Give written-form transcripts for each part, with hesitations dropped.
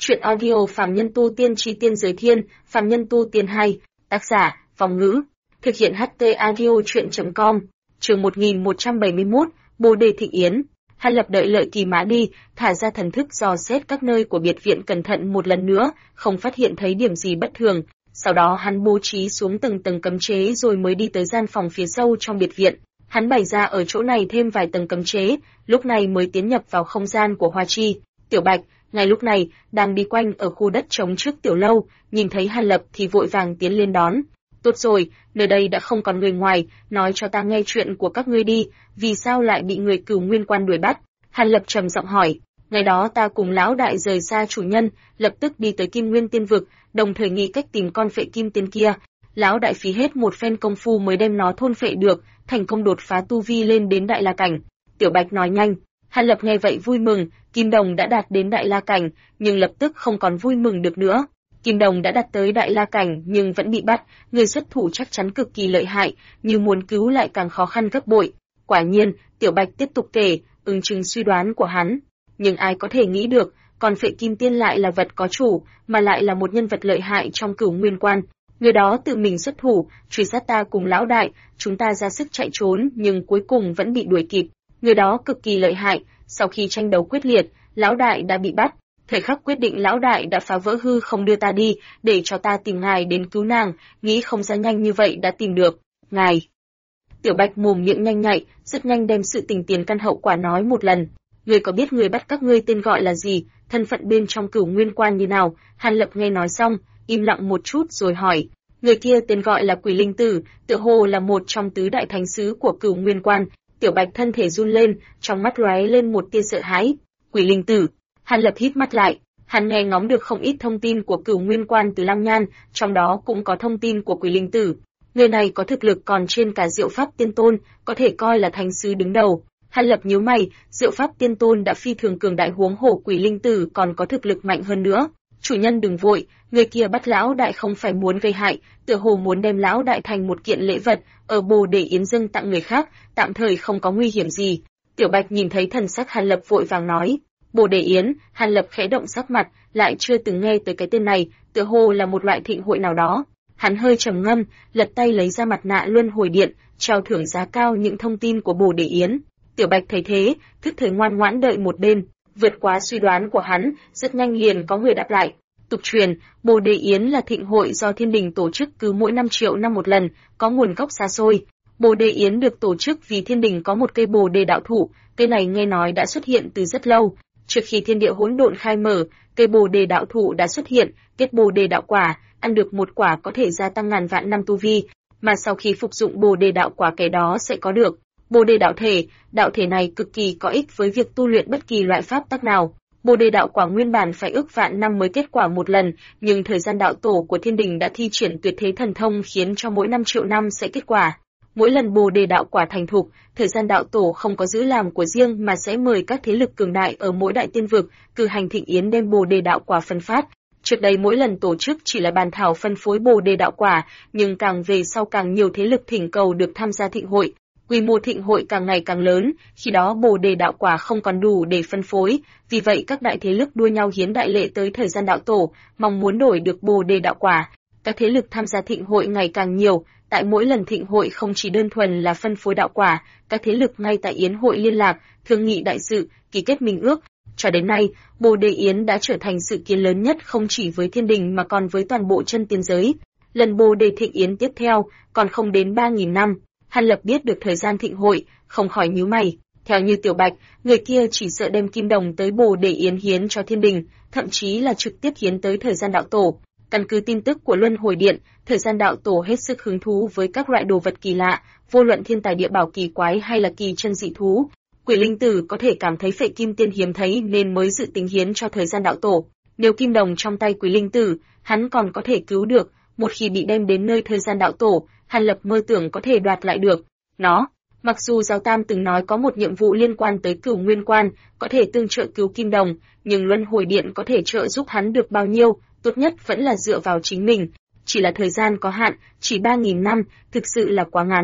Chuyện audio Phàm Nhân Tu Tiên Chi Tiên Giới Thiên, Phàm Nhân Tu Tiên 2, tác giả, Vong Ngữ, thực hiện HT Audio Chuyện.com, chương 1171, Bồ Đề Thị Yến. Hàn Lập đợi Lợi Kỳ Mã đi, thả ra thần thức dò xét các nơi của biệt viện cẩn thận một lần nữa, không phát hiện thấy điểm gì bất thường. Sau đó hắn bố trí xuống từng tầng cấm chế rồi mới đi tới gian phòng phía sâu trong biệt viện. Hắn bày ra ở chỗ này thêm vài tầng cấm chế, lúc này mới tiến nhập vào không gian của Hoa Chi. Tiểu Bạch, ngay lúc này, đang đi quanh ở khu đất trống trước tiểu lâu, nhìn thấy Hàn Lập thì vội vàng tiến lên đón. Tốt rồi, nơi đây đã không còn người ngoài, nói cho ta nghe chuyện của các ngươi đi, vì sao lại bị người Cửu Nguyên Quan đuổi bắt? Hàn Lập trầm giọng hỏi. Ngày đó ta cùng lão đại rời xa chủ nhân, lập tức đi tới Kim Nguyên Tiên Vực, đồng thời nghĩ cách tìm con phệ kim tiên kia. Lão đại phí hết một phen công phu mới đem nó thôn phệ được, thành công đột phá tu vi lên đến Đại La Cảnh. Tiểu Bạch nói nhanh. Hàn Lập nghe vậy vui mừng, Kim Đồng đã đạt đến Đại La Cảnh, nhưng lập tức không còn vui mừng được nữa. Kim Đồng đã đạt tới Đại La Cảnh nhưng vẫn bị bắt, người xuất thủ chắc chắn cực kỳ lợi hại, như muốn cứu lại càng khó khăn gấp bội. Quả nhiên, Tiểu Bạch tiếp tục kể, ứng chứng suy đoán của hắn. Nhưng ai có thể nghĩ được, còn phệ kim tiên lại là vật có chủ, mà lại là một nhân vật lợi hại trong Cửu Nguyên Quan. Người đó tự mình xuất thủ, truy sát ta cùng lão đại, chúng ta ra sức chạy trốn nhưng cuối cùng vẫn bị đuổi kịp. Người đó cực kỳ lợi hại, sau khi tranh đấu quyết liệt, lão đại đã bị bắt. Thời khắc quyết định lão đại đã phá vỡ hư không đưa ta đi, để cho ta tìm ngài đến cứu nàng, nghĩ không ra nhanh như vậy đã tìm được. Ngài. Tiểu Bạch mồm miệng nhanh nhạy, rất nhanh đem sự tình tiền căn hậu quả nói một lần. Người có biết người bắt các ngươi tên gọi là gì, thân phận bên trong Cửu Nguyên Quan như nào? Hàn Lập nghe nói xong, im lặng một chút rồi hỏi. Người kia tên gọi là Quỷ Linh Tử, tựa hồ là một trong tứ đại thánh sứ của Cửu Nguyên Quan. Tiểu Bạch thân thể run lên, trong mắt lóe lên một tia sợ hãi. Quỷ Linh Tử. Hàn Lập hít mắt lại, hắn nghe ngóng được không ít thông tin của Cửu Nguyên Quan từ Lam Nhan, trong đó cũng có thông tin của Quỷ Linh Tử. Người này có thực lực còn trên cả Diệu Pháp Tiên Tôn, có thể coi là thánh sứ đứng đầu. Hàn Lập nhíu mày, Diệu Pháp Tiên Tôn đã phi thường cường đại, huống hồ Quỷ Linh Tử còn có thực lực mạnh hơn nữa. Chủ nhân đừng vội, người kia bắt lão đại không phải muốn gây hại, tựa hồ muốn đem lão đại thành một kiện lễ vật, ở Bồ Đề Yến dâng tặng người khác, tạm thời không có nguy hiểm gì. Tiểu Bạch nhìn thấy thần sắc Hàn Lập vội vàng nói. Bồ Đề Yến, Hàn Lập khẽ động sắc mặt, lại chưa từng nghe tới cái tên này, tựa hồ là một loại thịnh hội nào đó. Hắn hơi trầm ngâm, lật tay lấy ra mặt nạ luân hồi điện, trao thưởng giá cao những thông tin của Bồ Đề Yến. Tiểu Bạch thấy thế, thức thời ngoan ngoãn đợi một bên. Vượt quá suy đoán của hắn, rất nhanh liền có người đáp lại. Tục truyền, Bồ Đề Yến là thịnh hội do Thiên Đình tổ chức cứ mỗi 5 triệu năm một lần, có nguồn gốc xa xôi. Bồ Đề Yến được tổ chức vì Thiên Đình có một cây Bồ Đề đạo thụ, cây này nghe nói đã xuất hiện từ rất lâu. Trước khi thiên địa hỗn độn khai mở, cây Bồ Đề đạo thụ đã xuất hiện, kết Bồ Đề đạo quả, ăn được một quả có thể gia tăng ngàn vạn năm tu vi, mà sau khi phục dụng Bồ Đề đạo quả kẻ đó sẽ có được Bồ Đề đạo thể này cực kỳ có ích với việc tu luyện bất kỳ loại pháp tắc nào. Bồ Đề đạo quả nguyên bản phải ước vạn năm mới kết quả một lần, nhưng thời gian đạo tổ của Thiên Đình đã thi triển tuyệt thế thần thông khiến cho mỗi 5 triệu năm sẽ kết quả. Mỗi lần Bồ Đề đạo quả thành thục, thời gian đạo tổ không có giữ làm của riêng mà sẽ mời các thế lực cường đại ở mỗi đại tiên vực, cử hành thịnh yến đem Bồ Đề đạo quả phân phát. Trước đây mỗi lần tổ chức chỉ là bàn thảo phân phối Bồ Đề đạo quả, nhưng càng về sau càng nhiều thế lực thỉnh cầu được tham gia thịnh hội. Quy mô thịnh hội càng ngày càng lớn, khi đó Bồ Đề đạo quả không còn đủ để phân phối, vì vậy các đại thế lực đua nhau hiến đại lễ tới thời gian đạo tổ, mong muốn đổi được Bồ Đề đạo quả. Các thế lực tham gia thịnh hội ngày càng nhiều, tại mỗi lần thịnh hội không chỉ đơn thuần là phân phối đạo quả, các thế lực ngay tại yến hội liên lạc, thương nghị đại sự, ký kết minh ước. Cho đến nay, Bồ Đề Yến đã trở thành sự kiện lớn nhất không chỉ với Thiên Đình mà còn với toàn bộ chân tiên giới. Lần Bồ Đề thịnh yến tiếp theo còn không đến 3.000 năm. Hàn Lập biết được thời gian thịnh hội, không khỏi nhíu mày. Theo như Tiểu Bạch, người kia chỉ sợ đem kim đồng tới Bồ Đề Yến hiến cho Thiên Đình, thậm chí là trực tiếp hiến tới thời gian đạo tổ. Căn cứ tin tức của Luân Hồi Điện, thời gian đạo tổ hết sức hứng thú với các loại đồ vật kỳ lạ, vô luận thiên tài địa bảo kỳ quái hay là kỳ chân dị thú. Quỷ Linh Tử có thể cảm thấy phệ kim tiên hiếm thấy nên mới dự tính hiến cho thời gian đạo tổ. Nếu kim đồng trong tay Quỷ Linh Tử, hắn còn có thể cứu được, một khi bị đem đến nơi thời gian đạo tổ, Hàn Lập mơ tưởng có thể đoạt lại được nó. Mặc dù Giáo Tam từng nói có một nhiệm vụ liên quan tới Cửu Nguyên Quan, có thể tương trợ cứu kim đồng, nhưng Luân Hồi Điện có thể trợ giúp hắn được bao nhiêu, tốt nhất vẫn là dựa vào chính mình. Chỉ là thời gian có hạn, chỉ 3.000 năm, thực sự là quá ngắn.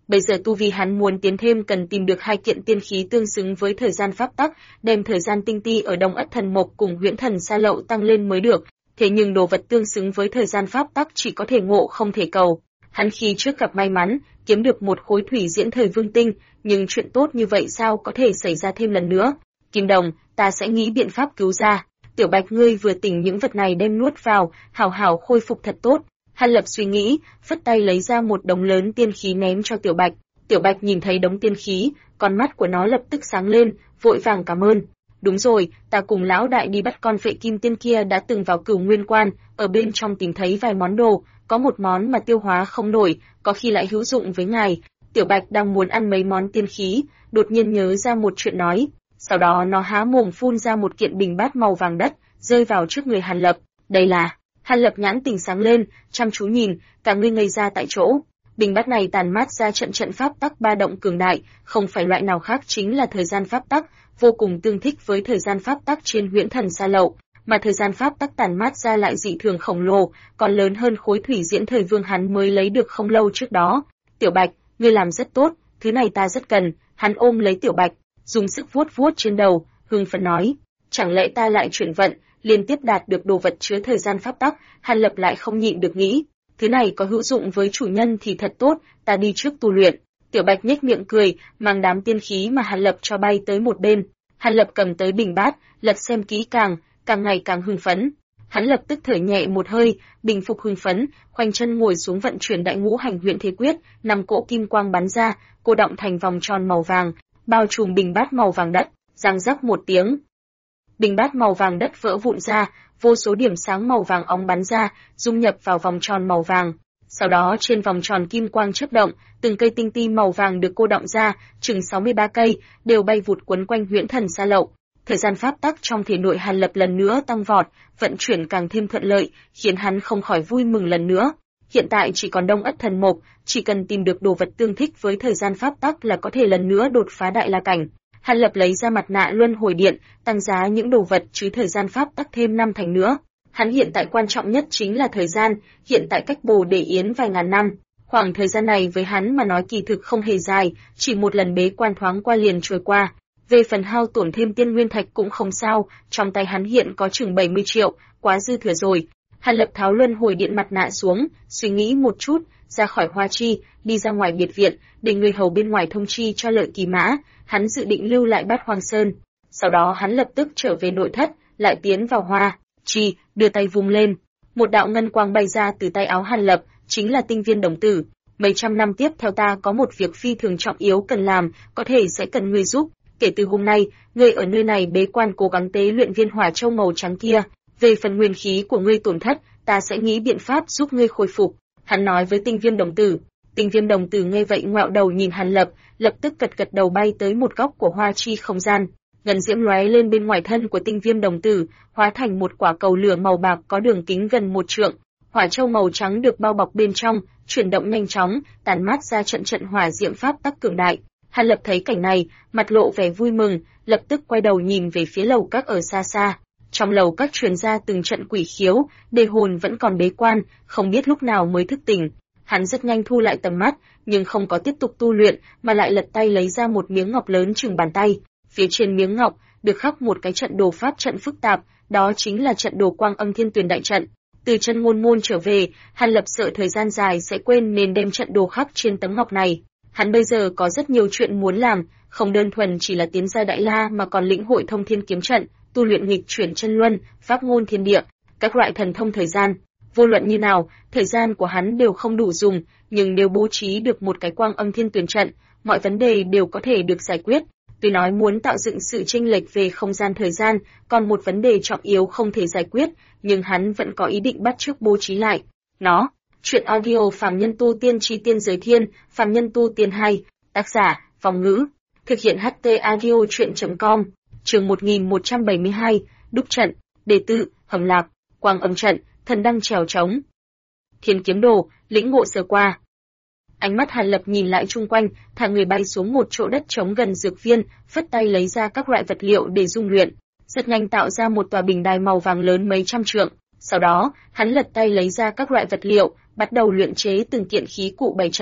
Bây giờ tu vi hắn muốn tiến thêm cần tìm được 2 kiện tiên khí tương xứng với thời gian pháp tắc, đem thời gian tinh ti ở Đông Ất Thần Mộc cùng Huyễn Thần Sa Lậu tăng lên mới được. Thế nhưng đồ vật tương xứng với thời gian pháp tắc chỉ có thể ngộ không thể cầu. Hắn khi trước gặp may mắn, kiếm được một khối thủy diễn thời vương tinh, nhưng chuyện tốt như vậy sao có thể xảy ra thêm lần nữa? Kim Đồng, ta sẽ nghĩ biện pháp cứu ra. Tiểu Bạch ngươi vừa tỉnh những vật này đem nuốt vào, hảo hảo khôi phục thật tốt. Hàn Lập suy nghĩ, phất tay lấy ra một đống lớn tiên khí ném cho Tiểu Bạch. Tiểu Bạch nhìn thấy đống tiên khí, con mắt của nó lập tức sáng lên, vội vàng cảm ơn. Đúng rồi, ta cùng lão đại đi bắt con phệ kim tiên kia đã từng vào Cửu Nguyên Quan, ở bên trong tìm thấy vài món đồ, có một món mà tiêu hóa không nổi, có khi lại hữu dụng với ngài. Tiểu Bạch đang muốn ăn mấy món tiên khí, đột nhiên nhớ ra một chuyện nói. Sau đó nó há mồm phun ra một kiện bình bát màu vàng đất, rơi vào trước người Hàn Lập. Đây là... Hàn Lập nhãn tình sáng lên, chăm chú nhìn, cả người ngây ra tại chỗ. Bình bát này tàn mát ra trận pháp tắc ba động cường đại, không phải loại nào khác chính là thời gian pháp tắc, vô cùng tương thích với thời gian pháp tắc trên Huyễn Thần Sa Lậu, mà thời gian pháp tắc tàn mát ra lại dị thường khổng lồ, còn lớn hơn khối thủy diễn thời vương hắn mới lấy được không lâu trước đó. Tiểu Bạch, ngươi làm rất tốt, thứ này ta rất cần. Hắn ôm lấy Tiểu Bạch, dùng sức vuốt vuốt trên đầu, hưng phấn nói, chẳng lẽ ta lại chuyển vận, liên tiếp đạt được đồ vật chứa thời gian pháp tắc? Hàn Lập lại không nhịn được nghĩ, thứ này có hữu dụng với chủ nhân thì thật tốt, ta đi trước tu luyện. Tiểu Bạch nhếch miệng cười, mang đám tiên khí mà Hàn Lập cho bay tới một bên. Hàn Lập cầm tới bình bát, lật xem kỹ càng ngày càng hưng phấn. Hắn lập tức thở nhẹ một hơi, bình phục hưng phấn, khoanh chân ngồi xuống vận chuyển Đại Ngũ Hành Huyễn Thế Quyết, 5 cỗ kim quang bắn ra, cô động thành vòng tròn màu vàng, bao trùm bình bát màu vàng đất. Răng rắc một tiếng, bình bát màu vàng đất vỡ vụn ra, vô số điểm sáng màu vàng óng bắn ra, dung nhập vào vòng tròn màu vàng. Sau đó trên vòng tròn kim quang chớp động, từng cây tinh ti màu vàng được cô động ra, chừng 63 cây, đều bay vụt quấn quanh Huyễn Thần Sa Lậu. Thời gian pháp tắc trong thể nội Hàn Lập lần nữa tăng vọt, vận chuyển càng thêm thuận lợi, khiến hắn không khỏi vui mừng lần nữa. Hiện tại chỉ còn Đông Ất Thần Mộc, chỉ cần tìm được đồ vật tương thích với thời gian pháp tắc là có thể lần nữa đột phá đại la cảnh. Hàn Lập lấy ra mặt nạ luân hồi điện, tăng giá những đồ vật chứ thời gian pháp tắc thêm 5 thành nữa. Hắn hiện tại quan trọng nhất chính là thời gian, hiện tại cách Bồ Đề Yến vài ngàn năm. Khoảng thời gian này với hắn mà nói kỳ thực không hề dài, chỉ một lần bế quan thoáng qua liền trôi qua. Về phần hao tổn thêm tiên nguyên thạch cũng không sao, trong tay hắn hiện có chừng 70 triệu, quá dư thừa rồi. Hàn Lập tháo luân hồi điện mặt nạ xuống, suy nghĩ một chút, ra khỏi Hoa Chi, đi ra ngoài biệt viện, để người hầu bên ngoài thông chi cho Lợi Kỳ Mã, hắn dự định lưu lại Bát Hoang Sơn. Sau đó hắn lập tức trở về nội thất, lại tiến vào Hoa Chi, đưa tay vung lên, một đạo ngân quang bay ra từ tay áo Hàn Lập, chính là tinh viên đồng tử. Mấy trăm năm tiếp theo ta có một việc phi thường trọng yếu cần làm, có thể sẽ cần ngươi giúp. Kể từ hôm nay, ngươi ở nơi này bế quan cố gắng tế luyện viên hỏa châu màu trắng kia. Về phần nguyên khí của ngươi tổn thất, ta sẽ nghĩ biện pháp giúp ngươi khôi phục. Hắn nói với tinh viêm đồng tử. Tinh viêm đồng tử nghe vậy ngoẹo đầu nhìn Hàn Lập, lập tức gật đầu bay tới một góc của Hoa Chi không gian. Ngân diễm lóe lên bên ngoài thân của tinh viêm đồng tử, hóa thành một quả cầu lửa màu bạc có đường kính gần 1 trượng. Hỏa châu màu trắng được bao bọc bên trong, chuyển động nhanh chóng, tản mát ra trận hỏa diễm pháp tắc cường đại. Hàn Lập thấy cảnh này, mặt lộ vẻ vui mừng, lập tức quay đầu nhìn về phía lầu các ở xa xa. Trong lầu các truyền ra từng trận quỷ khiếu, đề hồn vẫn còn bế quan, không biết lúc nào mới thức tỉnh. Hắn rất nhanh thu lại tầm mắt, nhưng không có tiếp tục tu luyện, mà lại lật tay lấy ra một miếng ngọc lớn chừng bàn tay. Phía trên miếng ngọc được khắc một cái trận đồ pháp trận phức tạp, đó chính là trận đồ Quang Âm Thiên Tuyền đại trận. Từ chân ngôn môn trở về, Hàn Lập sợ thời gian dài sẽ quên nên đem trận đồ khắc trên tấm ngọc này. Hắn bây giờ có rất nhiều chuyện muốn làm, không đơn thuần chỉ là tiến giai đại la mà còn lĩnh hội thông thiên kiếm trận, tu luyện nghịch chuyển chân luân, pháp ngôn thiên địa, các loại thần thông thời gian. Vô luận như nào, thời gian của hắn đều không đủ dùng, nhưng nếu bố trí được một cái Quang Âm Thiên Tuyền trận, mọi vấn đề đều có thể được giải quyết. Tuy nói muốn tạo dựng sự chênh lệch về không gian thời gian, còn một vấn đề trọng yếu không thể giải quyết, nhưng hắn vẫn có ý định bắt chước bố trí lại nó. Chuyện audio Phàm Nhân Tu Tiên Chi Tiên Giới Thiên, Phàm Nhân Tu Tiên 2, tác giả, Vong Ngữ, thực hiện HT audio chuyện.com, chương 1172, Đúc Trận, Đề tự, Hầm Lạc, Quang Âm Trận, Thần Đăng Trèo Trống. Thiên Kiếm Đồ, lĩnh ngộ sơ qua. Ánh mắt Hàn Lập nhìn lại chung quanh, thả người bay xuống một chỗ đất trống gần dược viên, phất tay lấy ra các loại vật liệu để dung luyện, rất nhanh tạo ra một tòa bình đài màu vàng lớn mấy trăm trượng. Sau đó, hắn lật tay lấy ra các loại vật liệu, bắt đầu luyện chế từng kiện khí cụ bày trận.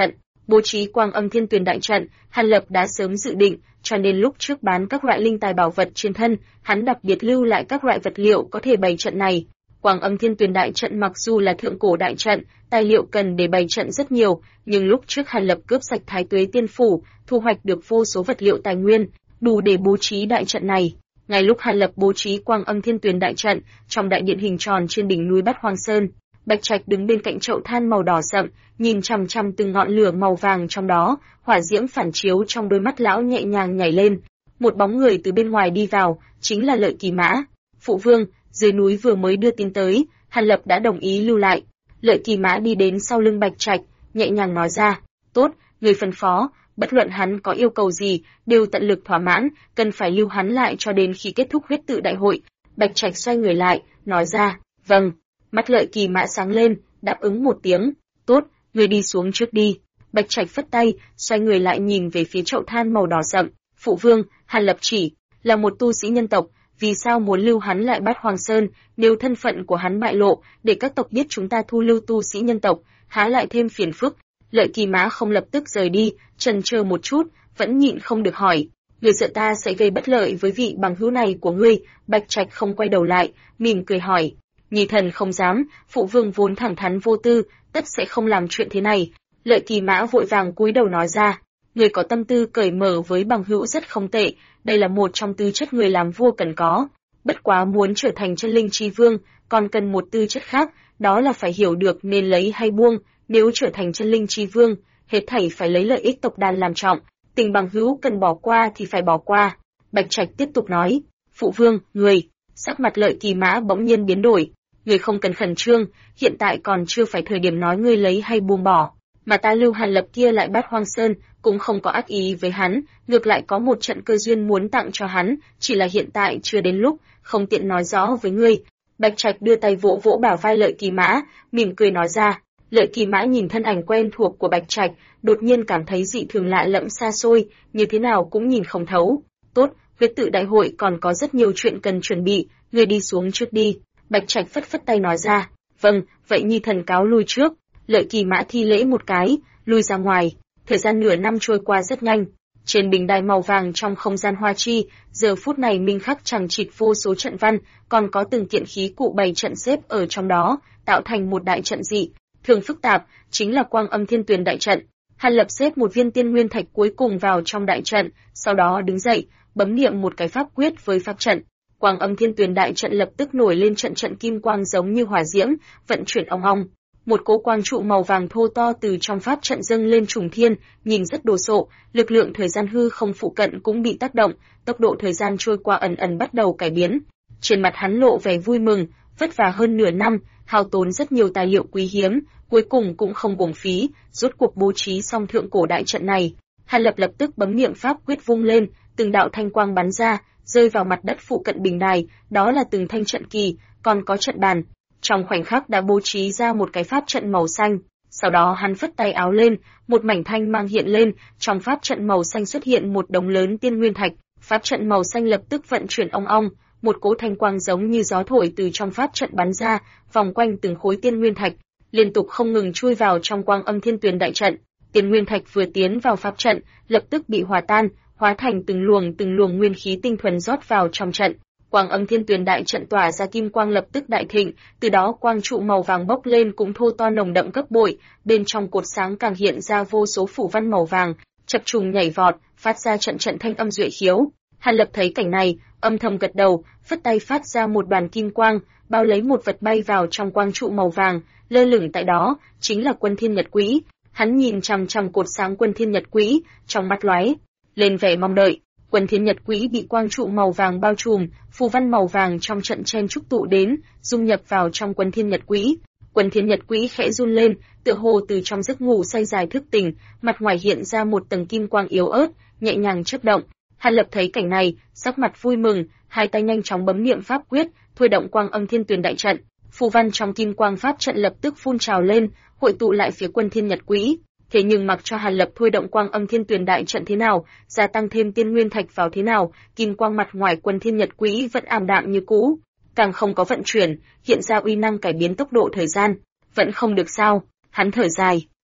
Bố trí Quang Âm Thiên Tuyền đại trận, Hàn Lập đã sớm dự định, cho nên lúc trước bán các loại linh tài bảo vật trên thân, hắn đặc biệt lưu lại các loại vật liệu có thể bày trận này. Quang Âm Thiên Tuyền đại trận mặc dù là thượng cổ đại trận, tài liệu cần để bày trận rất nhiều, nhưng lúc trước Hàn Lập cướp sạch Thái Tuế Tiên phủ, thu hoạch được vô số vật liệu tài nguyên, đủ để bố trí đại trận này. Ngay lúc Hàn Lập bố trí Quang Âm Thiên Tuyền đại trận, trong đại điện hình tròn trên đỉnh núi Bát Hoang Sơn, Bạch Trạch đứng bên cạnh chậu than màu đỏ sậm, nhìn chằm chằm từng ngọn lửa màu vàng trong đó, hỏa diễm phản chiếu trong đôi mắt lão nhẹ nhàng nhảy lên. Một bóng người từ bên ngoài đi vào, chính là Lợi Kỳ Mã. Phụ vương, dưới núi vừa mới đưa tin tới, Hàn Lập đã đồng ý lưu lại. Lợi Kỳ Mã đi đến sau lưng Bạch Trạch, nhẹ nhàng nói ra, tốt, người phân phó, bất luận hắn có yêu cầu gì, đều tận lực thỏa mãn, cần phải lưu hắn lại cho đến khi kết thúc huyết tự đại hội. Bạch Trạch xoay người lại, nói ra, vâng. Mắt Lợi Kỳ Mã sáng lên, đáp ứng một tiếng, tốt, người đi xuống trước đi. Bạch Trạch phất tay, xoay người lại nhìn về phía chậu than màu đỏ sậm. Phụ vương, Hàn Lập chỉ là một tu sĩ nhân tộc, vì sao muốn lưu hắn lại Bát Hoang Sơn? Nếu thân phận của hắn bại lộ, để các tộc biết chúng ta thu lưu tu sĩ nhân tộc, há lại thêm phiền phức. Lợi Kỳ Mã không lập tức rời đi, chần chờ một chút, vẫn nhịn không được hỏi, người sợ ta sẽ gây bất lợi với vị bằng hữu này của ngươi? Bạch Trạch không quay đầu lại, mỉm cười hỏi, Nhi thần không dám, phụ vương vốn thẳng thắn vô tư, tất sẽ không làm chuyện thế này. Lợi Kỳ Mã vội vàng cúi đầu nói ra, người có tâm tư cởi mở với bằng hữu rất không tệ, đây là một trong tư chất người làm vua cần có. Bất quá muốn trở thành chân linh chi vương, còn cần một tư chất khác, đó là phải hiểu được nên lấy hay buông. Nếu trở thành chân linh chi vương, hết thảy phải lấy lợi ích tộc đàn làm trọng, tình bằng hữu cần bỏ qua thì phải bỏ qua. Bạch Trạch tiếp tục nói, phụ vương, người. Sắc mặt Lợi Kỳ Mã bỗng nhiên biến đổi, người không cần khẩn trương, hiện tại còn chưa phải thời điểm nói ngươi lấy hay buông bỏ. Mà ta lưu Hàn Lập kia lại Bát Hoang Sơn, cũng không có ác ý với hắn, ngược lại có một trận cơ duyên muốn tặng cho hắn, chỉ là hiện tại chưa đến lúc, không tiện nói rõ với ngươi. Bạch Trạch đưa tay vỗ vỗ bả vai Lợi Kỳ Mã, mỉm cười nói ra. Lợi Kỳ Mã nhìn thân ảnh quen thuộc của Bạch Trạch, đột nhiên cảm thấy dị thường lạ lẫm xa xôi, như thế nào cũng nhìn không thấu. Tốt, huyết tự đại hội còn có rất nhiều chuyện cần chuẩn bị, ngươi đi xuống trước đi. Bạch Trạch phất phất tay nói ra. Vâng, vậy Nhi thần cáo lui trước. Lợi Kỳ Mã thi lễ một cái, lui ra ngoài. Thời gian nửa năm trôi qua rất nhanh. Trên bình đài màu vàng trong không gian hoa chi, giờ phút này minh khắc chằng chịt vô số trận văn, còn có từng kiện khí cụ bày trận xếp ở trong đó, tạo thành một đại trận dị thường phức tạp, chính là Quang Âm Thiên Tuyền đại trận. Hàn Lập xếp một viên tiên nguyên thạch cuối cùng vào trong đại trận, sau đó đứng dậy, bấm niệm một cái pháp quyết với pháp trận. Quang Âm Thiên Tuyền đại trận lập tức nổi lên trận trận kim quang giống như hỏa diễm, vận chuyển ong ong. Một cỗ quang trụ màu vàng thô to từ trong pháp trận dâng lên trùng thiên, nhìn rất đồ sộ, lực lượng thời gian hư không phụ cận cũng bị tác động, tốc độ thời gian trôi qua ẩn ẩn bắt đầu cải biến. Trên mặt hắn lộ vẻ vui mừng, vất vả hơn nửa năm, hao tốn rất nhiều tài liệu quý hiếm, cuối cùng cũng không uổng phí, rốt cuộc bố trí xong thượng cổ đại trận này. Hàn Lập lập tức bấm niệm pháp quyết vung lên, từng đạo thanh quang bắn ra, rơi vào mặt đất phụ cận bình đài, đó là từng thanh trận kỳ, còn có trận bàn. Trong khoảnh khắc đã bố trí ra một cái pháp trận màu xanh, sau đó hắn phất tay áo lên, một mảnh thanh mang hiện lên, trong pháp trận màu xanh xuất hiện một đống lớn tiên nguyên thạch, pháp trận màu xanh lập tức vận chuyển ong ong, một cỗ thanh quang giống như gió thổi từ trong pháp trận bắn ra, vòng quanh từng khối tiên nguyên thạch, liên tục không ngừng chui vào trong Quang Âm Thiên Tuyền đại trận. Tiên nguyên thạch vừa tiến vào pháp trận, lập tức bị hòa tan, hóa thành từng luồng nguyên khí tinh thuần rót vào trong trận. Quang Âm Thiên Tuyền đại trận tỏa ra kim quang lập tức đại thịnh, từ đó quang trụ màu vàng bốc lên cũng thô to nồng đậm gấp bội, bên trong cột sáng càng hiện ra vô số phủ văn màu vàng, chập trùng nhảy vọt, phát ra trận trận thanh âm duệ khiếu. Hàn Lập thấy cảnh này, âm thầm gật đầu, phất tay phát ra một đoàn kim quang, bao lấy một vật bay vào trong quang trụ màu vàng, lơ lửng tại đó, chính là Quân Thiên Nhật Quỹ. Hắn nhìn chằm chằm cột sáng Quân Thiên Nhật Quỹ, trong mắt lóe lên vẻ mong đợi. Quân Thiên Nhật Quỹ bị quang trụ màu vàng bao trùm, phù văn màu vàng trong trận chen chúc tụ đến, dung nhập vào trong Quân Thiên Nhật Quỹ. Quân Thiên Nhật Quỹ khẽ run lên, tựa hồ từ trong giấc ngủ say dài thức tỉnh, mặt ngoài hiện ra một tầng kim quang yếu ớt, nhẹ nhàng chớp động. Hàn Lập thấy cảnh này, sắc mặt vui mừng, hai tay nhanh chóng bấm niệm pháp quyết, thôi động Quang Âm Thiên Tuyền đại trận. Phù văn trong kim quang pháp trận lập tức phun trào lên, hội tụ lại phía Quân Thiên Nhật Quỹ. Thế nhưng mặc cho Hàn Lập thôi động Quang Âm Thiên Tuyền đại trận thế nào, gia tăng thêm tiên nguyên thạch vào thế nào, kim quang mặt ngoài Quân Thiên Nhật Quỹ vẫn ảm đạm như cũ, càng không có vận chuyển, hiện ra uy năng cải biến tốc độ thời gian, vẫn không được sao. Hắn thở dài,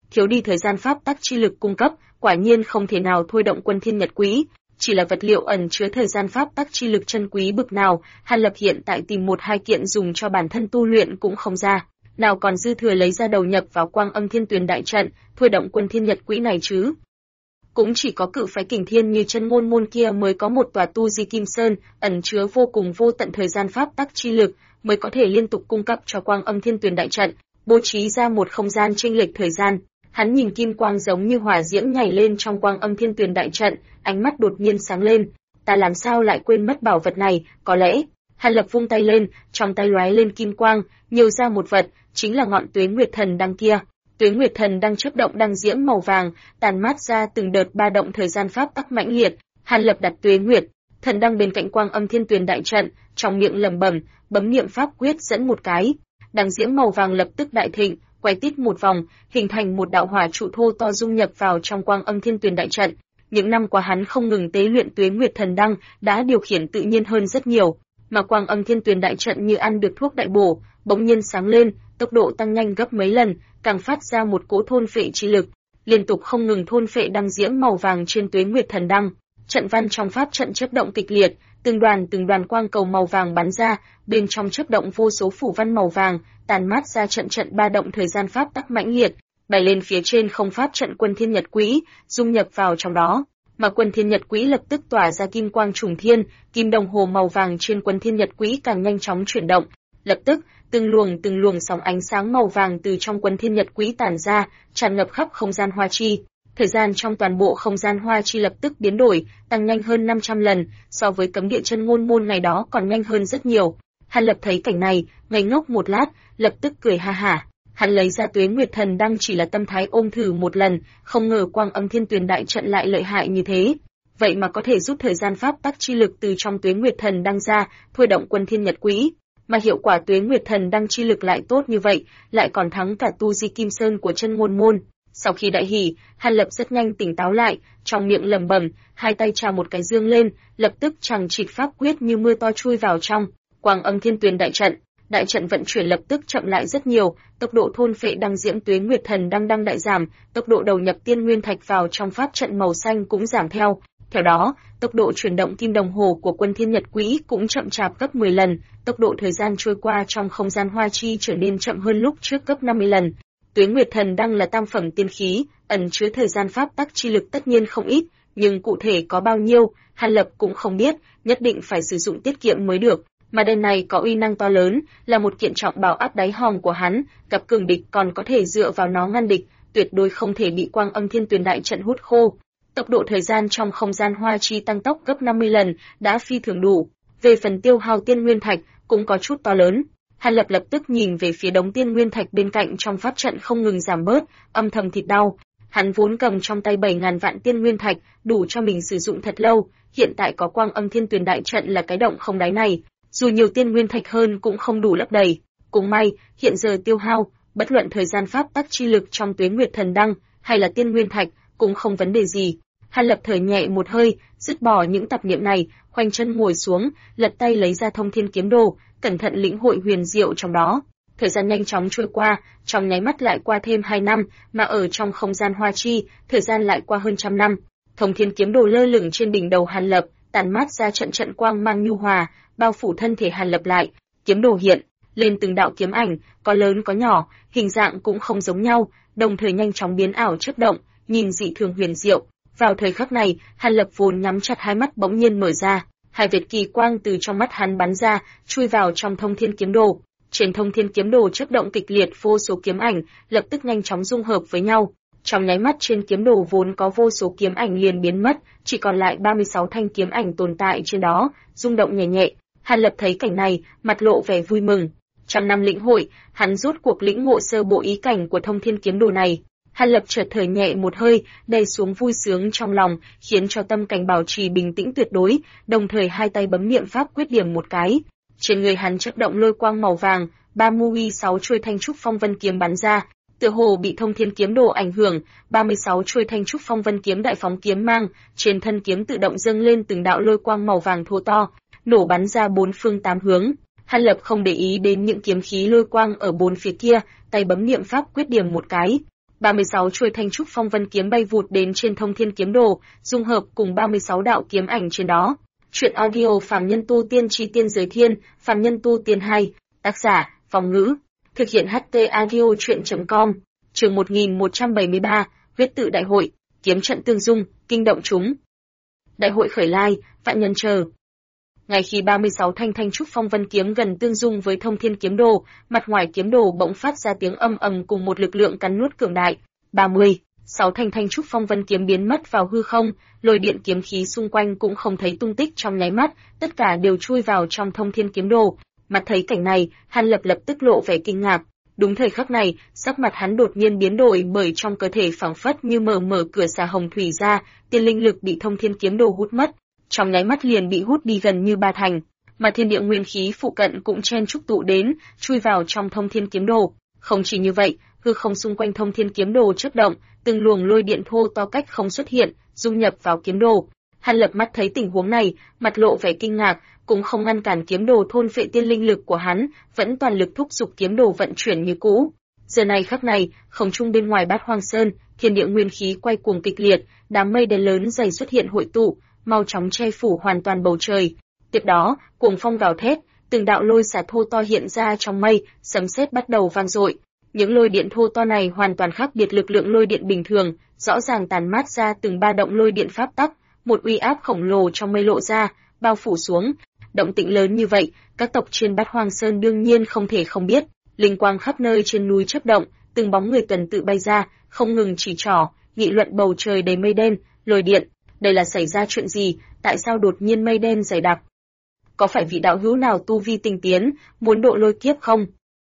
thiếu đi thời gian pháp tắc chi lực cung cấp, quả nhiên không thể nào thôi động Quân Thiên Nhật Quỹ. Chỉ là vật liệu ẩn chứa thời gian pháp tắc chi lực chân quý bực nào, Hàn Lập hiện tại tìm một hai kiện dùng cho bản thân tu luyện cũng không ra, nào còn dư thừa lấy ra đầu nhập vào Quang Âm Thiên Tuyền đại trận, thôi động Quân Thiên Nhật Quỹ này chứ. Cũng chỉ có cự phái kình thiên như chân ngôn môn kia mới có một tòa tu di kim sơn, ẩn chứa vô cùng vô tận thời gian pháp tắc chi lực, mới có thể liên tục cung cấp cho Quang Âm Thiên Tuyền đại trận, bố trí ra một không gian chênh lệch thời gian. Hắn nhìn kim quang giống như hỏa diễm nhảy lên trong Quang Âm Thiên Tuyền đại trận, ánh mắt đột nhiên sáng lên, ta làm sao lại quên mất bảo vật này, có lẽ. Hàn Lập vung tay lên, trong tay lóe lên kim quang, nhiều ra một vật, chính là ngọn Tuế Nguyệt Thần đăng kia. Tuế Nguyệt Thần đăng chớp động đăng diễm màu vàng, tàn mát ra từng đợt ba động thời gian pháp tắc mãnh liệt. Hàn Lập đặt Tuế Nguyệt Thần đăng bên cạnh Quang Âm Thiên Tuyền đại trận, trong miệng lẩm bẩm, bấm niệm pháp quyết dẫn một cái, đăng diễm màu vàng lập tức đại thịnh, quay tít một vòng, hình thành một đạo hỏa trụ thô to dung nhập vào trong Quang Âm Thiên Tuyền đại trận. Những năm qua hắn không ngừng tế luyện Tuế Nguyệt Thần đăng, đã điều khiển tự nhiên hơn rất nhiều, mà Quang Âm Thiên Tuyền đại trận như ăn được thuốc đại bổ, bỗng nhiên sáng lên, tốc độ tăng nhanh gấp mấy lần, càng phát ra một cỗ thôn phệ chi lực, liên tục không ngừng thôn phệ đăng diễm màu vàng trên Tuế Nguyệt Thần đăng. Trận văn trong pháp trận chớp động kịch liệt, từng đoàn quang cầu màu vàng bắn ra, bên trong chớp động vô số phủ văn màu vàng, tàn mát ra trận ba động thời gian pháp tắc mãnh liệt, bay lên phía trên không pháp trận Quân Thiên Nhật Quỹ, dung nhập vào trong đó. Mà Quân Thiên Nhật Quỹ lập tức tỏa ra kim quang trùng thiên, kim đồng hồ màu vàng trên Quân Thiên Nhật Quỹ càng nhanh chóng chuyển động. Lập tức, từng luồng sóng ánh sáng màu vàng từ trong Quân Thiên Nhật Quỹ tản ra, tràn ngập khắp không gian hoa chi. Thời gian trong toàn bộ không gian hoa chi lập tức biến đổi, tăng nhanh hơn 500 lần, so với cấm địa chân ngôn môn ngày đó còn nhanh hơn rất nhiều. Hàn Lập thấy cảnh này, ngây ngốc một lát, lập tức cười ha hả. Hắn lấy ra Tuế Nguyệt Thần đăng chỉ là tâm thái ôm thử một lần, không ngờ Quang Âm Thiên Tuyền đại trận lại lợi hại như thế. Vậy mà có thể rút thời gian pháp tắc chi lực từ trong Tuế Nguyệt Thần đăng ra, thôi động Quân Thiên Nhật Quỹ. Mà hiệu quả Tuế Nguyệt Thần đăng chi lực lại tốt như vậy, lại còn thắng cả tu di kim sơn của chân ngôn môn. Sau khi đại hỉ, Hàn Lập rất nhanh tỉnh táo lại, trong miệng lẩm bẩm, hai tay chà một cái dương lên, lập tức chằng chịt pháp quyết như mưa to chui vào trong Quang Âm Thiên Tuyền đại trận. Đại trận vận chuyển lập tức chậm lại rất nhiều, tốc độ thôn phệ đăng diễm Tuế Nguyệt Thần đăng đại giảm, tốc độ đầu nhập tiên nguyên thạch vào trong pháp trận màu xanh cũng giảm theo. Theo đó, tốc độ chuyển động kim đồng hồ của Quân Thiên Nhật Quỹ cũng chậm chạp gấp 10 lần, tốc độ thời gian trôi qua trong không gian hoa chi trở nên chậm hơn lúc trước gấp 50 lần. Tuế Nguyệt Thần đăng là tam phẩm tiên khí, ẩn chứa thời gian pháp tắc chi lực tất nhiên không ít, nhưng cụ thể có bao nhiêu, Hàn Lập cũng không biết, nhất định phải sử dụng tiết kiệm mới được. Mà đêm này có uy năng to lớn, là một kiện trọng bảo áp đáy hòm của hắn, gặp cường địch còn có thể dựa vào nó ngăn địch, tuyệt đối không thể bị Quang Âm Thiên Tuyền đại trận hút khô. Tốc độ thời gian trong không gian hoa chi tăng tốc gấp 50 lần, đã phi thường đủ. Về phần tiêu hao tiên nguyên thạch, cũng có chút to lớn. Hàn Lập lập tức nhìn về phía đống tiên nguyên thạch bên cạnh trong pháp trận không ngừng giảm bớt, âm thầm thịt đau. Hắn vốn cầm trong tay 7.000 vạn tiên nguyên thạch, đủ cho mình sử dụng thật lâu, hiện tại có Quang Âm Thiên Tuyền đại trận là cái động không đáy này, dù nhiều tiên nguyên thạch hơn cũng không đủ lấp đầy. Cũng may, hiện giờ tiêu hao, bất luận thời gian pháp tắc chi lực trong Tuế Nguyệt Thần đăng hay là tiên nguyên thạch, cũng không vấn đề gì. Hàn Lập thở nhẹ một hơi, dứt bỏ những tạp niệm này, khoanh chân ngồi xuống, lật tay lấy ra Thông Thiên Kiếm Đồ, cẩn thận lĩnh hội huyền diệu trong đó. Thời gian nhanh chóng trôi qua, trong nháy mắt lại qua thêm 2 năm, mà ở trong không gian hoa chi, thời gian lại qua hơn trăm năm. Thông Thiên Kiếm Đồ lơ lửng trên đỉnh đầu Hàn Lập, tàn mát ra trận quang mang nhu hòa, bao phủ thân thể Hàn Lập lại. Kiếm đồ hiện lên từng đạo kiếm ảnh, có lớn có nhỏ, hình dạng cũng không giống nhau, đồng thời nhanh chóng biến ảo chớp động, nhìn dị thường huyền diệu. Vào thời khắc này, Hàn Lập vốn nhắm chặt hai mắt bỗng nhiên mở ra, hai vệt kỳ quang từ trong mắt hắn bắn ra, chui vào trong Thông Thiên Kiếm Đồ. Trên Thông Thiên Kiếm Đồ chớp động kịch liệt, vô số kiếm ảnh lập tức nhanh chóng dung hợp với nhau. Trong nháy mắt trên kiếm đồ vốn có vô số kiếm ảnh liền biến mất, chỉ còn lại 36 thanh kiếm ảnh tồn tại trên đó, rung động nhẹ nhẹ. Hàn Lập thấy cảnh này, mặt lộ vẻ vui mừng. Trăm năm lĩnh hội, hắn rốt cuộc lĩnh ngộ sơ bộ ý cảnh của Thông Thiên Kiếm Đồ này. Hàn Lập chợt thở nhẹ một hơi, đè xuống vui sướng trong lòng, khiến cho tâm cảnh bảo trì bình tĩnh tuyệt đối, đồng thời hai tay bấm niệm pháp quyết điểm một cái. Trên người hắn chớp động lôi quang màu vàng, 36 chuôi thanh trúc phong vân kiếm bắn ra, tựa hồ bị Thông Thiên Kiếm Đồ ảnh hưởng, 36 chuôi thanh trúc phong vân kiếm đại phóng kiếm mang, trên thân kiếm tự động dâng lên từng đạo lôi quang màu vàng thô to, nổ bắn ra bốn phương tám hướng. Hàn Lập không để ý đến những kiếm khí lôi quang ở bốn phía kia, tay bấm niệm pháp quyết điểm một cái. 36 chuôi thanh trúc phong vân kiếm bay vụt đến trên Thông Thiên Kiếm Đồ, dung hợp cùng 36 đạo kiếm ảnh trên đó. Truyện audio Phàm Nhân Tu Tiên Chi Tiên Giới Thiên, Phàm Nhân Tu Tiên 2, tác giả, Phong Ngữ, thực hiện HT audio truyện.com, chương 1173, huyết tự đại hội, kiếm trận tương dung, kinh động chúng. Đại hội khởi lai, vạn nhân chờ. Ngay khi 36 thanh trúc phong vân kiếm gần tương dung với Thông Thiên Kiếm Đồ, mặt ngoài kiếm đồ bỗng phát ra tiếng âm ầm cùng một lực lượng cắn nuốt cường đại. 36 thanh trúc phong vân kiếm biến mất vào hư không, lôi điện kiếm khí xung quanh cũng không thấy tung tích trong nháy mắt, tất cả đều chui vào trong Thông Thiên Kiếm Đồ. Mặt thấy cảnh này, Hàn Lập lập tức lộ vẻ kinh ngạc. Đúng thời khắc này, sắc mặt hắn đột nhiên biến đổi bởi trong cơ thể phảng phất như mở cửa xà hồng thủy ra, tiên linh lực bị Thông Thiên Kiếm Đồ hút mất. Trong nháy mắt liền bị hút đi gần như 3 thành, mà thiên địa nguyên khí phụ cận cũng chen chúc tụ đến, chui vào trong Thông Thiên Kiếm Đồ. Không chỉ như vậy, hư không xung quanh Thông Thiên Kiếm Đồ chớp động, từng luồng lôi điện thô to cách không xuất hiện, dung nhập vào kiếm đồ. Hàn Lập mắt thấy tình huống này, mặt lộ vẻ kinh ngạc, cũng không ngăn cản kiếm đồ thôn phệ tiên linh lực của hắn, vẫn toàn lực thúc giục kiếm đồ vận chuyển như cũ. Giờ này khắc này, không trung bên ngoài Bát Hoang Sơn, thiên địa nguyên khí quay cuồng kịch liệt, đám mây đen lớn dày xuất hiện hội tụ, mau chóng che phủ hoàn toàn bầu trời. Tiếp đó, cuồng phong gào thét, từng đạo lôi xả thô to hiện ra trong mây, sấm sét bắt đầu vang dội. Những lôi điện thô to này hoàn toàn khác biệt lực lượng lôi điện bình thường, rõ ràng tàn mát ra từng ba động lôi điện pháp tắc, một uy áp khổng lồ trong mây lộ ra, bao phủ xuống. Động tĩnh lớn như vậy, các tộc trên Bát Hoang Sơn đương nhiên không thể không biết. Linh quang khắp nơi trên núi chớp động, từng bóng người tuần tự bay ra, không ngừng chỉ trỏ, nghị luận bầu trời đầy mây đen, lôi điện. Đây là xảy ra chuyện gì? Tại sao đột nhiên mây đen dày đặc? Có phải vị đạo hữu nào tu vi tinh tiến, muốn độ lôi kiếp không?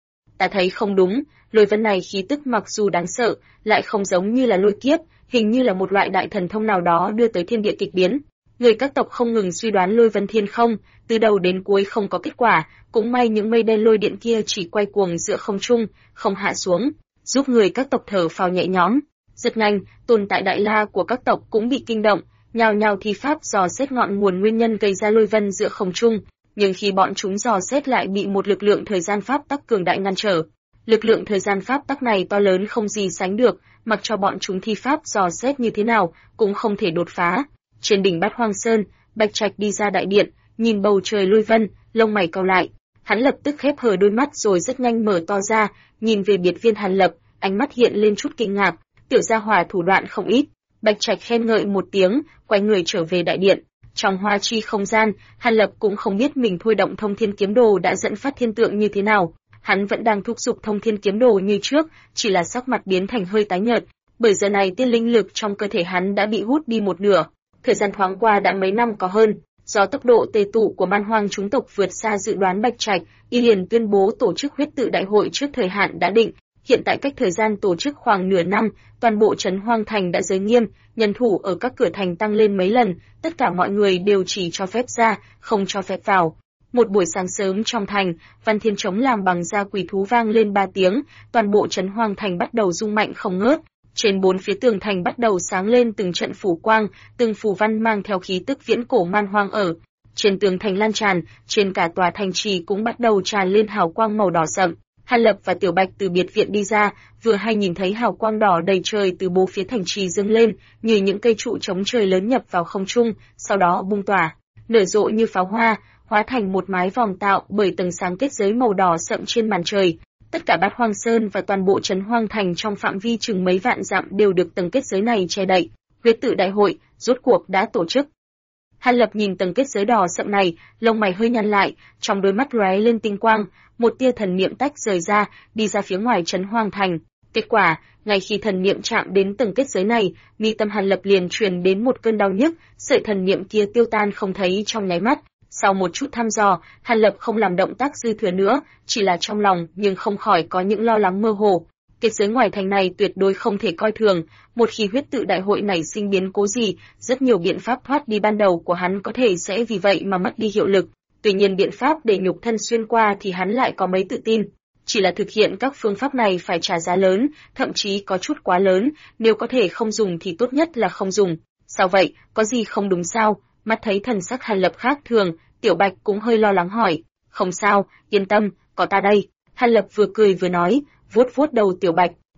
Ta thấy không đúng, lôi vân này khí tức mặc dù đáng sợ, lại không giống như là lôi kiếp, hình như là một loại đại thần thông nào đó đưa tới thiên địa kịch biến. Người các tộc không ngừng suy đoán lôi vân thiên không, từ đầu đến cuối không có kết quả, cũng may những mây đen lôi điện kia chỉ quay cuồng giữa không trung, không hạ xuống, giúp người các tộc thở phào nhẹ nhõm. Rất nhanh, tồn tại đại la của các tộc cũng bị kinh động, nhao nhao thi pháp dò xét ngọn nguồn nguyên nhân gây ra lôi vân giữa không trung, nhưng khi bọn chúng dò xét lại bị một lực lượng thời gian pháp tắc cường đại ngăn trở. Lực lượng thời gian pháp tắc này to lớn không gì sánh được, mặc cho bọn chúng thi pháp dò xét như thế nào, cũng không thể đột phá. Trên đỉnh Bát Hoang Sơn, Bạch Trạch đi ra đại điện, nhìn bầu trời lôi vân, lông mày cau lại. Hắn lập tức khép hờ đôi mắt rồi rất nhanh mở to ra, nhìn về biệt viên Hàn Lập, ánh mắt hiện lên chút kinh ngạc. Tiểu gia hỏa thủ đoạn không ít. Bạch Trạch khen ngợi một tiếng, quay người trở về đại điện. Trong hoa chi không gian, Hàn Lập cũng không biết mình thôi động Thông Thiên Kiếm Đồ đã dẫn phát thiên tượng như thế nào. Hắn vẫn đang thúc giục Thông Thiên Kiếm Đồ như trước, chỉ là sắc mặt biến thành hơi tái nhợt, bởi giờ này tiên linh lực trong cơ thể hắn đã bị hút đi một nửa. Thời gian thoáng qua đã mấy năm có hơn, do tốc độ tề tụ của Man Hoang chúng tộc vượt xa dự đoán Bạch Trạch, y liền tuyên bố tổ chức huyết tự đại hội trước thời hạn đã định. Hiện tại cách thời gian tổ chức khoảng nửa năm, toàn bộ trấn Hoang Thành đã giới nghiêm, nhân thủ ở các cửa thành tăng lên mấy lần, tất cả mọi người đều chỉ cho phép ra, không cho phép vào. Một buổi sáng sớm trong thành, Văn Thiên Trống làm bằng da quỷ thú vang lên 3 tiếng, toàn bộ trấn Hoang Thành bắt đầu rung mạnh không ngớt. Trên 4 phía tường thành bắt đầu sáng lên từng trận phủ quang, từng phù văn mang theo khí tức viễn cổ man hoang ở. Trên tường thành lan tràn, trên cả tòa thành trì cũng bắt đầu tràn lên hào quang màu đỏ sậm. Hàn Lập và Tiểu Bạch từ biệt viện đi ra, vừa hay nhìn thấy hào quang đỏ đầy trời từ bốn phía thành trì dâng lên, như những cây trụ chống trời lớn nhập vào không trung, sau đó bung tỏa, nở rộ như pháo hoa, hóa thành một mái vòm tạo bởi tầng sáng kết giới màu đỏ sậm trên màn trời. Tất cả Bát Hoang Sơn và toàn bộ trấn Hoang Thành trong phạm vi chừng mấy vạn dặm đều được tầng kết giới này che đậy. Huyết tự đại hội rốt cuộc đã tổ chức. Hàn Lập nhìn tầng kết giới đỏ sậm này, lông mày hơi nhăn lại, trong đôi mắt lóe lên tinh quang, một tia thần niệm tách rời ra, đi ra phía ngoài trấn Hoang Thành. Kết quả, ngay khi thần niệm chạm đến tầng kết giới này, mi tâm Hàn Lập liền truyền đến một cơn đau nhức, sợi thần niệm kia tiêu tan không thấy trong nháy mắt. Sau một chút thăm dò, Hàn Lập không làm động tác dư thừa nữa, chỉ là trong lòng nhưng không khỏi có những lo lắng mơ hồ. Kết giới ngoài thành này tuyệt đối không thể coi thường, một khi huyết tự đại hội này sinh biến cố gì, rất nhiều biện pháp thoát đi ban đầu của hắn có thể sẽ vì vậy mà mất đi hiệu lực. Tuy nhiên biện pháp để nhục thân xuyên qua thì hắn lại có mấy tự tin. Chỉ là thực hiện các phương pháp này phải trả giá lớn, thậm chí có chút quá lớn, nếu có thể không dùng thì tốt nhất là không dùng. Sao vậy, có gì không đúng sao? Mắt thấy thần sắc Hàn Lập khác thường, Tiểu Bạch cũng hơi lo lắng hỏi. Không sao, yên tâm, có ta đây. Hàn Lập vừa cười vừa nói, vuốt vuốt đầu Tiểu Bạch.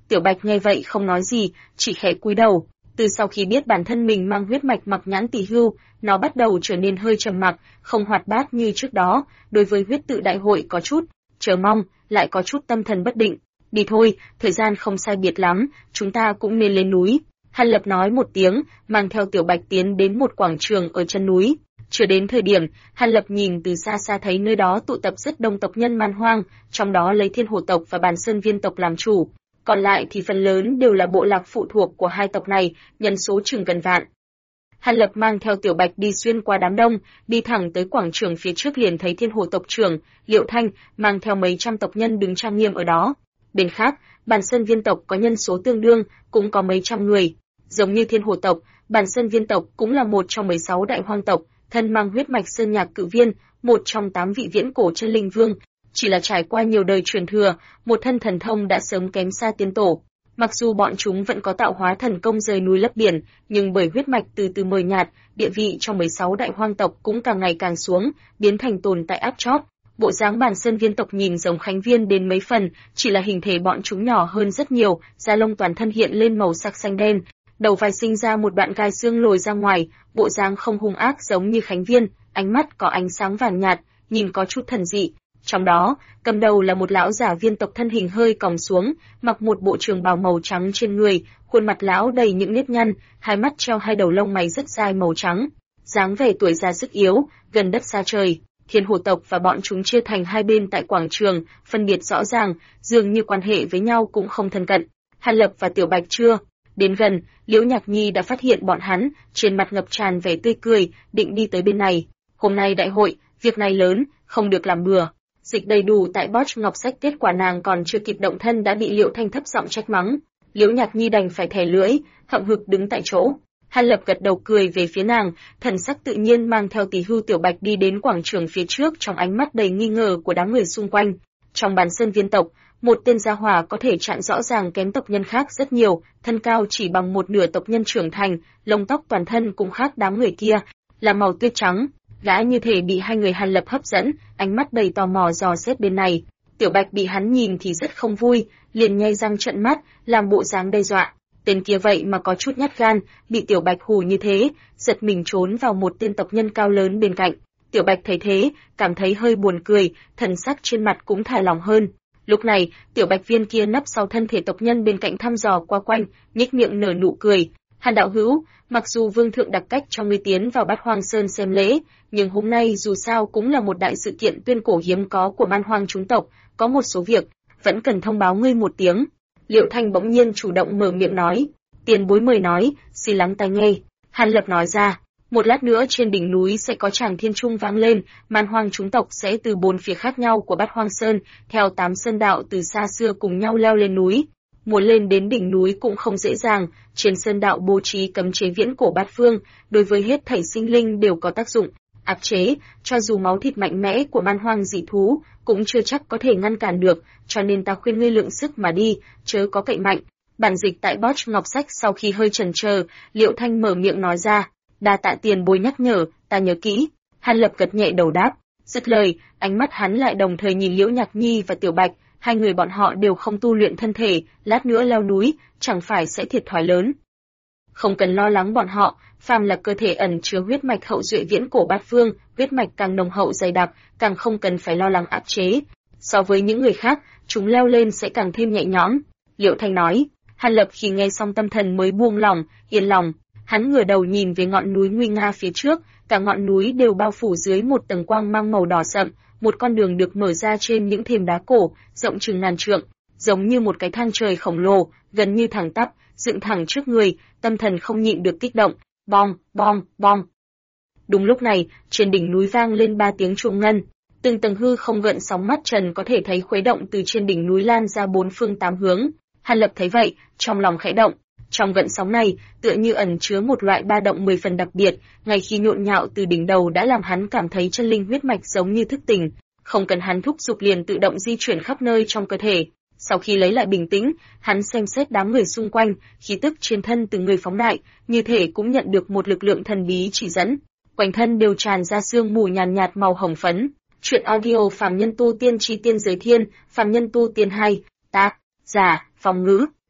Tiểu Bạch nghe vậy không nói gì, chỉ khẽ cúi đầu. Từ sau khi biết bản thân mình mang huyết mạch Mặc Nhãn Tỷ Hưu, nó bắt đầu trở nên hơi trầm mặc, không hoạt bát như trước đó, đối với huyết tự đại hội có chút chờ mong, lại có chút tâm thần bất định. Đi thôi, thời gian không sai biệt lắm, chúng ta cũng nên lên núi. Hàn Lập nói một tiếng, mang theo Tiểu Bạch tiến đến một quảng trường ở chân núi. Chưa đến thời điểm, Hàn Lập nhìn từ xa xa thấy nơi đó tụ tập rất đông tộc nhân man hoang, trong đó lấy Thiên Hổ tộc và Bàn Sơn Viên tộc làm chủ. Còn lại thì phần lớn đều là bộ lạc phụ thuộc của hai tộc này, nhân số chừng gần vạn. Hàn Lập mang theo Tiểu Bạch đi xuyên qua đám đông, đi thẳng tới quảng trường phía trước liền thấy Thiên Hổ tộc trưởng, Liệu Thanh, mang theo mấy trăm tộc nhân đứng trang nghiêm ở đó. Bên khác, Bàn Sơn Viên tộc có nhân số tương đương, cũng có mấy trăm người. Giống như Thiên Hổ tộc, Bàn Sơn Viên tộc cũng là một trong 16 đại hoang tộc, thân mang huyết mạch Sơn Nhạc Cự Viên, một trong 8 vị viễn cổ chân linh vương. Chỉ là trải qua nhiều đời truyền thừa, một thân thần thông đã sớm kém xa tiên tổ. Mặc dù bọn chúng vẫn có tạo hóa thần công rời núi lấp biển, nhưng bởi huyết mạch từ từ mờ nhạt, địa vị trong 16 đại hoang tộc cũng càng ngày càng xuống, biến thành tồn tại áp chót. Bộ dáng Bàn Sơn Viên tộc nhìn giống Khánh Viên đến mấy phần, chỉ là hình thể bọn chúng nhỏ hơn rất nhiều, da lông toàn thân hiện lên màu sắc xanh đen, đầu vai sinh ra một đoạn gai xương lồi ra ngoài, bộ dáng không hung ác giống như Khánh Viên, ánh mắt có ánh sáng vàng nhạt, nhìn có chút thần dị. Trong đó, cầm đầu là một lão giả viên tộc thân hình hơi còng xuống, mặc một bộ trường bào màu trắng trên người, khuôn mặt lão đầy những nếp nhăn, hai mắt treo hai đầu lông mày rất dài màu trắng, dáng vẻ tuổi già sức yếu, gần đất xa trời. Thiên Hổ tộc và bọn chúng chia thành hai bên tại quảng trường, phân biệt rõ ràng, dường như quan hệ với nhau cũng không thân cận. Hàn Lập và Tiểu Bạch chưa đến gần, Liễu Nhạc Nhi đã phát hiện bọn hắn, trên mặt ngập tràn vẻ tươi cười, định đi tới bên này. Hôm nay đại hội, việc này lớn, không được làm bừa. Dịch đầy đủ tại Bosch Ngọc Sách, kết quả nàng còn chưa kịp động thân đã bị Liễu Thanh thấp giọng trách mắng. Liễu Nhạc Nhi đành phải thè lưỡi, hậm hực đứng tại chỗ. Hàn Lập gật đầu cười về phía nàng, thần sắc tự nhiên mang theo Tỷ Hưu Tiểu Bạch đi đến quảng trường phía trước trong ánh mắt đầy nghi ngờ của đám người xung quanh. Trong Bàn Sơn Viên tộc, một tên gia hỏa có thể chặn rõ ràng kém tộc nhân khác rất nhiều, thân cao chỉ bằng một nửa tộc nhân trưởng thành, lông tóc toàn thân cũng khác đám người kia, là màu tuyết trắng. Gã như thể bị hai người Hàn Lập hấp dẫn, ánh mắt đầy tò mò dò xét bên này. Tiểu Bạch bị hắn nhìn thì rất không vui, liền nhe răng trợn mắt, làm bộ dáng đe dọa. Tên kia vậy mà có chút nhát gan, bị Tiểu Bạch hù như thế, giật mình trốn vào một tên tộc nhân cao lớn bên cạnh. Tiểu Bạch thấy thế, cảm thấy hơi buồn cười, thần sắc trên mặt cũng thả lỏng hơn. Lúc này, Tiểu Bạch viên kia nấp sau thân thể tộc nhân bên cạnh thăm dò qua quanh, nhếch miệng nở nụ cười. Hàn đạo hữu, mặc dù vương thượng đặc cách cho ngươi tiến vào Bát Hoang Sơn xem lễ, nhưng hôm nay dù sao cũng là một đại sự kiện tuyên cổ hiếm có của Man Hoang chúng tộc, có một số việc vẫn cần thông báo ngươi một tiếng. Liệu Thanh bỗng nhiên chủ động mở miệng nói, tiền bối mời nói, xin lắng tai nghe. Hàn Lập nói ra, một lát nữa trên đỉnh núi sẽ có tràng thiên trung vang lên, Man Hoang chúng tộc sẽ từ 4 phía khác nhau của Bát Hoang Sơn, theo 8 sơn đạo từ xa xưa cùng nhau leo lên núi. Muốn lên đến đỉnh núi cũng không dễ dàng, trên sơn đạo bố trí cấm chế viễn cổ bát phương, đối với hết thảy sinh linh đều có tác dụng áp chế, cho dù máu thịt mạnh mẽ của Man Hoang dị thú cũng chưa chắc có thể ngăn cản được, cho nên ta khuyên ngươi lượng sức mà đi, chớ có cậy mạnh. Bản dịch tại Bosch Ngọc Sách sau khi hơi chần chờ, Liễu Thanh mở miệng nói ra, đa tạ tiền bối nhắc nhở, ta nhớ kỹ. Hàn Lập gật nhẹ đầu đáp, dứt lời, ánh mắt hắn lại đồng thời nhìn Liễu Nhạc Nhi và Tiểu Bạch, hai người bọn họ đều không tu luyện thân thể, lát nữa leo núi, chẳng phải sẽ thiệt thòi lớn. Không cần lo lắng bọn họ, phàm là cơ thể ẩn chứa huyết mạch hậu duệ viễn cổ bát phương, huyết mạch càng nồng hậu dày đặc, càng không cần phải lo lắng áp chế. So với những người khác, chúng leo lên sẽ càng thêm nhẹ nhõm. Liễu Thanh nói. Hàn Lập khi nghe xong tâm thần mới buông lòng, yên lòng. Hắn ngửa đầu nhìn về ngọn núi nguy nga phía trước, cả ngọn núi đều bao phủ dưới một tầng quang mang màu đỏ sậm, một con đường được mở ra trên những thềm đá cổ, rộng chừng ngàn trượng, giống như một cái thang trời khổng lồ, gần như thẳng tắp, dựng thẳng trước người, tâm thần không nhịn được kích động, bong, bong, bong. Đúng lúc này, trên đỉnh núi vang lên 3 tiếng chuông ngân, từng tầng hư không gợn sóng mắt trần có thể thấy khuấy động từ trên đỉnh núi lan ra 4 phương 8 hướng. Hàn Lập thấy vậy, trong lòng khẽ động. Trong gợn sóng này, tựa như ẩn chứa một loại ba động 10 phần đặc biệt, ngay khi nhộn nhạo từ đỉnh đầu đã làm hắn cảm thấy chân linh huyết mạch giống như thức tỉnh, không cần hắn thúc giục liền tự động di chuyển khắp nơi trong cơ thể. Sau khi lấy lại bình tĩnh, hắn xem xét đám người xung quanh, khí tức trên thân từng người phóng đại, như thể cũng nhận được một lực lượng thần bí chỉ dẫn. Quanh thân đều tràn ra sương mù nhàn nhạt màu hồng phấn. Truyện audio Phàm Nhân Tu Tiên Chi Tiên Giới Thiên, Phàm Nhân Tu Tiên 2, tác giả Phong Ngữ.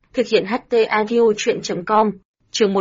Thực hiện HT Audio chuyện.com. Chương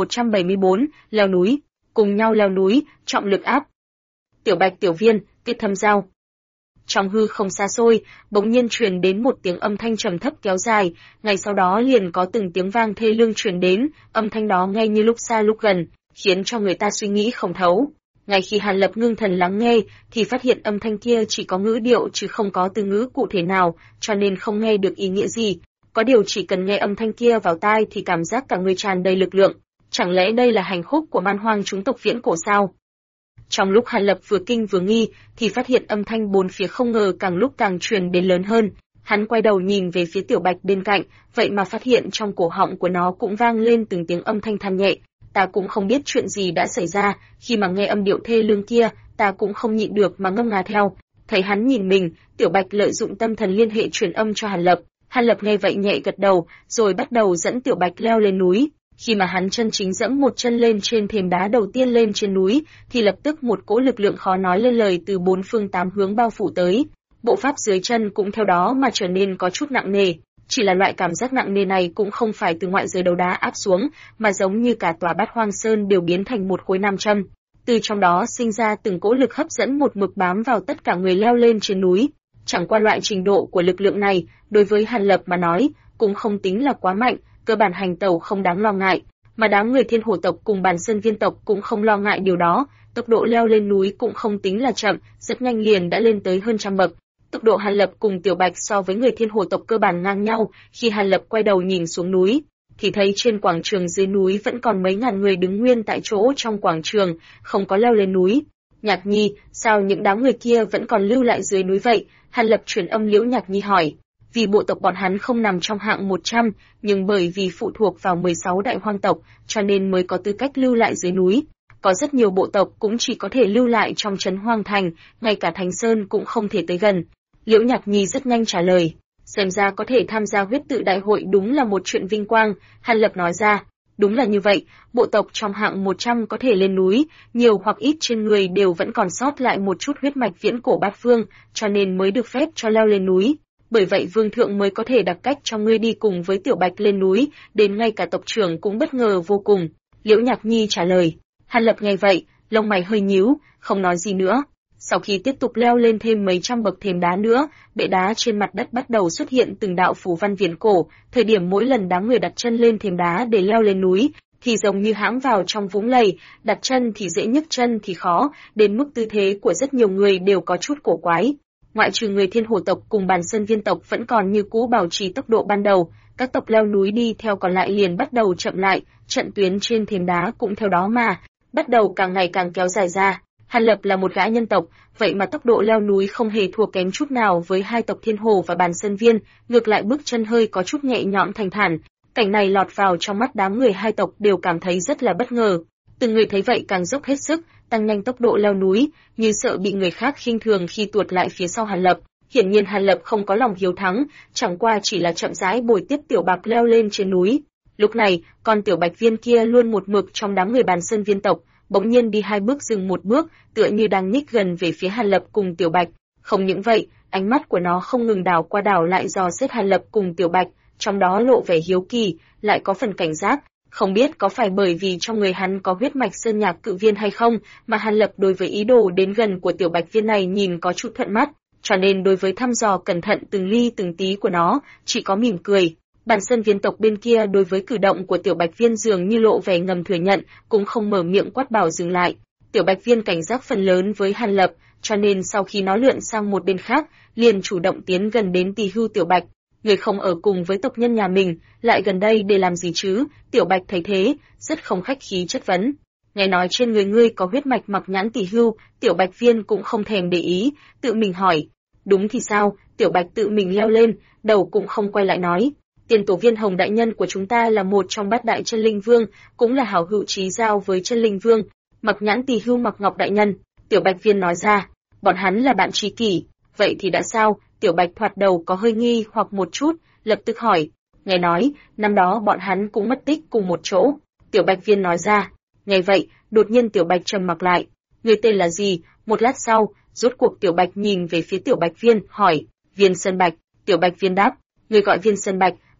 1174, leo núi. Cùng nhau leo núi, trọng lực áp. Tiểu Bạch Tiểu Viên, kết thâm giao. Trong hư không xa xôi, bỗng nhiên truyền đến một tiếng âm thanh trầm thấp kéo dài, ngay sau đó liền có từng tiếng vang thê lương truyền đến, âm thanh đó nghe như lúc xa lúc gần, khiến cho người ta suy nghĩ không thấu. Ngay khi Hàn Lập ngưng thần lắng nghe, thì phát hiện âm thanh kia chỉ có ngữ điệu chứ không có từ ngữ cụ thể nào, cho nên không nghe được ý nghĩa gì. Có điều chỉ cần nghe âm thanh kia vào tai thì cảm giác cả người tràn đầy lực lượng. Chẳng lẽ đây là hành khúc của man hoang chúng tộc viễn cổ sao? Trong lúc Hàn Lập vừa kinh vừa nghi, thì phát hiện âm thanh bốn phía không ngờ càng lúc càng truyền đến lớn hơn. Hắn quay đầu nhìn về phía Tiểu Bạch bên cạnh, vậy mà phát hiện trong cổ họng của nó cũng vang lên từng tiếng âm thanh than nhẹ. Ta cũng không biết chuyện gì đã xảy ra, khi mà nghe âm điệu thê lương kia, ta cũng không nhịn được mà ngâm nga theo. Thấy hắn nhìn mình, Tiểu Bạch lợi dụng tâm thần liên hệ truyền âm cho Hàn Lập. Hàn Lập nghe vậy nhẹ gật đầu, rồi bắt đầu dẫn Tiểu Bạch leo lên núi. Khi mà hắn chân chính dẫm một chân lên trên thềm đá đầu tiên lên trên núi, thì lập tức một cỗ lực lượng khó nói lên lời từ bốn phương tám hướng bao phủ tới. Bộ pháp dưới chân cũng theo đó mà trở nên có chút nặng nề. Chỉ là loại cảm giác nặng nề này cũng không phải từ ngoại giới đầu đá áp xuống, mà giống như cả tòa Bát Hoang Sơn đều biến thành một khối nam châm. Từ trong đó sinh ra từng cỗ lực hấp dẫn một mực bám vào tất cả người leo lên trên núi. Chẳng qua loại trình độ của lực lượng này, đối với Hàn Lập mà nói, cũng không tính là quá mạnh, cơ bản hành tẩu không đáng lo ngại, mà đám người Thiên Hổ tộc cùng Bàn Sơn Viên tộc cũng không lo ngại điều đó, tốc độ leo lên núi cũng không tính là chậm, rất nhanh liền đã lên tới hơn trăm bậc. Tốc độ Hàn Lập cùng Tiểu Bạch so với người Thiên Hổ tộc cơ bản ngang nhau, khi Hàn Lập quay đầu nhìn xuống núi, thì thấy trên quảng trường dưới núi vẫn còn mấy ngàn người đứng nguyên tại chỗ trong quảng trường, không có leo lên núi. Nhạc Nhi, sao những đám người kia vẫn còn lưu lại dưới núi vậy? Hàn Lập truyền âm Liễu Nhạc Nhi hỏi. Vì bộ tộc bọn hắn không nằm trong hạng 100, nhưng bởi vì phụ thuộc vào 16 đại hoang tộc, cho nên mới có tư cách lưu lại dưới núi. Có rất nhiều bộ tộc cũng chỉ có thể lưu lại trong trấn Hoang Thành, ngay cả Thành Sơn cũng không thể tới gần. Liễu Nhạc Nhi rất nhanh trả lời. Xem ra có thể tham gia huyết tự đại hội đúng là một chuyện vinh quang, Hàn Lập nói ra. Đúng là như vậy, bộ tộc trong hạng 100 có thể lên núi, nhiều hoặc ít trên người đều vẫn còn sót lại một chút huyết mạch viễn cổ bát phương, cho nên mới được phép cho leo lên núi. Bởi vậy vương thượng mới có thể đặt cách cho ngươi đi cùng với Tiểu Bạch lên núi, đến ngay cả tộc trưởng cũng bất ngờ vô cùng. Liễu Nhạc Nhi trả lời. Hàn Lập nghe vậy, lông mày hơi nhíu, không nói gì nữa. Sau khi tiếp tục leo lên thêm mấy trăm bậc thềm đá nữa, bệ đá trên mặt đất bắt đầu xuất hiện từng đạo phù văn viễn cổ, thời điểm mỗi lần đám người đặt chân lên thềm đá để leo lên núi, thì giống như hãm vào trong vũng lầy, đặt chân thì dễ nhấc chân thì khó, đến mức tư thế của rất nhiều người đều có chút cổ quái. Ngoại trừ người Thiên Hổ tộc cùng Bàn Sơn Viên tộc vẫn còn như cũ bảo trì tốc độ ban đầu, các tộc leo núi đi theo còn lại liền bắt đầu chậm lại, trận tuyến trên thềm đá cũng theo đó mà bắt đầu càng ngày càng kéo dài ra. Hàn Lập là một gã nhân tộc, vậy mà tốc độ leo núi không hề thua kém chút nào với hai tộc Thiên Hồ và Bàn Sơn Viên, ngược lại bước chân hơi có chút nhẹ nhõm thanh thản. Cảnh này lọt vào trong mắt đám người hai tộc đều cảm thấy rất là bất ngờ. Từng người thấy vậy càng dốc hết sức, tăng nhanh tốc độ leo núi, như sợ bị người khác khinh thường khi tuột lại phía sau Hàn Lập. Hiển nhiên Hàn Lập không có lòng hiếu thắng, chẳng qua chỉ là chậm rãi bồi tiếp Tiểu Bạch leo lên trên núi. Lúc này, con Tiểu Bạch Viên kia luôn một mực trong đám người Bàn Sơn Viên tộc, bỗng nhiên đi hai bước dừng một bước, tựa như đang nhích gần về phía Hàn Lập cùng Tiểu Bạch. Không những vậy, ánh mắt của nó không ngừng đảo qua đảo lại dò xét Hàn Lập cùng Tiểu Bạch, trong đó lộ vẻ hiếu kỳ, lại có phần cảnh giác. Không biết có phải bởi vì trong người hắn có huyết mạch sơn nhạc cự viên hay không, mà Hàn Lập đối với ý đồ đến gần của Tiểu Bạch Viên này nhìn có chút thuận mắt, cho nên đối với thăm dò cẩn thận từng ly từng tí của nó, chỉ có mỉm cười. Bàn Sơn Viên tộc bên kia đối với cử động của Tiểu Bạch Viên dường như lộ vẻ ngầm thừa nhận, cũng không mở miệng quát bảo dừng lại. Tiểu Bạch Viên cảnh giác phần lớn với Hàn Lập, cho nên sau khi nó lượn sang một bên khác, liền chủ động tiến gần đến tỉ hưu Tiểu Bạch. Người không ở cùng với tộc nhân nhà mình, lại gần đây để làm gì chứ? Tiểu Bạch thấy thế, rất không khách khí chất vấn. Nghe nói trên người ngươi có huyết mạch mặc nhãn tỉ hưu, Tiểu Bạch Viên cũng không thèm để ý, tự mình hỏi. Đúng thì sao? Tiểu Bạch tự mình leo lên, đầu cũng không quay lại nói. Tiền tổ Viên Hồng đại nhân của chúng ta là một trong bát đại chân linh vương, cũng là hảo hữu chí giao với chân linh vương. Mặc nhãn tỉ hưu Mặc Ngọc đại nhân, Tiểu Bạch Viên nói ra. Bọn hắn là bạn tri kỷ. Vậy thì đã sao? Tiểu Bạch thoạt đầu có hơi nghi hoặc một chút, lập tức hỏi. Nghe nói, năm đó bọn hắn cũng mất tích cùng một chỗ. Tiểu Bạch Viên nói ra. Nghe vậy, đột nhiên Tiểu Bạch trầm mặc lại. Người tên là gì? Một lát sau, rốt cuộc Tiểu Bạch nhìn về phía Tiểu Bạch Viên, hỏi. Viên Sơn Bạch. Tiểu Bạch Viên đáp. Người gọi Viên Sơn Bạch,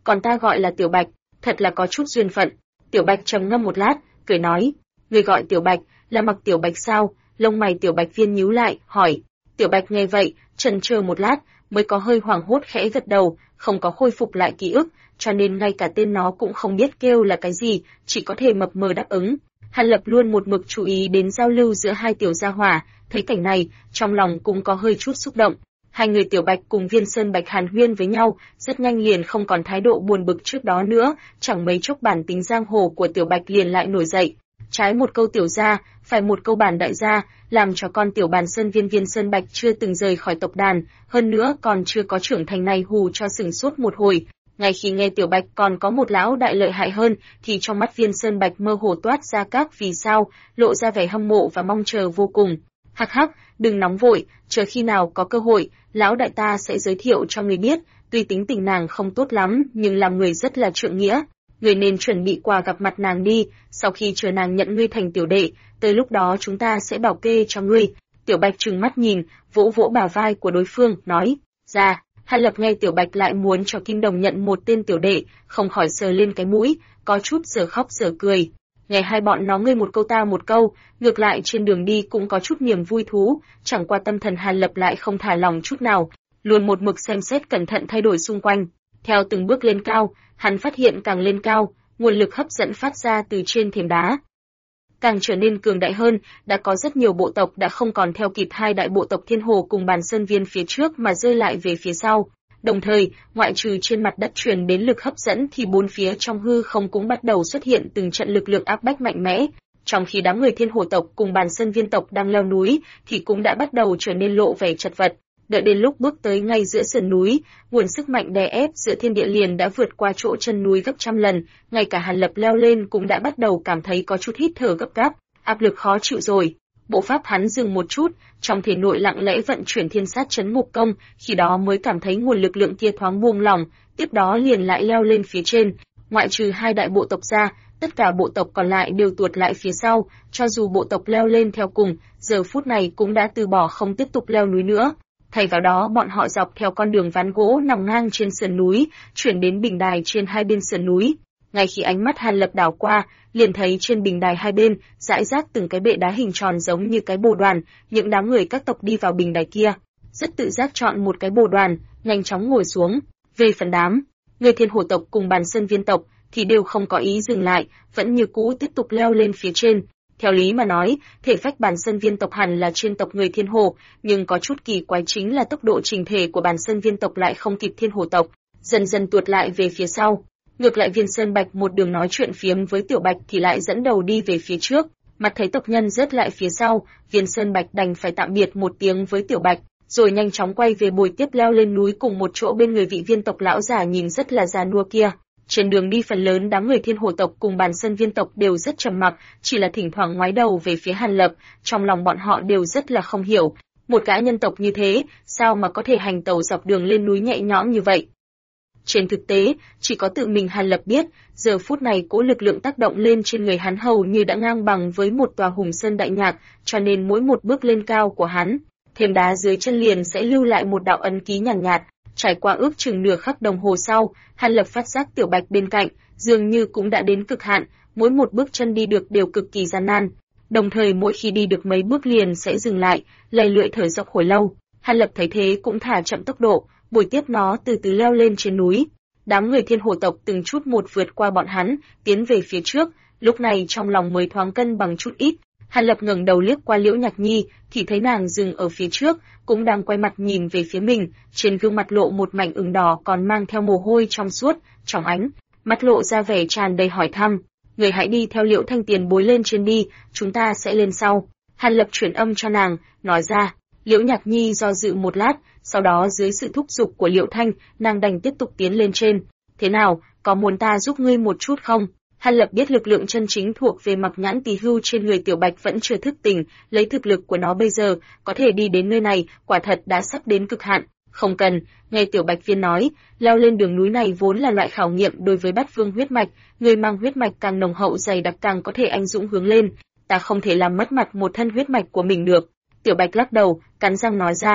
còn ta gọi là Tiểu Bạch, thật là có chút duyên phận. Tiểu Bạch trầm ngâm một lát, cười nói, ngươi gọi Tiểu Bạch, là Mặc Tiểu Bạch sao? Lông mày Tiểu Bạch Viên nhíu lại, hỏi. Tiểu Bạch nghe vậy, chần chờ một lát, mới có hơi hoảng hốt khẽ gật đầu, không có khôi phục lại ký ức, cho nên ngay cả tên nó cũng không biết kêu là cái gì, chỉ có thể mập mờ đáp ứng. Hàn Lập luôn một mực chú ý đến giao lưu giữa hai tiểu gia hỏa, thấy cảnh này, trong lòng cũng có hơi chút xúc động. Hai người Tiểu Bạch cùng Viên Sơn Bạch hàn huyên với nhau, rất nhanh liền không còn thái độ buồn bực trước đó nữa, chẳng mấy chốc bản tính giang hồ của Tiểu Bạch liền lại nổi dậy. Trái một câu tiểu gia, phải một câu bản đại gia, làm cho con tiểu bàn sơn Viên Sơn Bạch chưa từng rời khỏi tộc đàn, hơn nữa còn chưa có trưởng thành này hù cho sừng sốt một hồi. Ngay khi nghe Tiểu Bạch còn có một lão đại lợi hại hơn, thì trong mắt Viên Sơn Bạch mơ hồ toát ra các vì sao, lộ ra vẻ hâm mộ và mong chờ vô cùng. Hắc hắc, đừng nóng vội, chờ khi nào có cơ hội, lão đại ta sẽ giới thiệu cho người biết, tuy tính tình nàng không tốt lắm, nhưng làm người rất là trượng nghĩa. Người nên chuẩn bị quà gặp mặt nàng đi, sau khi chờ nàng nhận ngươi thành tiểu đệ, tới lúc đó chúng ta sẽ bảo kê cho ngươi. Tiểu Bạch trừng mắt nhìn, vỗ vỗ bả vai của đối phương, nói, ra. Hàn Lập nghe Tiểu Bạch lại muốn cho Kim Đồng nhận một tên tiểu đệ, không khỏi sờ lên cái mũi, có chút giờ khóc giờ cười. Nghe hai bọn nó ngươi một câu ta một câu, ngược lại trên đường đi cũng có chút niềm vui thú, chẳng qua tâm thần Hàn Lập lại không thả lòng chút nào, luôn một mực xem xét cẩn thận thay đổi xung quanh. Theo từng bước lên cao, hắn phát hiện càng lên cao, nguồn lực hấp dẫn phát ra từ trên thềm đá càng trở nên cường đại hơn, đã có rất nhiều bộ tộc đã không còn theo kịp hai đại bộ tộc Thiên Hồ cùng Bàn Sơn Viên phía trước mà rơi lại về phía sau. Đồng thời, ngoại trừ trên mặt đất truyền đến lực hấp dẫn thì bốn phía trong hư không cũng bắt đầu xuất hiện từng trận lực lượng áp bách mạnh mẽ. Trong khi đám người Thiên Hồ tộc cùng Bàn Sơn Viên tộc đang leo núi, thì cũng đã bắt đầu trở nên lộ vẻ chật vật. Đợi đến lúc bước tới ngay giữa sườn núi, nguồn sức mạnh đè ép giữa thiên địa liền đã vượt qua chỗ chân núi gấp trăm lần, ngay cả Hàn Lập leo lên cũng đã bắt đầu cảm thấy có chút hít thở gấp gáp, áp lực khó chịu rồi. Bộ pháp hắn dừng một chút, trong thể nội lặng lẽ vận chuyển thiên sát chấn ngục công, khi đó mới cảm thấy nguồn lực lượng kia thoáng buông lỏng, tiếp đó liền lại leo lên phía trên. Ngoại trừ hai đại bộ tộc ra, tất cả bộ tộc còn lại đều tuột lại phía sau, cho dù bộ tộc leo lên theo cùng, giờ phút này cũng đã từ bỏ không tiếp tục leo núi nữa. Thay vào đó bọn họ dọc theo con đường ván gỗ nằm ngang trên sườn núi, chuyển đến bình đài trên hai bên sườn núi. Ngay khi ánh mắt Hàn Lập đảo qua, liền thấy trên bình đài hai bên, rải rác từng cái bệ đá hình tròn giống như cái bồ đoàn, những đám người các tộc đi vào bình đài kia, rất tự giác chọn một cái bồ đoàn, nhanh chóng ngồi xuống. Về phần đám người Thiên Hồ tộc cùng Bàn Sơn Viên tộc thì đều không có ý dừng lại, vẫn như cũ tiếp tục leo lên phía trên. Theo lý mà nói, thể phách Bàn Sơn Viên tộc hẳn là trên tộc người Thiên Hồ, nhưng có chút kỳ quái chính là tốc độ trình thể của Bàn Sơn Viên tộc lại không kịp Thiên Hồ tộc, dần dần tuột lại về phía sau. Ngược lại Viên Sơn Bạch một đường nói chuyện phiếm với Tiểu Bạch thì lại dẫn đầu đi về phía trước, mặt thấy tộc nhân rớt lại phía sau, Viên Sơn Bạch đành phải tạm biệt một tiếng với Tiểu Bạch, rồi nhanh chóng quay về bồi tiếp leo lên núi cùng một chỗ bên người vị viên tộc lão già nhìn rất là già nua kia. Trên đường đi phần lớn đám người Thiên Hồ tộc cùng Bàn Sơn Viên tộc đều rất trầm mặc, chỉ là thỉnh thoảng ngoái đầu về phía Hàn Lập, trong lòng bọn họ đều rất là không hiểu, một gã nhân tộc như thế, sao mà có thể hành tẩu dọc đường lên núi nhẹ nhõm như vậy. Trên thực tế, chỉ có tự mình Hàn Lập biết, giờ phút này cỗ lực lượng tác động lên trên người hắn hầu như đã ngang bằng với một tòa Hùng Sơn đại nhạc, cho nên mỗi một bước lên cao của hắn, thềm đá dưới chân liền sẽ lưu lại một đạo ấn ký nhàn nhạt. Trải qua ước chừng nửa khắc đồng hồ sau, Hàn Lập phát giác Tiểu Bạch bên cạnh, dường như cũng đã đến cực hạn, mỗi một bước chân đi được đều cực kỳ gian nan. Đồng thời mỗi khi đi được mấy bước liền sẽ dừng lại, lầy lưỡi thở dốc hồi lâu. Hàn Lập thấy thế cũng thả chậm tốc độ, bồi tiếp nó từ từ leo lên trên núi. Đám người Thiên Hồ tộc từng chút một vượt qua bọn hắn, tiến về phía trước, lúc này trong lòng mới thoáng cân bằng chút ít. Hàn Lập ngẩng đầu liếc qua Liễu Nhạc Nhi, thì thấy nàng dừng ở phía trước, cũng đang quay mặt nhìn về phía mình, trên gương mặt lộ một mảnh ửng đỏ còn mang theo mồ hôi trong suốt, trong ánh mắt lộ ra vẻ tràn đầy hỏi thăm. Người hãy đi theo Liễu Thanh tiền bối lên trên đi, chúng ta sẽ lên sau. Hàn Lập chuyển âm cho nàng, nói ra. Liễu Nhạc Nhi do dự một lát, sau đó dưới sự thúc giục của Liễu Thanh, nàng đành tiếp tục tiến lên trên. Thế nào, có muốn ta giúp ngươi một chút không? Hàn Lập biết lực lượng chân chính thuộc về Mặc Nhãn Tỳ Hưu trên người Tiểu Bạch vẫn chưa thức tỉnh, lấy thực lực của nó bây giờ, có thể đi đến nơi này, quả thật đã sắp đến cực hạn. Không cần, nghe Tiểu Bạch Viên nói, leo lên đường núi này vốn là loại khảo nghiệm đối với Bát Vương huyết mạch, người mang huyết mạch càng nồng hậu dày đặc càng có thể anh dũng hướng lên, ta không thể làm mất mặt một thân huyết mạch của mình được. Tiểu Bạch lắc đầu, cắn răng nói ra,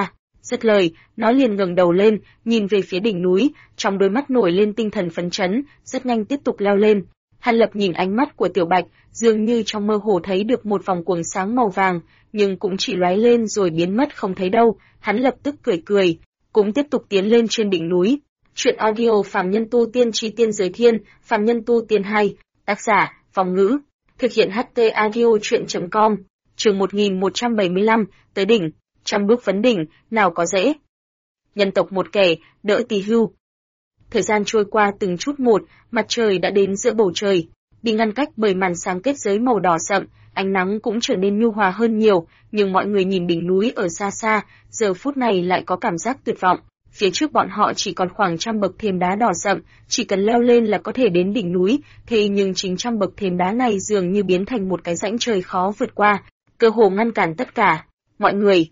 Dứt lời, nó liền ngẩng đầu lên, nhìn về phía đỉnh núi, trong đôi mắt nổi lên tinh thần phấn chấn, rất nhanh tiếp tục leo lên. Hàn Lập nhìn ánh mắt của Tiểu Bạch, dường như trong mơ hồ thấy được một vòng cuồng sáng màu vàng, nhưng cũng chỉ lóe lên rồi biến mất không thấy đâu. Hắn lập tức cười cười, cũng tiếp tục tiến lên trên đỉnh núi. Truyện audio Phàm Nhân Tu Tiên Chi Tiên Giới Thiên, Phàm Nhân Tu Tiên 2, tác giả, Phong Ngữ, thực hiện HT audio truyện.com, chương 1175, tới đỉnh, trăm bước vấn đỉnh, nào có dễ. Nhân tộc một kẻ, đỡ tỳ hưu. Thời gian trôi qua từng chút một, mặt trời đã đến giữa bầu trời, bị ngăn cách bởi màn sáng kết giới màu đỏ sậm, ánh nắng cũng trở nên nhu hòa hơn nhiều, nhưng mọi người nhìn đỉnh núi ở xa xa, giờ phút này lại có cảm giác tuyệt vọng. Phía trước bọn họ chỉ còn khoảng trăm bậc thềm đá đỏ sậm, chỉ cần leo lên là có thể đến đỉnh núi, thế nhưng chính trăm bậc thềm đá này dường như biến thành một cái rãnh trời khó vượt qua, cơ hồ ngăn cản tất cả. Mọi người,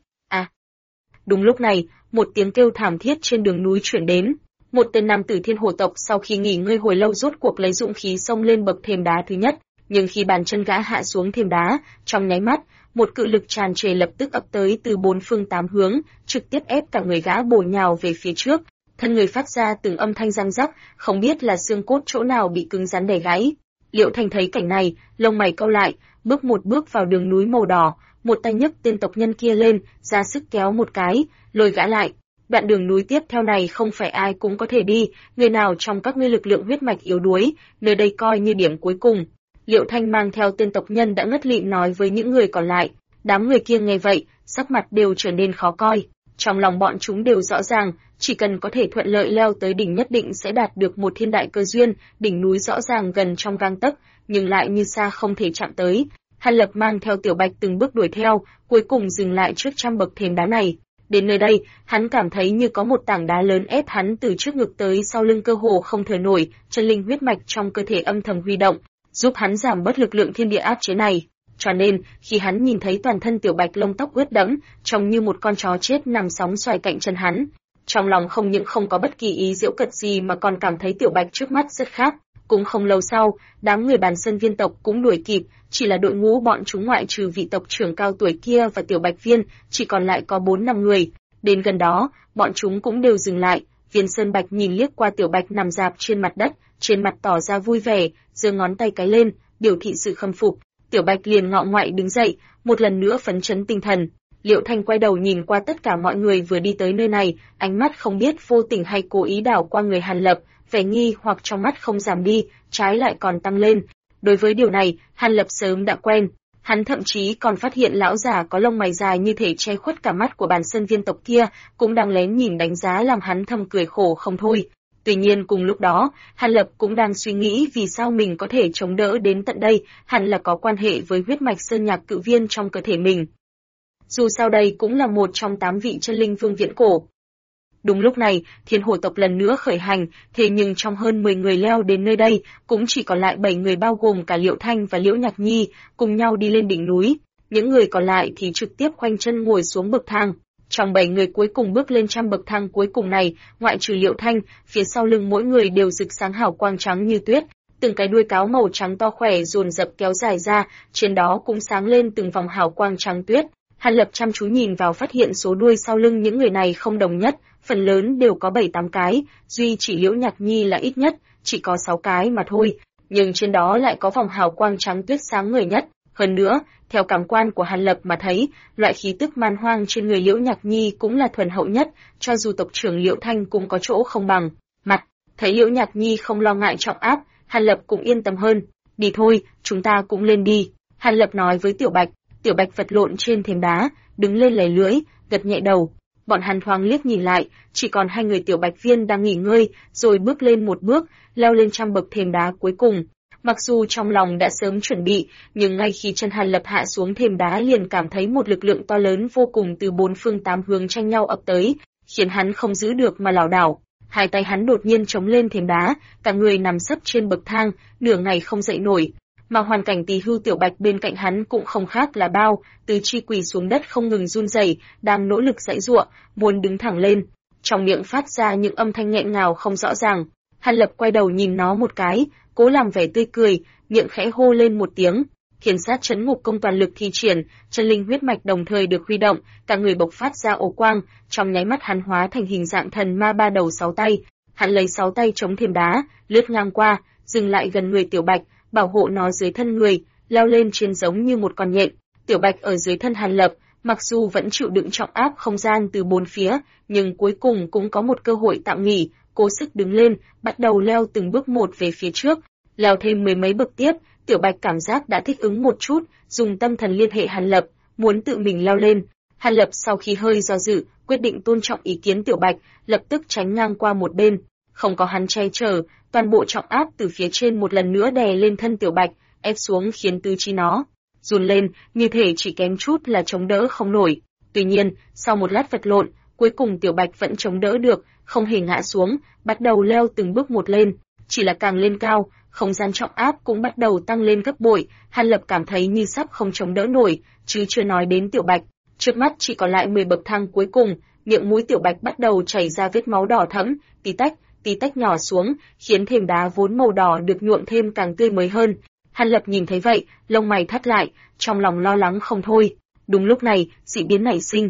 Đúng lúc này, một tiếng kêu thảm thiết trên đường núi chuyển đến. Một tên nam tử Thiên Hồ tộc sau khi nghỉ ngơi hồi lâu rốt cuộc lấy dũng khí xông lên bậc thềm đá thứ nhất, nhưng khi bàn chân gã hạ xuống thềm đá, trong nháy mắt, một cự lực tràn trề lập tức ập tới từ bốn phương tám hướng, trực tiếp ép cả người gã bổ nhào về phía trước. Thân người phát ra từng âm thanh răng rắc, không biết là xương cốt chỗ nào bị cứng rắn đè gãy. Liễu Thanh thấy cảnh này, lông mày cau lại, bước một bước vào đường núi màu đỏ, một tay nhấc tên tộc nhân kia lên, ra sức kéo một cái, lôi gã lại. Đoạn đường núi tiếp theo này không phải ai cũng có thể đi, người nào trong các ngươi lực lượng huyết mạch yếu đuối, nơi đây coi như điểm cuối cùng. Liễu Thanh mang theo tên tộc nhân đã ngất lịm nói với những người còn lại. Đám người kia nghe vậy, sắc mặt đều trở nên khó coi. Trong lòng bọn chúng đều rõ ràng, chỉ cần có thể thuận lợi leo tới đỉnh nhất định sẽ đạt được một thiên đại cơ duyên. Đỉnh núi rõ ràng gần trong gang tấc, nhưng lại như xa không thể chạm tới. Hàn Lập mang theo Tiểu Bạch từng bước đuổi theo, cuối cùng dừng lại trước trăm bậc thềm đá này. Đến nơi đây, hắn cảm thấy như có một tảng đá lớn ép hắn từ trước ngực tới sau lưng, cơ hồ không thở nổi, chân linh huyết mạch trong cơ thể âm thầm huy động, giúp hắn giảm bớt lực lượng thiên địa áp chế này. Cho nên, khi hắn nhìn thấy toàn thân Tiểu Bạch lông tóc ướt đẫm, trông như một con chó chết nằm sóng xoài cạnh chân hắn, trong lòng không những không có bất kỳ ý giễu cợt gì mà còn cảm thấy Tiểu Bạch trước mắt rất khác. Cũng không lâu sau, đám người Bàn Sơn Viên tộc cũng đuổi kịp, chỉ là đội ngũ bọn chúng ngoại trừ vị tộc trưởng cao tuổi kia và Tiểu Bạch Viên, chỉ còn lại có 4-5 người. Đến gần đó, bọn chúng cũng đều dừng lại. Viên Sơn Bạch nhìn liếc qua Tiểu Bạch nằm rạp trên mặt đất, trên mặt tỏ ra vui vẻ, giơ ngón tay cái lên, biểu thị sự khâm phục. Tiểu Bạch liền ngọ ngoại đứng dậy, một lần nữa phấn chấn tinh thần. Liễu Thanh quay đầu nhìn qua tất cả mọi người vừa đi tới nơi này, ánh mắt không biết vô tình hay cố ý đảo qua người Hàn Lập, vẻ nghi hoặc trong mắt không giảm đi, trái lại còn tăng lên. Đối với điều này, Hàn Lập sớm đã quen. Hắn thậm chí còn phát hiện lão già có lông mày dài như thể che khuất cả mắt của Bàn Sơn Viên tộc kia, cũng đang lén nhìn đánh giá làm hắn thầm cười khổ không thôi. Tuy nhiên cùng lúc đó, Hàn Lập cũng đang suy nghĩ vì sao mình có thể chống đỡ đến tận đây, hẳn là có quan hệ với huyết mạch sơn nhạc cự viên trong cơ thể mình. Dù sao đây cũng là một trong 8 vị chân linh vương viễn cổ. Đúng lúc này, Thiên Hồ tộc lần nữa khởi hành, thế nhưng trong hơn 10 người leo đến nơi đây, cũng chỉ còn lại 7 người bao gồm cả Liễu Thanh và Liễu Nhạc Nhi, cùng nhau đi lên đỉnh núi. Những người còn lại thì trực tiếp khoanh chân ngồi xuống bậc thang. Trong 7 người cuối cùng bước lên trăm bậc thang cuối cùng này, ngoại trừ Liễu Thanh, phía sau lưng mỗi người đều rực sáng hào quang trắng như tuyết, từng cái đuôi cáo màu trắng to khỏe dồn dập kéo dài ra, trên đó cũng sáng lên từng vòng hào quang trắng tuyết. Hàn Lập chăm chú nhìn vào phát hiện số đuôi sau lưng những người này không đồng nhất, phần lớn đều có 7-8 cái, duy chỉ Liễu Nhạc Nhi là ít nhất, chỉ có 6 cái mà thôi, nhưng trên đó lại có vòng hào quang trắng tuyết sáng ngời nhất. Hơn nữa, theo cảm quan của Hàn Lập mà thấy, loại khí tức man hoang trên người Liễu Nhạc Nhi cũng là thuần hậu nhất, cho dù tộc trưởng Liễu Thanh cũng có chỗ không bằng. Mặt, thấy Liễu Nhạc Nhi không lo ngại trọng áp, Hàn Lập cũng yên tâm hơn. Đi thôi, chúng ta cũng lên đi. Hàn Lập nói với Tiểu Bạch. Tiểu Bạch vật lộn trên thềm đá, đứng lên lầy lưỡi, gật nhẹ đầu. Bọn hắn thoáng liếc nhìn lại, chỉ còn 2 người Tiểu Bạch Viên đang nghỉ ngơi, rồi bước lên một bước, leo lên trăm bậc thềm đá cuối cùng. Mặc dù trong lòng đã sớm chuẩn bị, nhưng ngay khi chân Hàn Lập hạ xuống thềm đá liền cảm thấy một lực lượng to lớn vô cùng từ 4 phương 8 hướng tranh nhau ập tới, khiến hắn không giữ được mà lảo đảo. Hai tay hắn đột nhiên chống lên thềm đá, cả người nằm sấp trên bậc thang, nửa ngày không dậy nổi. Mà hoàn cảnh tỳ hưu Tiểu Bạch bên cạnh hắn cũng không khác là bao, tứ chi quỳ xuống đất không ngừng run rẩy, đang nỗ lực giãy giụa, muốn đứng thẳng lên, trong miệng phát ra những âm thanh nghẹn ngào không rõ ràng. Hàn Lập quay đầu nhìn nó một cái, cố làm vẻ tươi cười, miệng khẽ hô lên một tiếng. Thiên sát chấn ngục công toàn lực thi triển, chân linh huyết mạch đồng thời được huy động, cả người bộc phát ra ổ quang, trong nháy mắt hắn hóa thành hình dạng thần ma ba đầu sáu tay. Hắn lấy sáu tay chống thềm đá, lướt ngang qua, dừng lại gần người Tiểu Bạch, bảo hộ nó dưới thân người, leo lên trên giống như một con nhện. Tiểu Bạch ở dưới thân Hàn Lập, mặc dù vẫn chịu đựng trọng áp không gian từ bốn phía, nhưng cuối cùng cũng có một cơ hội tạm nghỉ, cố sức đứng lên, bắt đầu leo từng bước một về phía trước. Leo thêm mười mấy bậc tiếp, Tiểu Bạch cảm giác đã thích ứng một chút, dùng tâm thần liên hệ Hàn Lập, muốn tự mình leo lên. Hàn Lập sau khi hơi do dự, quyết định tôn trọng ý kiến Tiểu Bạch, lập tức tránh ngang qua một bên. Không có hắn che chở, toàn bộ trọng áp từ phía trên một lần nữa đè lên thân Tiểu Bạch, ép xuống khiến tứ chi nó run lên, như thể chỉ kém chút là chống đỡ không nổi. Tuy nhiên, sau một lát vật lộn, cuối cùng Tiểu Bạch vẫn chống đỡ được, không hề ngã xuống, bắt đầu leo từng bước một lên. Chỉ là càng lên cao, không gian trọng áp cũng bắt đầu tăng lên gấp bội, Hàn Lập cảm thấy như sắp không chống đỡ nổi, chứ chưa nói đến Tiểu Bạch. Trước mắt chỉ còn lại 10 bậc thang cuối cùng, miệng mũi Tiểu Bạch bắt đầu chảy ra vết máu đỏ thẫm, tí tách nhỏ xuống, khiến thềm đá vốn màu đỏ được nhuộm thêm càng tươi mới hơn. Hàn Lập nhìn thấy vậy, lông mày thắt lại, trong lòng lo lắng không thôi. Đúng lúc này, dị biến nảy sinh.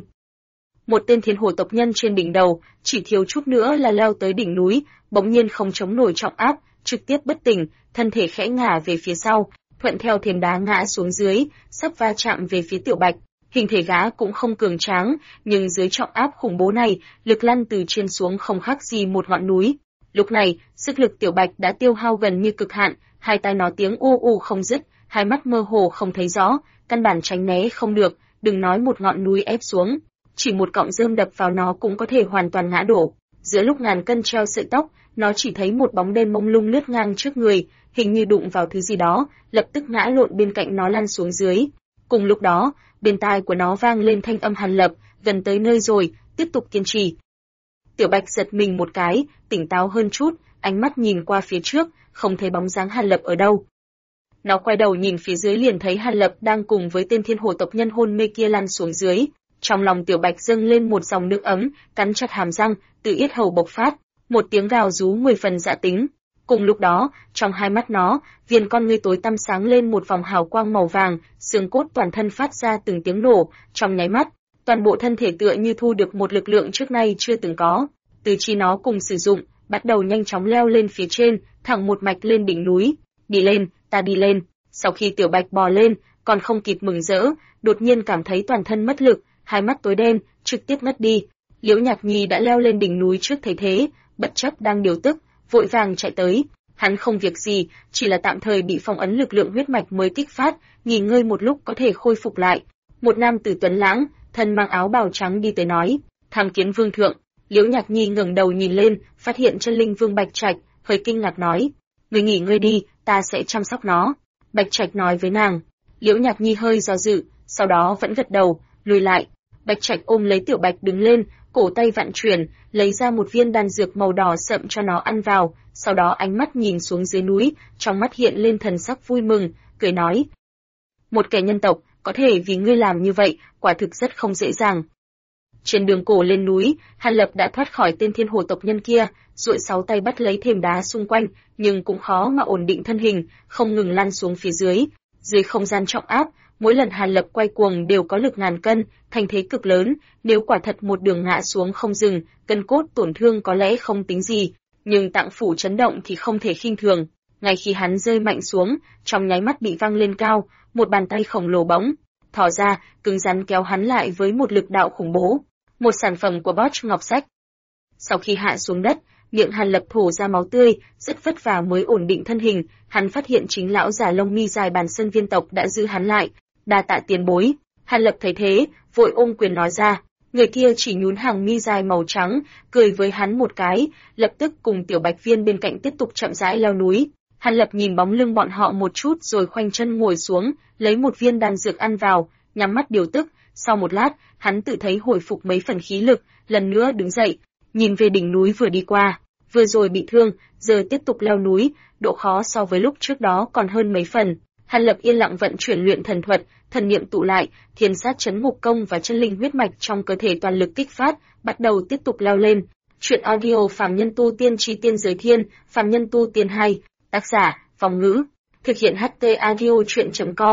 Một tên thiên hồ tộc nhân trên đỉnh đầu, chỉ thiếu chút nữa là leo tới đỉnh núi, bỗng nhiên không chống nổi trọng áp, trực tiếp bất tỉnh, thân thể khẽ ngả về phía sau, thuận theo thềm đá ngã xuống dưới, sắp va chạm về phía Tiểu Bạch. Hình thể gã cũng không cường tráng, nhưng dưới trọng áp khủng bố này, lực lăn từ trên xuống không khác gì một ngọn núi. Lúc này, sức lực Tiểu Bạch đã tiêu hao gần như cực hạn, hai tai nó tiếng u u không dứt, hai mắt mơ hồ không thấy rõ, căn bản tránh né không được, đừng nói một ngọn núi ép xuống, chỉ một cọng rơm đập vào nó cũng có thể hoàn toàn ngã đổ. Giữa lúc ngàn cân treo sợi tóc, nó chỉ thấy một bóng đen mông lung lướt ngang trước người, hình như đụng vào thứ gì đó, lập tức ngã lộn bên cạnh nó lăn xuống dưới. Cùng lúc đó, bên tai của nó vang lên thanh âm Hàn Lập, gần tới nơi rồi, tiếp tục kiên trì. Tiểu Bạch giật mình một cái, tỉnh táo hơn chút, ánh mắt nhìn qua phía trước, không thấy bóng dáng Hàn Lập ở đâu. Nó quay đầu nhìn phía dưới liền thấy Hàn Lập đang cùng với tên thiên hồ tộc nhân hôn mê kia lăn xuống dưới. Trong lòng Tiểu Bạch dâng lên một dòng nước ấm, cắn chặt hàm răng, từ yết hầu bộc phát, một tiếng gào rú 10 phần dạ tính. Cùng lúc đó, trong hai mắt nó, viền con ngươi tối tăm sáng lên một vòng hào quang màu vàng, xương cốt toàn thân phát ra từng tiếng nổ, trong nháy mắt, toàn bộ thân thể tựa như thu được một lực lượng trước nay chưa từng có. Tứ chi nó cùng sử dụng, bắt đầu nhanh chóng leo lên phía trên, thẳng một mạch lên đỉnh núi. Đi lên, ta đi lên. Sau khi Tiểu Bạch bò lên, còn không kịp mừng rỡ, đột nhiên cảm thấy toàn thân mất lực, hai mắt tối đen, trực tiếp ngất đi. Liễu Nhạc Nhi đã leo lên đỉnh núi trước thấy thế, bất chấp đang điều tức, vội vàng chạy tới. Hắn không việc gì, chỉ là tạm thời bị phong ấn lực lượng huyết mạch mới kích phát, nghỉ ngơi một lúc có thể khôi phục lại. Một nam tử tuấn lãng, thân mang áo bào trắng đi tới nói, tham kiến vương thượng. Liễu Nhạc Nhi ngẩng đầu nhìn lên, phát hiện chân linh vương Bạch Trạch, hơi kinh ngạc nói, người nghỉ ngơi đi, ta sẽ chăm sóc nó. Bạch Trạch nói với nàng. Liễu Nhạc Nhi hơi do dự, sau đó vẫn gật đầu, lùi lại. Bạch Trạch ôm lấy Tiểu Bạch đứng lên, cổ tay vặn chuyển, lấy ra một viên đan dược màu đỏ sậm cho nó ăn vào, sau đó ánh mắt nhìn xuống dưới núi, trong mắt hiện lên thần sắc vui mừng, cười nói: một kẻ nhân tộc, có thể vì ngươi làm như vậy, quả thực rất không dễ dàng. Trên đường cổ lên núi, Hàn Lập đã thoát khỏi tên thiên hồ tộc nhân kia, duỗi sáu tay bắt lấy thềm đá xung quanh, nhưng cũng khó mà ổn định thân hình, không ngừng lăn xuống phía dưới. Dưới không gian trọng áp, mỗi lần Hàn Lập quay cuồng đều có lực ngàn cân, thành thế cực lớn, nếu quả thật một đường ngã xuống không dừng, cân cốt tổn thương có lẽ không tính gì, nhưng tạng phủ chấn động thì không thể khinh thường. Ngay khi hắn rơi mạnh xuống, trong nháy mắt bị văng lên cao, một bàn tay khổng lồ bỗng thò ra, cứng rắn kéo hắn lại với một lực đạo khủng bố. Một sản phẩm của Bosch Ngọc Sách. Sau khi hạ xuống đất, miệng Hàn Lập thổ ra máu tươi, rất vất vả mới ổn định thân hình, hắn phát hiện chính lão già lông mi dài bản sơn viên tộc đã giữ hắn lại, đa tạ tiền bối. Hàn Lập thấy thế, vội ôm quyền nói ra. Người kia chỉ nhún hàng mi dài màu trắng, cười với hắn một cái, lập tức cùng Tiểu Bạch Viên bên cạnh tiếp tục chậm rãi leo núi. Hàn Lập nhìn bóng lưng bọn họ một chút rồi khoanh chân ngồi xuống, lấy một viên đan dược ăn vào, nhắm mắt điều tức. Sau một lát, hắn tự thấy hồi phục mấy phần khí lực, lần nữa đứng dậy, nhìn về đỉnh núi vừa đi qua, vừa rồi bị thương, giờ tiếp tục leo núi, độ khó so với lúc trước đó còn hơn mấy phần. Hàn Lập yên lặng vận chuyển luyện thần thuật, thần niệm tụ lại, thiên sát chấn ngục công và chân linh huyết mạch trong cơ thể toàn lực kích phát, bắt đầu tiếp tục leo lên. Truyện audio Phàm Nhân Tu Tiên Chi Tiên Giới Thiên, Phàm Nhân Tu Tiên 2, tác giả, Vòng Ngữ, thực hiện HT audio truyện.com.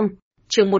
Chương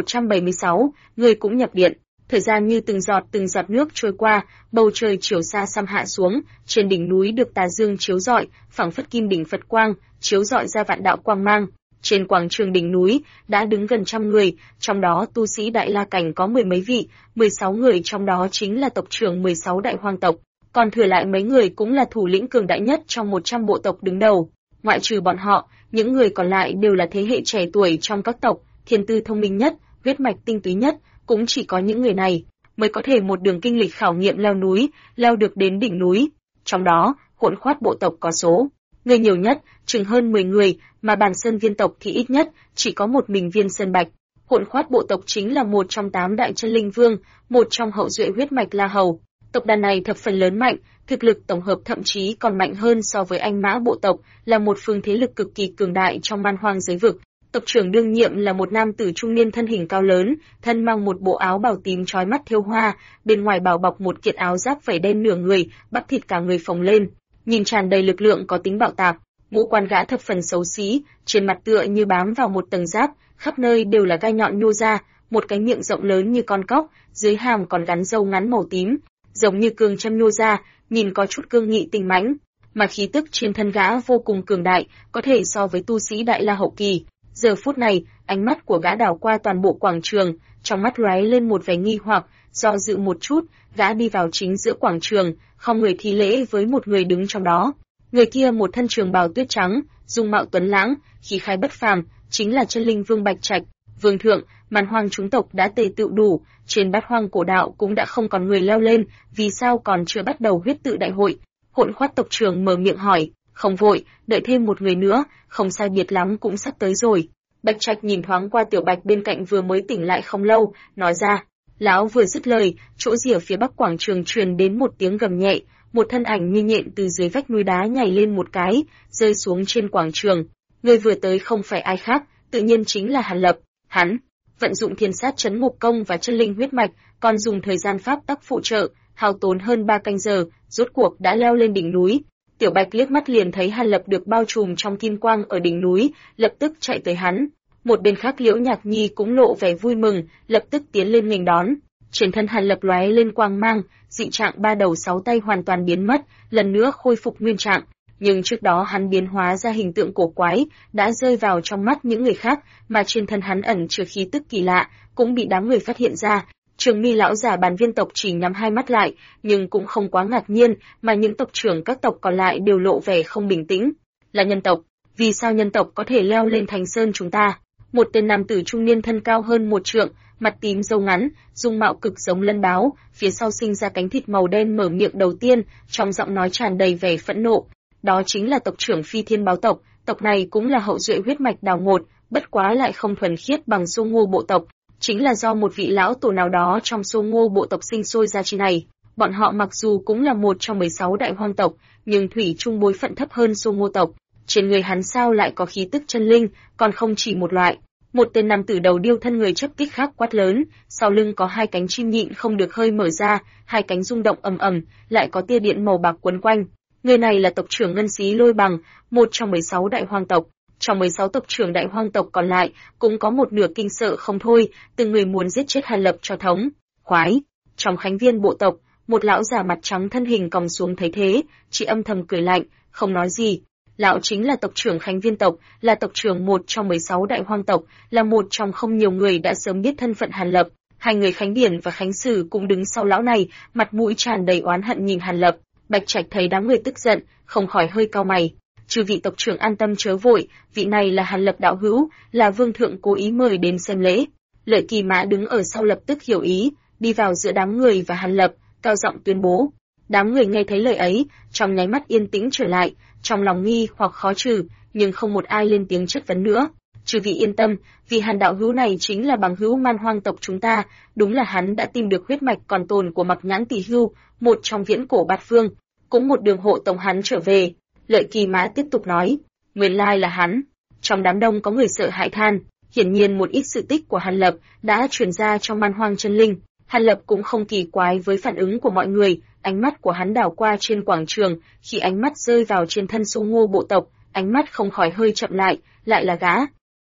1176, người cũng nhập điện. Thời gian như từng giọt nước trôi qua, bầu trời chiều xa xăm hạ xuống, trên đỉnh núi được tà dương chiếu rọi, phảng phất kim đỉnh Phật quang, chiếu rọi ra vạn đạo quang mang. Trên quảng trường đỉnh núi đã đứng gần 100 người, trong đó tu sĩ Đại La cảnh có 10 mấy vị, 16 người trong đó chính là tộc trưởng 16 đại hoang tộc, còn thừa lại mấy người cũng là thủ lĩnh cường đại nhất trong 100 bộ tộc đứng đầu. Ngoại trừ bọn họ, những người còn lại đều là thế hệ trẻ tuổi trong các tộc, thiên tư thông minh nhất, huyết mạch tinh túy nhất, cũng chỉ có những người này mới có thể một đường kinh lịch khảo nghiệm leo núi, leo được đến đỉnh núi. Trong đó, hỗn khoát bộ tộc có số người nhiều nhất, chừng hơn 10 người, mà Bàn Sơn viên tộc thì ít nhất chỉ có một mình Viên Sơn Bạch. Hỗn khoát bộ tộc chính là một trong 8 đại chân linh vương, một trong hậu duệ huyết mạch La Hầu. Tộc đàn này thập phần lớn mạnh, thực lực tổng hợp thậm chí còn mạnh hơn so với Anh Mã bộ tộc, là một phương thế lực cực kỳ cường đại trong man hoang giới vực. Tộc trưởng đương nhiệm là một nam tử trung niên thân hình cao lớn, thân mang một bộ áo bào tím chói mắt thêu hoa, bên ngoài bào bọc một kiện áo giáp vảy đen nửa người, bắp thịt cả người phồng lên, nhìn tràn đầy lực lượng có tính bạo tạc. Ngũ quan gã thập phần xấu xí, trên mặt tựa như bám vào một tầng giáp, khắp nơi đều là gai nhọn nhô ra, một cái miệng rộng lớn như con cóc, dưới hàm còn gắn râu ngắn màu tím, giống như cương châm nhô ra, nhìn có chút cương nghị tinh mãnh, mà khí tức trên thân gã vô cùng cường đại, có thể so với tu sĩ Đại La hậu kỳ. Giờ phút này, ánh mắt của gã đảo qua toàn bộ quảng trường, trong mắt lóe lên một vẻ nghi hoặc, do dự một chút, gã đi vào chính giữa quảng trường, không người thi lễ với một người đứng trong đó. Người kia một thân trường bào tuyết trắng, dung mạo tuấn lãng, khí khái bất phàm, chính là chân linh vương Bạch Trạch. Vương thượng, man hoang chúng tộc đã tề tựu đủ, trên bát hoang cổ đạo cũng đã không còn người leo lên, vì sao còn chưa bắt đầu huyết tự đại hội? Hỗn khoát tộc trưởng mở miệng hỏi. Không vội, đợi thêm một người nữa, không sai biệt lắm cũng sắp tới rồi. Bạch Trạch nhìn thoáng qua Tiểu Bạch bên cạnh vừa mới tỉnh lại không lâu, nói ra. Lão vừa dứt lời, chỗ rìa phía bắc quảng trường truyền đến một tiếng gầm nhẹ, một thân ảnh như nhện từ dưới vách núi đá nhảy lên một cái, rơi xuống trên quảng trường. Người vừa tới không phải ai khác, tự nhiên chính là Hàn Lập. Hắn vận dụng thiên sát chấn ngục công và chân linh huyết mạch, còn dùng thời gian pháp tắc phụ trợ, hao tốn hơn 3 canh giờ, rốt cuộc đã leo lên đỉnh núi. Tiểu Bạch liếc mắt liền thấy Hàn Lập được bao trùm trong kim quang ở đỉnh núi, lập tức chạy tới hắn. Một bên khác Liễu Nhạc Nhi cũng lộ vẻ vui mừng, lập tức tiến lên nghênh đón. Trên thân Hàn Lập lóe lên quang mang, dị trạng 3 đầu 6 tay hoàn toàn biến mất, lần nữa khôi phục nguyên trạng. Nhưng trước đó hắn biến hóa ra hình tượng cổ quái, đã rơi vào trong mắt những người khác, mà trên thân hắn ẩn chứa khí tức kỳ lạ, cũng bị đám người phát hiện ra. Trường Mi lão giả Bàn Viên tộc chỉ nhắm hai mắt lại, nhưng cũng không quá ngạc nhiên, mà những tộc trưởng các tộc còn lại đều lộ vẻ không bình tĩnh. Là nhân tộc, vì sao nhân tộc có thể leo lên Thành Sơn chúng ta? Một tên nam tử trung niên thân cao hơn 1 trượng, mặt tím râu ngắn, dung mạo cực giống lân báo, phía sau sinh ra cánh thịt màu đen mở miệng đầu tiên, trong giọng nói tràn đầy vẻ phẫn nộ. Đó chính là tộc trưởng Phi Thiên Báo tộc, tộc này cũng là hậu duệ huyết mạch đào ngột, bất quá lại không thuần khiết bằng Xô Ngô bộ tộc, chính là do một vị lão tổ nào đó trong Xô Ngô bộ tộc sinh sôi ra chi này. Bọn họ mặc dù cũng là một trong 16 đại hoang tộc, nhưng thủy chung bối phận thấp hơn Xô Ngô tộc. Trên người hắn sao lại có khí tức chân linh, còn không chỉ một loại. Một tên nam tử đầu điêu thân người chấp kích khác quát lớn, sau lưng có 2 cánh chim nhịn không được hơi mở ra, 2 cánh rung động ầm ầm, lại có tia điện màu bạc quấn quanh. Người này là tộc trưởng Ngân Xí Lôi Bằng, một trong 16 đại hoang tộc. Trong 16 tộc trưởng đại hoang tộc còn lại, cũng có một nửa kinh sợ không thôi, từng người muốn giết chết Hàn Lập cho thống khoái. Trong Khánh Viên bộ tộc, một lão già mặt trắng thân hình còng xuống thấy thế, chỉ âm thầm cười lạnh, không nói gì. Lão chính là tộc trưởng Khánh Viên tộc, là tộc trưởng một trong 16 đại hoang tộc, là một trong không nhiều người đã sớm biết thân phận Hàn Lập. Hai người Khánh Điển và Khánh Sử cũng đứng sau lão này, mặt mũi tràn đầy oán hận nhìn Hàn Lập. Bạch Trạch thấy đám người tức giận, không khỏi hơi cau mày. Chư vị tộc trưởng an tâm chớ vội, vị này là Hàn Lập đạo hữu, là vương thượng cố ý mời đến xem lễ. Lợi Kỳ Mã đứng ở sau lập tức hiểu ý, đi vào giữa đám người và Hàn Lập, cao giọng tuyên bố. Đám người nghe thấy lời ấy, trong nháy mắt yên tĩnh trở lại, trong lòng nghi hoặc khó trừ, nhưng không một ai lên tiếng chất vấn nữa. Chư vị yên tâm, vì Hàn đạo hữu này chính là bằng hữu man hoang tộc chúng ta, đúng là hắn đã tìm được huyết mạch còn tồn của Mặc Nhãn Tỷ Hưu, một trong viễn cổ bát phương, cũng một đường hộ tống hắn trở về. Lợi Kỳ Mã tiếp tục nói, nguyên lai là hắn. Trong đám đông có người sợ hãi than, hiển nhiên một ít sự tích của Hàn Lập đã truyền ra trong man hoang chân linh. Hàn Lập cũng không kỳ quái với phản ứng của mọi người, ánh mắt của hắn đảo qua trên quảng trường, khi ánh mắt rơi vào trên thân Xô Ngô bộ tộc, ánh mắt không khỏi hơi chậm lại là gã.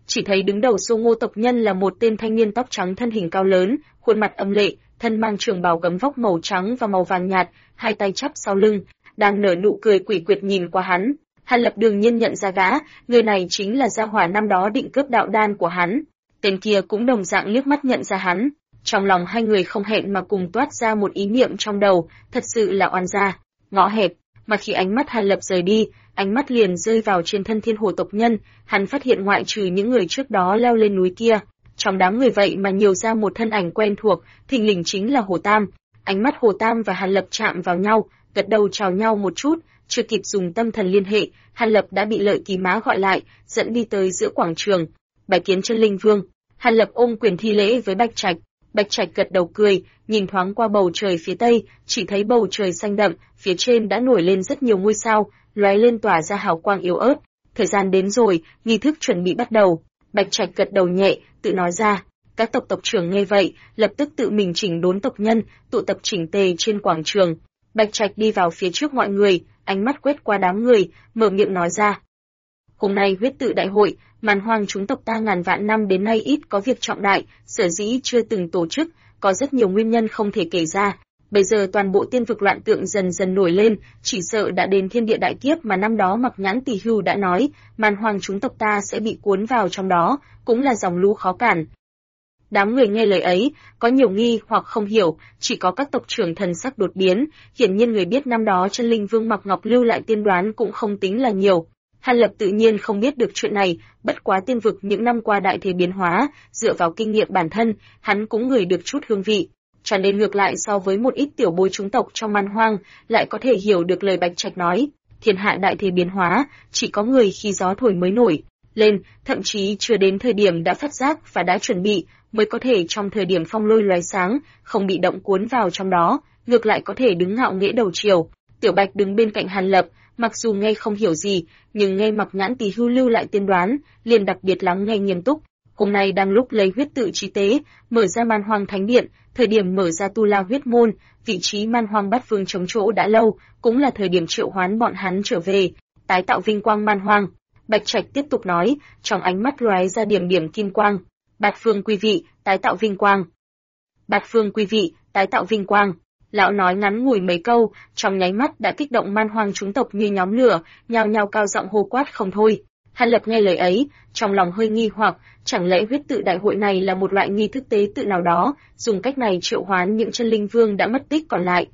chỉ thấy đứng đầu số Ngô tộc nhân là một tên thanh niên tóc trắng thân hình cao lớn, khuôn mặt âm lệ, thân mang trường bào gấm vóc màu trắng và màu vàng nhạt, hai tay chắp sau lưng, đang nở nụ cười quỷ quyệt nhìn qua hắn. Hàn Lập đương nhiên nhận ra gã, người này chính là gia hỏa năm đó định cướp đạo đan của hắn. Tên kia cũng đồng dạng liếc mắt nhận ra hắn. Trong lòng hai người không hẹn mà cùng toát ra một ý niệm trong đầu, thật sự là oan gia, ngõ hẹp. Mà khi ánh mắt Hàn Lập rời đi, ánh mắt liền rơi vào trên thân Thiên Hồ tộc nhân, hắn phát hiện ngoại trừ những người trước đó leo lên núi kia, trong đám người vậy mà nhiều ra một thân ảnh quen thuộc, thình lình chính là Hồ Tam. Ánh mắt Hồ Tam và Hàn Lập chạm vào nhau, gật đầu chào nhau một chút, chưa kịp dùng tâm thần liên hệ, Hàn Lập đã bị Lợi Kỳ Mã gọi lại, dẫn đi tới giữa quảng trường. Bái kiến chân linh vương. Hàn Lập ôm quyền thi lễ với Bạch Trạch. Bạch Trạch gật đầu cười, nhìn thoáng qua bầu trời phía tây, chỉ thấy bầu trời xanh đậm, phía trên đã nổi lên rất nhiều ngôi sao, lóe lên tỏa ra hào quang yếu ớt. Thời gian đến rồi, nghi thức chuẩn bị bắt đầu. Bạch Trạch gật đầu nhẹ, tự nói ra. Các tộc trưởng nghe vậy, lập tức tự mình chỉnh đốn tộc nhân, tụ tập chỉnh tề trên quảng trường. Bạch Trạch đi vào phía trước mọi người, ánh mắt quét qua đám người, mở miệng nói ra. Hôm nay huyết tự đại hội, Man Hoang chúng tộc ta ngàn vạn năm đến nay ít có việc trọng đại, sở dĩ chưa từng tổ chức, có rất nhiều nguyên nhân không thể kể ra. Bây giờ toàn bộ tiên vực loạn tượng dần dần nổi lên, chỉ sợ đã đến thiên địa đại kiếp mà năm đó Mặc Nhãn Tỷ Hưu đã nói, Man Hoang chúng tộc ta sẽ bị cuốn vào trong đó, cũng là dòng lũ khó cản. Đám người nghe lời ấy, có nhiều nghi hoặc không hiểu, chỉ có các tộc trưởng thần sắc đột biến, hiển nhiên người biết năm đó chân linh vương Mạc Ngọc lưu lại tiên đoán cũng không tính là nhiều. Hàn Lập tự nhiên không biết được chuyện này, bất quá tiên vực những năm qua đại thế biến hóa, dựa vào kinh nghiệm bản thân, hắn cũng ngửi được chút hương vị. Cho nên ngược lại so với một ít tiểu bối chúng tộc trong Man Hoang, lại có thể hiểu được lời Bạch Trạch nói. Thiên hạ đại thế biến hóa, chỉ có người khi gió thổi mới nổi lên, thậm chí chưa đến thời điểm đã phát giác và đã chuẩn bị, mới có thể trong thời điểm phong lôi lóe sáng, không bị động cuốn vào trong đó, ngược lại có thể đứng ngạo nghễ đầu chiều. Tiểu Bạch đứng bên cạnh Hàn Lập, mặc dù nghe không hiểu gì, nhưng nghe Mặc Nhãn Tỷ Hưu lưu lại tiên đoán, liền đặc biệt lắng nghe nghiêm túc. Hôm nay đang lúc lấy huyết tự trí tế, mở ra Man Hoang Thánh Điện, thời điểm mở ra Tu La huyết môn, vị trí Man Hoang Bát Vương chống chỗ đã lâu, cũng là thời điểm triệu hoán bọn hắn trở về, tái tạo vinh quang Man Hoang. Bạch Trạch tiếp tục nói, trong ánh mắt lóe ra điểm điểm kim quang. Bát Vương quý vị, tái tạo vinh quang. Bát Vương quý vị, tái tạo vinh quang. Lão nói ngắn ngủi mấy câu, trong nháy mắt đã kích động Man Hoang chúng tộc như nhóm lửa, nhao nhao cao giọng hô quát không thôi. Hàn Lập nghe lời ấy, trong lòng hơi nghi hoặc, chẳng lẽ huyết tự đại hội này là một loại nghi thức tế tự nào đó, dùng cách này triệu hoán những chân linh vương đã mất tích còn lại.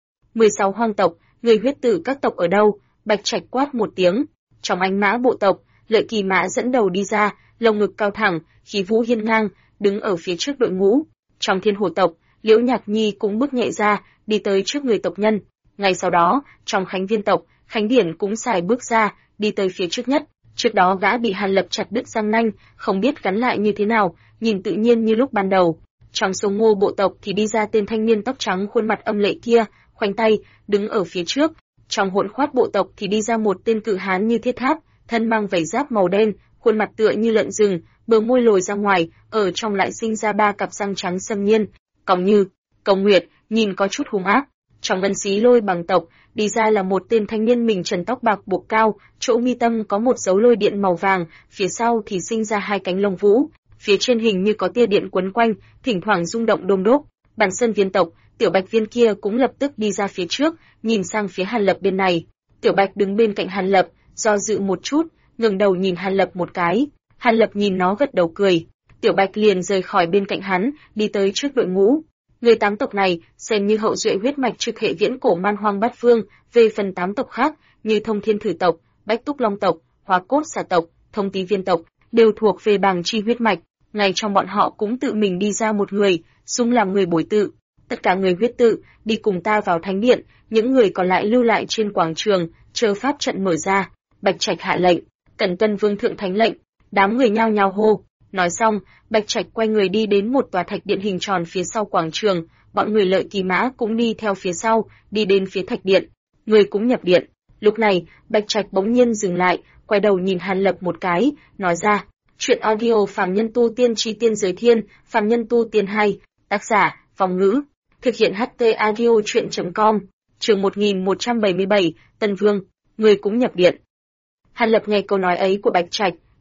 16 hoang tộc, người huyết tự các tộc ở đâu? Bạch Trạch quát một tiếng. Trong Ánh Mã bộ tộc, Lợi Kỳ Mã dẫn đầu đi ra, lồng ngực cao thẳng, khí vũ hiên ngang, đứng ở phía trước đội ngũ. Trong Thiên Hồ tộc, Liễu Nhạc Nhi cũng bước nhẹ ra, đi tới trước người tộc nhân. Ngay sau đó, trong Khánh Viên tộc, Khánh Điển cũng xài bước ra, đi tới phía trước nhất. Trước đó gã bị Hàn Lập chặt đứt răng nanh, không biết gắn lại như thế nào, nhìn tự nhiên như lúc ban đầu. Trong Sông Ngô bộ tộc thì đi ra tên thanh niên tóc trắng khuôn mặt âm lệ kia, khoanh tay, đứng ở phía trước. Trong Hỗn Khoát bộ tộc thì đi ra một tên cự hán như thiết tháp, thân mang vảy giáp màu đen, khuôn mặt tựa như lợn rừng, bờ môi lồi ra ngoài, ở trong lại sinh ra ba cặp răng trắng xâm nhiên, còng như Công Nguyệt, nhìn có chút hung ác. Trong Ngân Xí Lôi bằng tộc, đi ra là một tên thanh niên mình trần tóc bạc buộc cao, chỗ mi tâm có một dấu lôi điện màu vàng, phía sau thì sinh ra hai cánh lông vũ, phía trên hình như có tia điện quấn quanh, thỉnh thoảng rung động đôm đốp. Bản Sơn Viên tộc, Tiểu Bạch Viên kia cũng lập tức đi ra phía trước, nhìn sang phía Hàn Lập bên này. Tiểu Bạch đứng bên cạnh Hàn Lập, do dự một chút, ngẩng đầu nhìn Hàn Lập một cái. Hàn Lập nhìn nó gật đầu cười. Tiểu Bạch liền rời khỏi bên cạnh hắn, đi tới trước đội ngũ. Người 8 tộc này xem như hậu duệ huyết mạch trực hệ viễn cổ Man Hoang Bát Vương, về phần 8 tộc khác như Thông Thiên Thử tộc, Bách Túc Long tộc, Hóa Cốt Xà tộc, Thông Tý Viên tộc đều thuộc về bàng chi huyết mạch. Ngay trong bọn họ cũng tự mình đi ra một người, xung làm người bồi tự. Tất cả người huyết tự đi cùng ta vào thánh điện, những người còn lại lưu lại trên quảng trường, chờ pháp trận mở ra. Bạch Trạch hạ lệnh, cần tuân vương thượng thánh lệnh. Đám người nhao nhao hô. Nói xong, Bạch Trạch quay người đi đến một tòa thạch điện hình tròn phía sau quảng trường, bọn người Lợi Kỳ Mã cũng đi theo phía sau, đi đến phía thạch điện. Người cũng nhập điện. Lúc này, Bạch Trạch bỗng nhiên dừng lại, quay đầu nhìn Hàn Lập một cái, nói ra: "Chuyện audio Phàm Nhân Tu Tiên Chi Tiên Giới Thiên, Phàm Nhân Tu Tiên 2, tác giả: Vong Ngữ, thực hiện HT audio truyện.com." Chương 1177, Tân Vương, người cũng nhập điện. Hàn Lập nghe câu nói ấy của Bạch Trạch,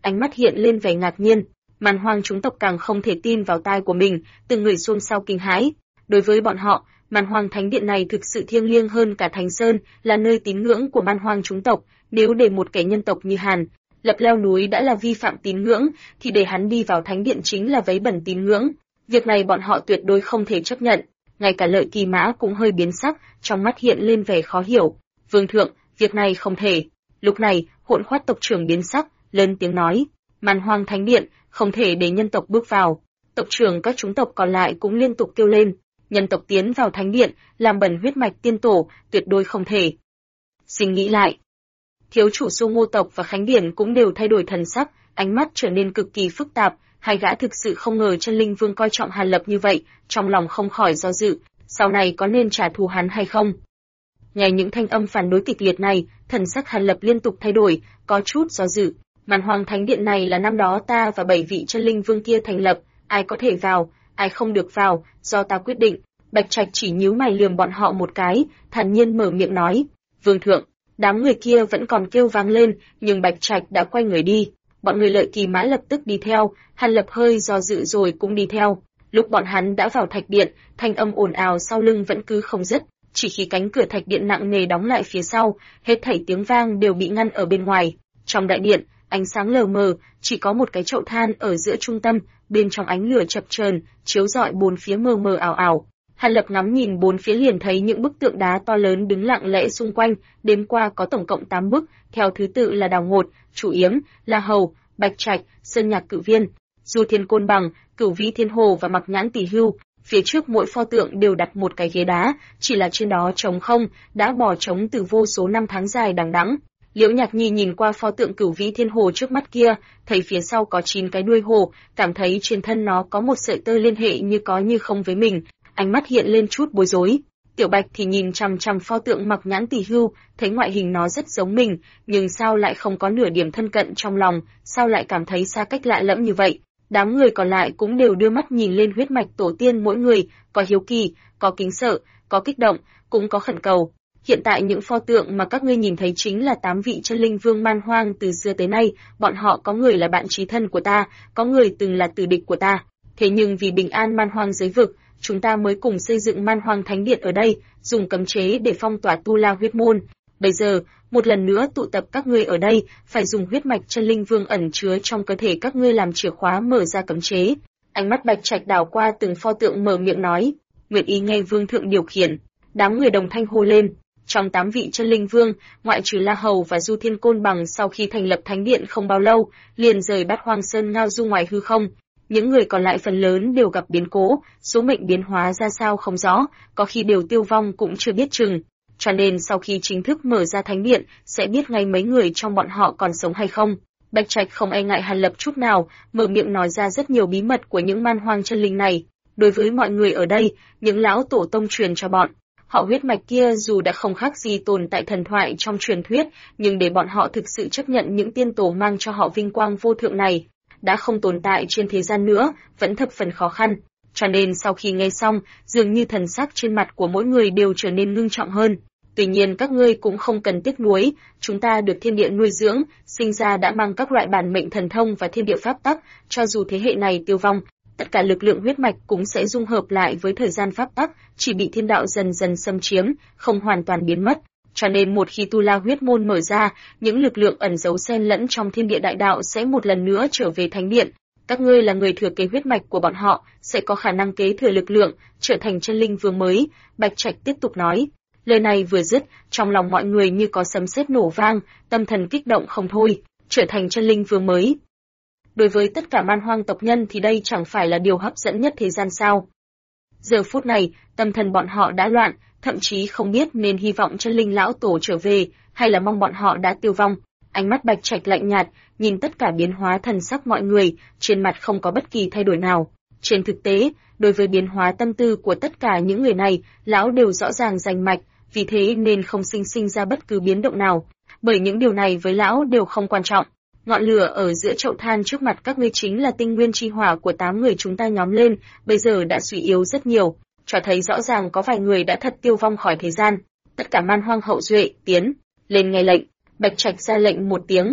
ánh mắt hiện lên vẻ ngạc nhiên. Man Hoang chúng tộc càng không thể tin vào tai của mình, từng người xôn xao kinh hãi. Đối với bọn họ, Man Hoang Thánh Điện này thực sự thiêng liêng hơn cả Thánh Sơn, là nơi tín ngưỡng của Man Hoang chúng tộc. Nếu để một kẻ nhân tộc như Hàn Lập leo núi đã là vi phạm tín ngưỡng, thì để hắn đi vào Thánh Điện chính là vấy bẩn tín ngưỡng. Việc này bọn họ tuyệt đối không thể chấp nhận. Ngay cả Lợi Kỳ Mã cũng hơi biến sắc, trong mắt hiện lên vẻ khó hiểu. Vương thượng, việc này không thể. Lúc này, Hỗn Khoát tộc trưởng biến sắc, lớn tiếng nói: Man Hoang Thánh Điện không thể để nhân tộc bước vào. Tộc trưởng các chúng tộc còn lại cũng liên tục kêu lên: nhân tộc tiến vào Thánh Điện, làm bẩn huyết mạch tiên tổ, tuyệt đối không thể. Xin nghĩ lại. Thiếu chủ Xô Ngô tộc và Khánh Điển cũng đều thay đổi thần sắc, ánh mắt trở nên cực kỳ phức tạp. Hai gã thực sự không ngờ Chân Linh Vương coi trọng Hàn Lập như vậy, trong lòng không khỏi do dự, sau này có nên trả thù hắn hay không. Nghe những thanh âm phản đối kịch liệt này, thần sắc Hàn Lập liên tục thay đổi, có chút do dự. Man Hoang Thánh Điện này là năm đó ta và 7 vị Chân Linh Vương kia thành lập, ai có thể vào, ai không được vào, do ta quyết định. Bạch Trạch chỉ nhíu mày lườm bọn họ một cái, thản nhiên mở miệng nói: Vương thượng. Đám người kia vẫn còn kêu vang lên, nhưng Bạch Trạch đã quay người đi. Bọn người Lợi Kỳ Mã lập tức đi theo, Hàn Lập hơi do dự rồi cũng đi theo. Lúc bọn hắn đã vào thạch điện, thanh âm ồn ào sau lưng vẫn cứ không dứt, chỉ khi cánh cửa thạch điện nặng nề đóng lại phía sau, hết thảy tiếng vang đều bị ngăn ở bên ngoài. Trong đại điện, ánh sáng lờ mờ, chỉ có một cái chậu than ở giữa trung tâm, bên trong ánh lửa chập chờn, chiếu rọi bốn phía mờ mờ ảo ảo. Hàn Lập ngắm nhìn bốn phía liền thấy những bức tượng đá to lớn đứng lặng lẽ xung quanh, đếm qua có tổng cộng 8 bức, theo thứ tự là Đào Ngột, Chủ Yếm, La Hầu, Bạch Trạch, Sơn Nhạc Cự Viên, Du Thiên Côn Bằng, Cửu Vĩ Thiên Hồ và Mặc Nhãn Tỷ Hưu. Phía trước mỗi pho tượng đều đặt một cái ghế đá, chỉ là trên đó trống không, đã bỏ trống từ vô số năm tháng dài đằng đẵng. Liễu Nhạc Nhi nhìn qua pho tượng Cửu Vĩ Thiên Hồ trước mắt kia, thấy phía sau có 9 cái đuôi hồ, cảm thấy trên thân nó có một sợi tơ liên hệ như có như không với mình, ánh mắt hiện lên chút bối rối. Tiểu Bạch thì nhìn chằm chằm pho tượng Mặc Nhãn Tỷ Hưu, thấy ngoại hình nó rất giống mình, nhưng sao lại không có nửa điểm thân cận trong lòng, sao lại cảm thấy xa cách lạ lẫm như vậy. Đám người còn lại cũng đều đưa mắt nhìn lên huyết mạch tổ tiên mỗi người, có hiếu kỳ, có kính sợ, có kích động, cũng có khẩn cầu. Hiện tại những pho tượng mà các ngươi nhìn thấy chính là 8 vị Chân Linh Vương Man Hoang từ xưa tới nay, bọn họ có người là bạn chí thân của ta, có người từng là tử địch của ta. Thế nhưng vì bình an Man Hoang giới vực, chúng ta mới cùng xây dựng Man Hoang Thánh Điện ở đây, dùng cấm chế để phong tỏa Tu La huyết môn. Bây giờ, một lần nữa tụ tập các ngươi ở đây, phải dùng huyết mạch Chân Linh Vương ẩn chứa trong cơ thể các ngươi làm chìa khóa mở ra cấm chế. Ánh mắt Bạch Trạch đảo qua từng pho tượng mở miệng nói: nguyện ý nghe Vương thượng điều khiển. Đám người đồng thanh hô lên. Trong 8 vị Chân Linh Vương, ngoại trừ La Hầu và Du Thiên Côn Bằng sau khi thành lập Thánh Điện không bao lâu, liền rời Bát Hoang Sơn ngao du ngoài hư không. Những người còn lại phần lớn đều gặp biến cố, số mệnh biến hóa ra sao không rõ, có khi đều tiêu vong cũng chưa biết chừng. Cho nên sau khi chính thức mở ra Thánh Điện, sẽ biết ngay mấy người trong bọn họ còn sống hay không. Bạch Trạch không e ngại Hàn Lập chút nào, mở miệng nói ra rất nhiều bí mật của những Man Hoang chân linh này. Đối với mọi người ở đây, những lão tổ tông truyền cho bọn họ huyết mạch kia dù đã không khác gì tồn tại thần thoại trong truyền thuyết, nhưng để bọn họ thực sự chấp nhận những tiên tổ mang cho họ vinh quang vô thượng này, đã không tồn tại trên thế gian nữa, vẫn thập phần khó khăn. Cho nên sau khi nghe xong, dường như thần sắc trên mặt của mỗi người đều trở nên ngưng trọng hơn. Tuy nhiên các ngươi cũng không cần tiếc nuối, chúng ta được thiên địa nuôi dưỡng, sinh ra đã mang các loại bản mệnh thần thông và thiên địa pháp tắc, cho dù thế hệ này tiêu vong, tất cả lực lượng huyết mạch cũng sẽ dung hợp lại với thời gian pháp tắc, chỉ bị thiên đạo dần dần xâm chiếm, không hoàn toàn biến mất. Cho nên một khi Tu La huyết môn mở ra, những lực lượng ẩn giấu xen lẫn trong thiên địa đại đạo sẽ một lần nữa trở về thánh điện. Các ngươi là người thừa kế huyết mạch của bọn họ, sẽ có khả năng kế thừa lực lượng, trở thành chân linh vương mới. Bạch Trạch tiếp tục nói. Lời này vừa dứt, trong lòng mọi người như có sấm sét nổ vang, tâm thần kích động không thôi, trở thành chân linh vương mới. Đối với tất cả Man Hoang tộc nhân thì đây chẳng phải là điều hấp dẫn nhất thế gian sao? Giờ phút này, tâm thần bọn họ đã loạn, thậm chí không biết nên hy vọng chân linh lão tổ trở về, hay là mong bọn họ đã tiêu vong. Ánh mắt Bạch Trạch lạnh nhạt, nhìn tất cả biến hóa thần sắc mọi người, trên mặt không có bất kỳ thay đổi nào. Trên thực tế, đối với biến hóa tâm tư của tất cả những người này, lão đều rõ ràng rành mạch, vì thế nên không sinh ra bất cứ biến động nào, bởi những điều này với lão đều không quan trọng. Ngọn lửa ở giữa chậu than trước mặt các ngươi chính là tinh nguyên chi hỏa của 8 người chúng ta nhóm lên, bây giờ đã suy yếu rất nhiều, cho thấy rõ ràng có vài người đã thật tiêu vong khỏi thế gian. Tất cả Man Hoang hậu duệ, tiến lên nghe lệnh. Bạch Trạch ra lệnh một tiếng.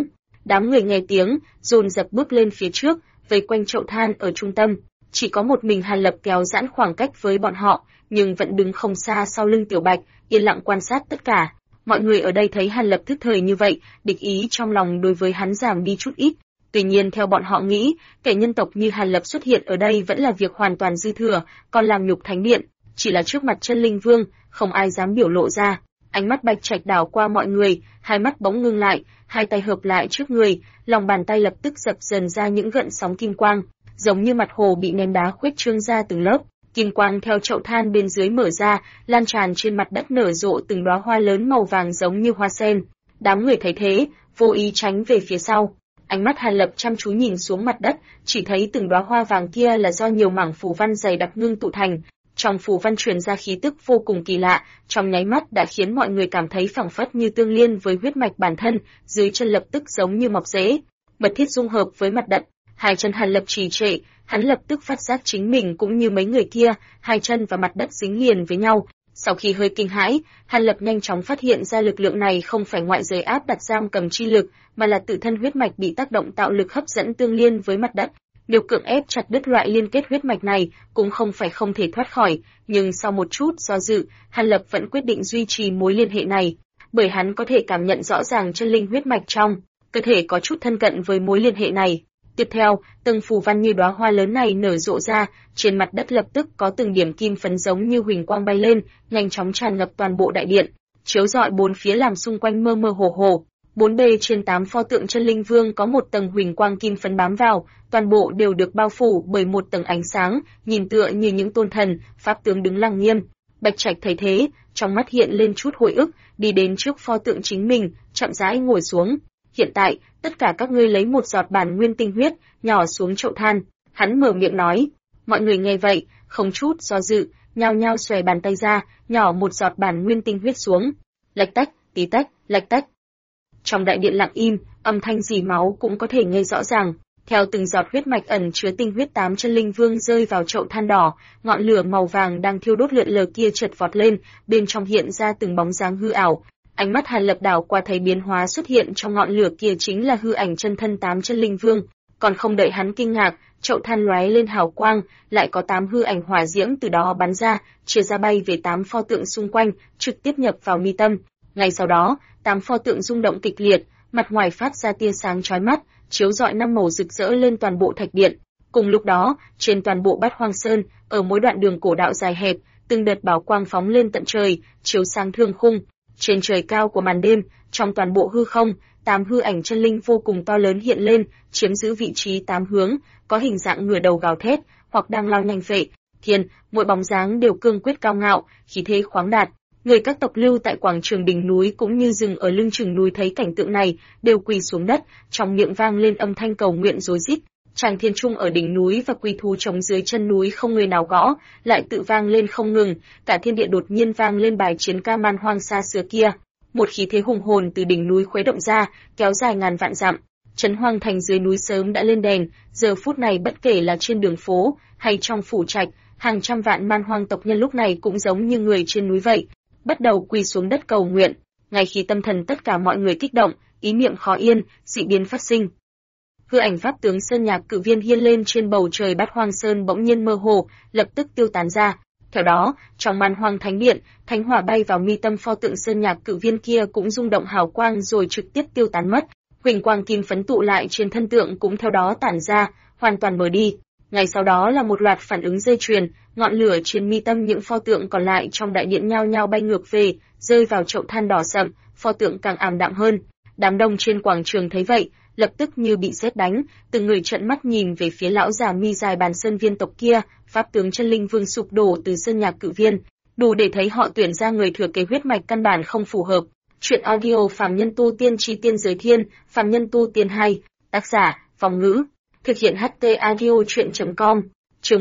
Đám người nghe tiếng, dồn dập bước lên phía trước, vây quanh chậu than ở trung tâm. Chỉ có một mình Hàn Lập kéo giãn khoảng cách với bọn họ, nhưng vẫn đứng không xa sau lưng Tiểu Bạch, yên lặng quan sát tất cả. Mọi người ở đây thấy Hàn Lập thức thời như vậy, địch ý trong lòng đối với hắn giảm đi chút ít. Tuy nhiên theo bọn họ nghĩ, kẻ nhân tộc như Hàn Lập xuất hiện ở đây vẫn là việc hoàn toàn dư thừa, còn làm nhục thánh điện, chỉ là trước mặt Chân Linh Vương, không ai dám biểu lộ ra. Ánh mắt Bạch Trạch đảo qua mọi người, hai mắt bỗng ngưng lại, hai tay hợp lại trước người, lòng bàn tay lập tức dập dần ra những gợn sóng kim quang, giống như mặt hồ bị ném đá khuếch trương ra từng lớp. Kim quang theo chậu than bên dưới mở ra, lan tràn trên mặt đất nở rộ từng đóa hoa lớn màu vàng giống như hoa sen. Đám người thấy thế, vô ý tránh về phía sau. Ánh mắt Hàn Lập chăm chú nhìn xuống mặt đất, chỉ thấy từng đóa hoa vàng kia là do nhiều mảng phù văn dày đặc ngưng tụ thành. Trong phù văn truyền ra khí tức vô cùng kỳ lạ, trong nháy mắt đã khiến mọi người cảm thấy phảng phất như tương liên với huyết mạch bản thân, dưới chân lập tức giống như mọc rễ, mật thiết dung hợp với mặt đất. Hai chân Hàn Lập trì trệ, hắn lập tức phát giác chính mình cũng như mấy người kia, hai chân và mặt đất dính liền với nhau. Sau khi hơi kinh hãi, Hàn Lập nhanh chóng phát hiện ra lực lượng này không phải ngoại giới áp đặt giam cầm chi lực, mà là tự thân huyết mạch bị tác động tạo lực hấp dẫn tương liên với mặt đất. Nếu cưỡng ép chặt đứt loại liên kết huyết mạch này, cũng không phải không thể thoát khỏi, nhưng sau một chút do dự, Hàn Lập vẫn quyết định duy trì mối liên hệ này, bởi hắn có thể cảm nhận rõ ràng chân linh huyết mạch trong cơ thể có chút thân cận với mối liên hệ này. Tiếp theo, từng phù văn như đóa hoa lớn này nở rộ ra, trên mặt đất lập tức có từng điểm kim phấn giống như huỳnh quang bay lên, nhanh chóng tràn ngập toàn bộ đại điện, chiếu rọi bốn phía làm xung quanh mơ mơ hồ hồ. 4B trên 8 pho tượng Chân Linh Vương có một tầng huỳnh quang kim phấn bám vào, toàn bộ đều được bao phủ bởi một tầng ánh sáng, nhìn tựa như những tôn thần, pháp tướng đứng lăng nghiêm. Bạch Trạch thấy thế, trong mắt hiện lên chút hồi ức, đi đến trước pho tượng chính mình, chậm rãi ngồi xuống. Hiện tại, tất cả các ngươi lấy một giọt bản nguyên tinh huyết, nhỏ xuống chậu than. Hắn mở miệng nói. Mọi người nghe vậy, không chút do dự, nhao nhao xòe bàn tay ra, nhỏ một giọt bản nguyên tinh huyết xuống. Lạch tách, tí tách, lạch tách. Trong đại điện lặng im, âm thanh rỉ máu cũng có thể nghe rõ ràng. Theo từng giọt huyết mạch ẩn chứa tinh huyết 8 Chân Linh Vương rơi vào chậu than đỏ, ngọn lửa màu vàng đang thiêu đốt lượn lờ kia chợt vọt lên, bên trong hiện ra từng bóng dáng hư ảo. Ánh mắt Hàn Lập đảo qua thấy biến hóa xuất hiện trong ngọn lửa kia chính là hư ảnh chân thân 8 Chân Linh Vương. Còn không đợi hắn kinh ngạc, chậu than lóe lên hào quang, lại có 8 hư ảnh hỏa diễm từ đó bắn ra, chia ra bay về 8 pho tượng xung quanh, trực tiếp nhập vào mi tâm. Ngay sau đó, 8 pho tượng rung động kịch liệt, mặt ngoài phát ra tia sáng chói mắt, chiếu rọi năm màu rực rỡ lên toàn bộ thạch điện. Cùng lúc đó, trên toàn bộ Bát Hoang Sơn, ở mỗi đoạn đường cổ đạo dài hẹp, từng đợt bảo quang phóng lên tận trời, chiếu sáng thương khung. Trên trời cao của màn đêm, trong toàn bộ hư không, 8 hư ảnh chân linh vô cùng to lớn hiện lên, chiếm giữ vị trí 8 hướng, có hình dạng ngửa đầu gào thét, hoặc đang lao nhanh về thiên, mỗi bóng dáng đều cương quyết cao ngạo, khí thế khoáng đạt. Người các tộc lưu tại quảng trường đỉnh núi cũng như rừng ở lưng chừng núi thấy cảnh tượng này, đều quỳ xuống đất, trong miệng vang lên âm thanh cầu nguyện rối rít. Tràng thiên trung ở đỉnh núi và quỳ thú trống dưới chân núi không người nào gõ, lại tự vang lên không ngừng, cả thiên địa đột nhiên vang lên bài chiến ca man hoang xa xưa kia. Một khí thế hùng hồn từ đỉnh núi khuấy động ra, kéo dài ngàn vạn dặm. Trấn Hoang thành dưới núi sớm đã lên đèn, giờ phút này bất kể là trên đường phố hay trong phủ trạch, hàng trăm vạn man hoang tộc nhân lúc này cũng giống như người trên núi vậy, bắt đầu quỳ xuống đất cầu nguyện. Ngay khi tâm thần tất cả mọi người kích động, ý niệm khó yên, dị biến phát sinh. Hư ảnh pháp tướng Sơn Nhạc Cự Viên hiên lên trên bầu trời Bát Hoang Sơn bỗng nhiên mơ hồ, lập tức tiêu tán ra. Theo đó, trong Man Hoang Thánh Điện, thánh hỏa bay vào mi tâm pho tượng Sơn Nhạc Cự Viên kia cũng rung động hào quang rồi trực tiếp tiêu tán mất. Huỳnh quang kim phấn tụ lại trên thân tượng cũng theo đó tản ra, hoàn toàn mờ đi. Ngay sau đó là một loạt phản ứng dây chuyền, ngọn lửa trên mi tâm những pho tượng còn lại trong đại điện nhao nhao bay ngược về, rơi vào chậu than đỏ sậm, pho tượng càng ảm đạm hơn. Đám đông trên quảng trường thấy vậy, lập tức như bị sét đánh, từng người trợn mắt nhìn về phía lão già mi dài bàn sơn viên tộc kia, pháp tướng Chân Linh Vương sụp đổ từ Sơn Nhạc Cự Viên, đủ để thấy họ tuyển ra người thừa kế huyết mạch căn bản không phù hợp. Truyện audio Phàm Nhân Tu Tiên Chi Tiên Giới Thiên, Phàm Nhân Tu Tiên 2, tác giả, Vong Ngữ, thực hiện HT audio truyện.com, chương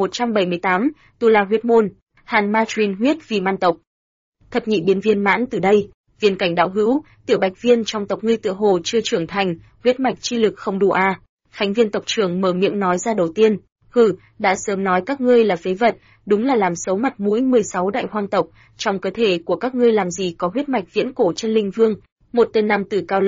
1178, Tu La huyết môn, Hàn Ma truyền huyết vì man tộc. Thập nhị biến viên mãn từ đây, Viên Cảnh đạo hữu, tiểu Bạch Viên trong tộc ngươi tựa hồ chưa trưởng thành, huyết mạch chi lực không đủ à? Khánh Viên tộc trưởng mở miệng nói ra đầu tiên. Hừ, đã sớm nói các ngươi là phế vật, đúng là làm xấu mặt mũi 16 đại hoang tộc, trong cơ thể của các ngươi làm gì có huyết mạch viễn cổ Chân Linh Vương. Một tên nam tử cao lớn,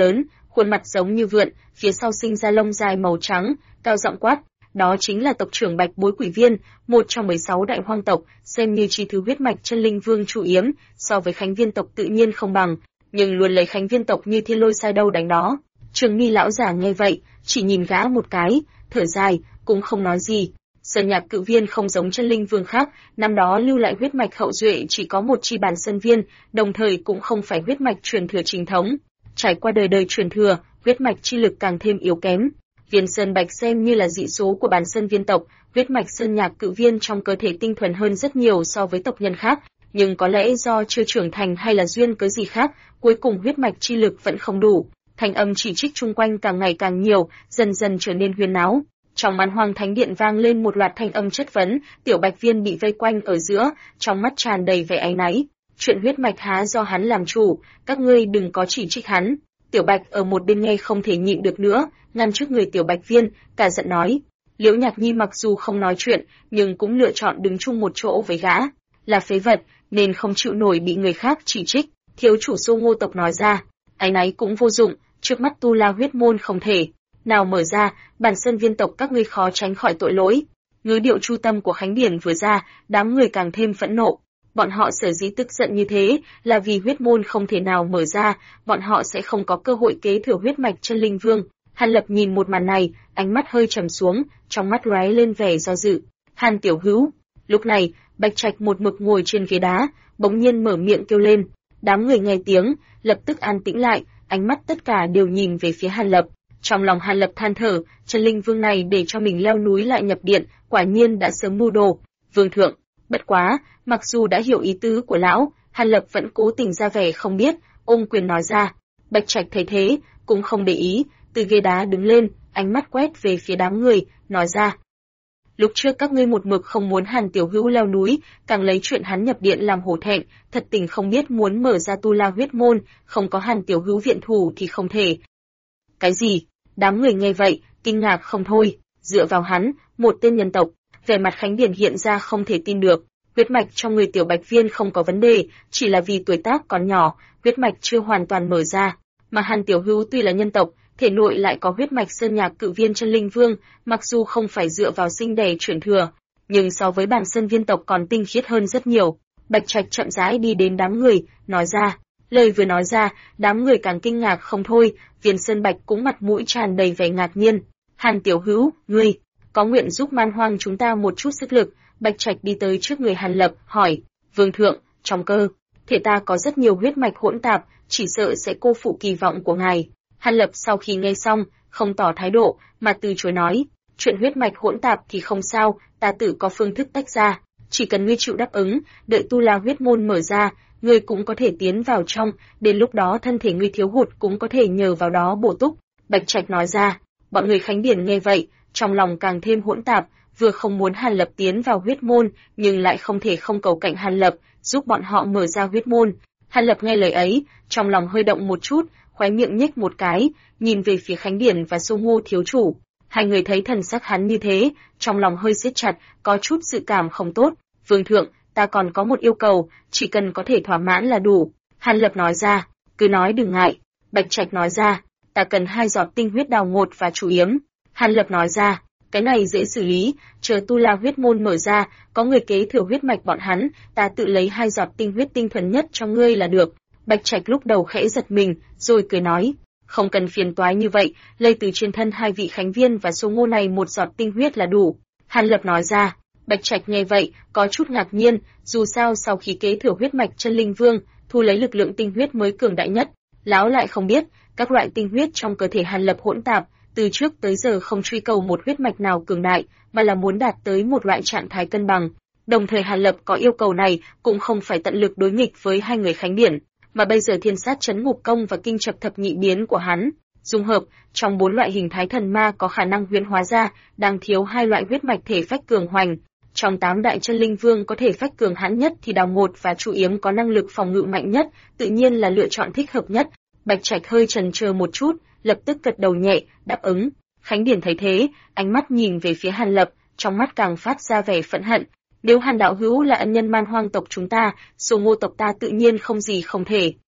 khuôn mặt giống như vượn, phía sau sinh ra lông dài màu trắng, cao giọng quát, đó chính là tộc trưởng Bạch Bối Quỷ Viên, một trong 16 đại hoang tộc, xem như chi thứ huyết mạch chân linh vương Chu Yếm, so với Khánh Viên tộc tự nhiên không bằng, nhưng luôn lấy Khánh Viên tộc như thiên lôi sai đâu đánh đó. Trường Mi lão giả nghe vậy, chỉ nhìn gã một cái, thở dài, cũng không nói gì. Sơn Nhạc Cự Viên không giống chân linh vương khác, năm đó lưu lại huyết mạch hậu duệ chỉ có một chi bản sơn viên, đồng thời cũng không phải huyết mạch truyền thừa chính thống. Trải qua đời đời truyền thừa, huyết mạch chi lực càng thêm yếu kém. Viên Sơn Bạch xem như là dị số của bản sơn viên tộc, huyết mạch Sơn Nhạc Cự Viên trong cơ thể tinh thuần hơn rất nhiều so với tộc nhân khác, nhưng có lẽ do chưa trưởng thành hay là duyên cớ gì khác, cuối cùng huyết mạch chi lực vẫn không đủ. Thanh âm chỉ trích chung quanh càng ngày càng nhiều, dần dần trở nên huyên náo. Trong Man Hoang Thánh Điện vang lên một loạt thanh âm chất vấn, Tiểu Bạch Viên bị vây quanh ở giữa, trong mắt tràn đầy vẻ áy náy. Chuyện huyết mạch há do hắn làm chủ, các ngươi đừng có chỉ trích hắn. Tiểu Bạch ở một bên nghe không thể nhịn được nữa, ngăn trước người Tiểu Bạch Viên, cả giận nói. Liễu Nhạc Nhi mặc dù không nói chuyện, nhưng cũng lựa chọn đứng chung một chỗ với gã. Là phế vật, nên không chịu nổi bị người khác chỉ trích. Thiếu chủ Xô Ngô tộc nói ra, áy náy cũng vô dụng, trước mắt Tu La huyết môn không thể nào mở ra, bản sơn viên tộc các ngươi khó tránh khỏi tội lỗi. Ngữ điệu chu tâm của Khánh Điển vừa ra, đám người càng thêm phẫn nộ. Bọn họ sở dĩ tức giận như thế, là vì huyết môn không thể nào mở ra, bọn họ sẽ không có cơ hội kế thừa huyết mạch chân linh vương. Hàn Lập nhìn một màn này, ánh mắt hơi trầm xuống, trong mắt lóe lên vẻ do dự. Hàn tiểu hữu. Lúc này, Bạch Trạch một mực ngồi trên ghế đá, bỗng nhiên mở miệng kêu lên. Đám người nghe tiếng, lập tức an tĩnh lại, ánh mắt tất cả đều nhìn về phía Hàn Lập. Trong lòng Hàn Lập than thở, chân linh vương này để cho mình leo núi lại nhập điện, quả nhiên đã sớm mưu đồ. Vương thượng, bất quá, mặc dù đã hiểu ý tứ của lão, Hàn Lập vẫn cố tình ra vẻ không biết, ôm quyền nói ra. Bạch Trạch thấy thế, cũng không để ý, từ ghế đá đứng lên, ánh mắt quét về phía đám người, nói ra. Lúc trước các ngươi một mực không muốn Hàn tiểu hữu leo núi, càng lấy chuyện hắn nhập điện làm hổ thẹn, thật tình không biết muốn mở ra Tu La huyết môn, không có Hàn tiểu hữu viện thủ thì không thể. Cái gì? Đám người nghe vậy, kinh ngạc không thôi, dựa vào hắn, một tên nhân tộc, vẻ mặt Khánh Điển hiện ra không thể tin được. Huyết mạch trong người Tiểu Bạch Viên không có vấn đề, chỉ là vì tuổi tác còn nhỏ, huyết mạch chưa hoàn toàn mở ra, mà Hàn tiểu hữu tuy là nhân tộc, thể nội lại có huyết mạch Sơn Nhạc Cự Viên chân linh vương, mặc dù không phải dựa vào sinh đẻ chuyển thừa, nhưng so với bản sơn viên tộc còn tinh khiết hơn rất nhiều. Bạch Trạch chậm rãi đi đến đám người, nói ra. Lời vừa nói ra, đám người càng kinh ngạc không thôi, Viên Sơn Bạch cũng mặt mũi tràn đầy vẻ ngạc nhiên. Hàn tiểu hữu, ngươi có nguyện giúp Man Hoang chúng ta một chút sức lực? Bạch Trạch đi tới trước người Hàn Lập, hỏi. Vương thượng, trong cơ thể ta có rất nhiều huyết mạch hỗn tạp, chỉ sợ sẽ cô phụ kỳ vọng của ngài. Hàn Lập sau khi nghe xong, không tỏ thái độ, mà từ chối nói. Chuyện huyết mạch hỗn tạp thì không sao, ta tự có phương thức tách ra. Chỉ cần ngươi chịu đáp ứng, đợi Tu La huyết môn mở ra, ngươi cũng có thể tiến vào trong, đến lúc đó thân thể ngươi thiếu hụt cũng có thể nhờ vào đó bổ túc. Bạch Trạch nói ra. Bọn người Khánh Điển nghe vậy, trong lòng càng thêm hỗn tạp, vừa không muốn Hàn Lập tiến vào huyết môn, nhưng lại không thể không cầu cạnh Hàn Lập, giúp bọn họ mở ra huyết môn. Hàn Lập nghe lời ấy, trong lòng hơi động một chút, khóe miệng nhếch một cái, nhìn về phía Khánh Điển và Xô Ngô thiếu chủ. Hai người thấy thần sắc hắn như thế, trong lòng hơi siết chặt, có chút dự cảm không tốt. Vương thượng, ta còn có một yêu cầu, chỉ cần có thể thỏa mãn là đủ. Hàn Lập nói ra. Cứ nói đừng ngại. Bạch Trạch nói ra. Ta cần 2 giọt tinh huyết đào ngột và Chu Yếm. Hàn Lập nói ra. Cái này dễ xử lý, chờ Tu La huyết môn mở ra, có người kế thừa huyết mạch bọn hắn, ta tự lấy 2 giọt tinh huyết tinh thuần nhất cho ngươi là được. Bạch Trạch lúc đầu khẽ giật mình, rồi cười nói, không cần phiền toái như vậy, lấy từ trên thân 2 vị Khánh Viên và Xô Ngô này 1 giọt tinh huyết là đủ. Hàn Lập nói ra. Bạch Trạch nghe vậy, có chút ngạc nhiên, dù sao sau khi kế thừa huyết mạch chân linh vương, thu lấy lực lượng tinh huyết mới cường đại nhất, lão lại không biết, các loại tinh huyết trong cơ thể Hàn Lập hỗn tạp, từ trước tới giờ không truy cầu một huyết mạch nào cường đại, mà là muốn đạt tới một loại trạng thái cân bằng. Đồng thời Hàn Lập có yêu cầu này, cũng không phải tận lực đối nghịch với 2 người Khánh Điển, mà bây giờ thiên sát chấn ngục công và kinh chập thập nhị biến của hắn, dung hợp, trong 4 loại hình thái thần ma có khả năng huyễn hóa ra, đang thiếu 2 loại huyết mạch thể phách cường hoành. Trong 8 đại chân linh vương có thể phách cường hãn nhất thì Đào Ngột và Chu Yếm có năng lực phòng ngự mạnh nhất, tự nhiên là lựa chọn thích hợp nhất. Bạch Trạch hơi chần chờ một chút, lập tức gật đầu nhẹ, đáp ứng. Khánh Điển thấy thế, ánh mắt nhìn về phía Hàn Lập, trong mắt càng phát ra vẻ phẫn hận. Nếu Hàn đạo hữu là ân nhân Man Hoang tộc chúng ta, Xô Ngô tộc ta tự nhiên không gì không thể.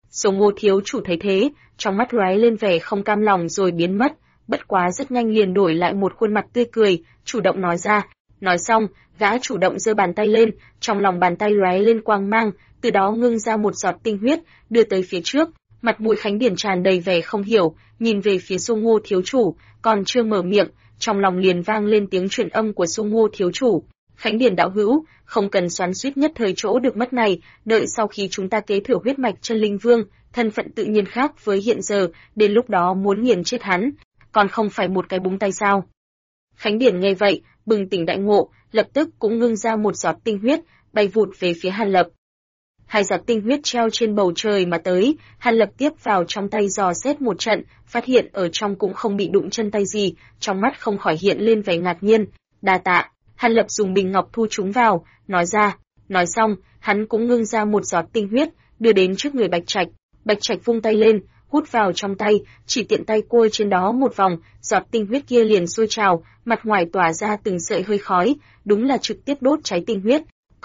Số Ngô thiếu chủ thấy thế, trong mắt lóe lên vẻ không cam lòng rồi biến mất, bất quá rất nhanh liền đổi lại một khuôn mặt tươi cười, chủ động nói ra. Nói xong, gã chủ động giơ bàn tay lên, trong lòng bàn tay lóe lên quang mang, từ đó ngưng ra một giọt tinh huyết, đưa tới phía trước. Mặt mũi Khánh Điển tràn đầy vẻ không hiểu, nhìn về phía Số Ngô thiếu chủ, còn chưa mở miệng, trong lòng liền vang lên tiếng truyền âm của Số Ngô thiếu chủ. Khánh Điển đạo hữu, không cần xoắn xuýt nhất thời chỗ được mất này, đợi sau khi chúng ta kế thừa huyết mạch chân linh vương, thân phận tự nhiên khác với hiện giờ, đến lúc đó muốn nghiền chết hắn, còn không phải một cái búng tay sao? Khánh Điển nghe vậy, bừng tỉnh đại ngộ, lập tức cũng ngưng ra một giọt tinh huyết, bay vụt về phía Hàn Lập. Hai giọt tinh huyết treo trên bầu trời mà tới, Hàn Lập tiếp vào trong tay dò xét một trận, phát hiện ở trong cũng không bị đụng chân tay gì, trong mắt không khỏi hiện lên vẻ ngạc nhiên. Đa tạ. Hàn Lập dùng bình ngọc thu chúng vào, nói ra. Nói xong, hắn cũng ngưng ra một giọt tinh huyết, đưa đến trước người Bạch Trạch. Bạch Trạch vung tay lên, hút vào trong tay, chỉ tiện tay cua trên đó một vòng, giọt tinh huyết kia liền sôi trào, mặt ngoài tỏa ra từng sợi hơi khói, đúng là trực tiếp đốt cháy tinh huyết.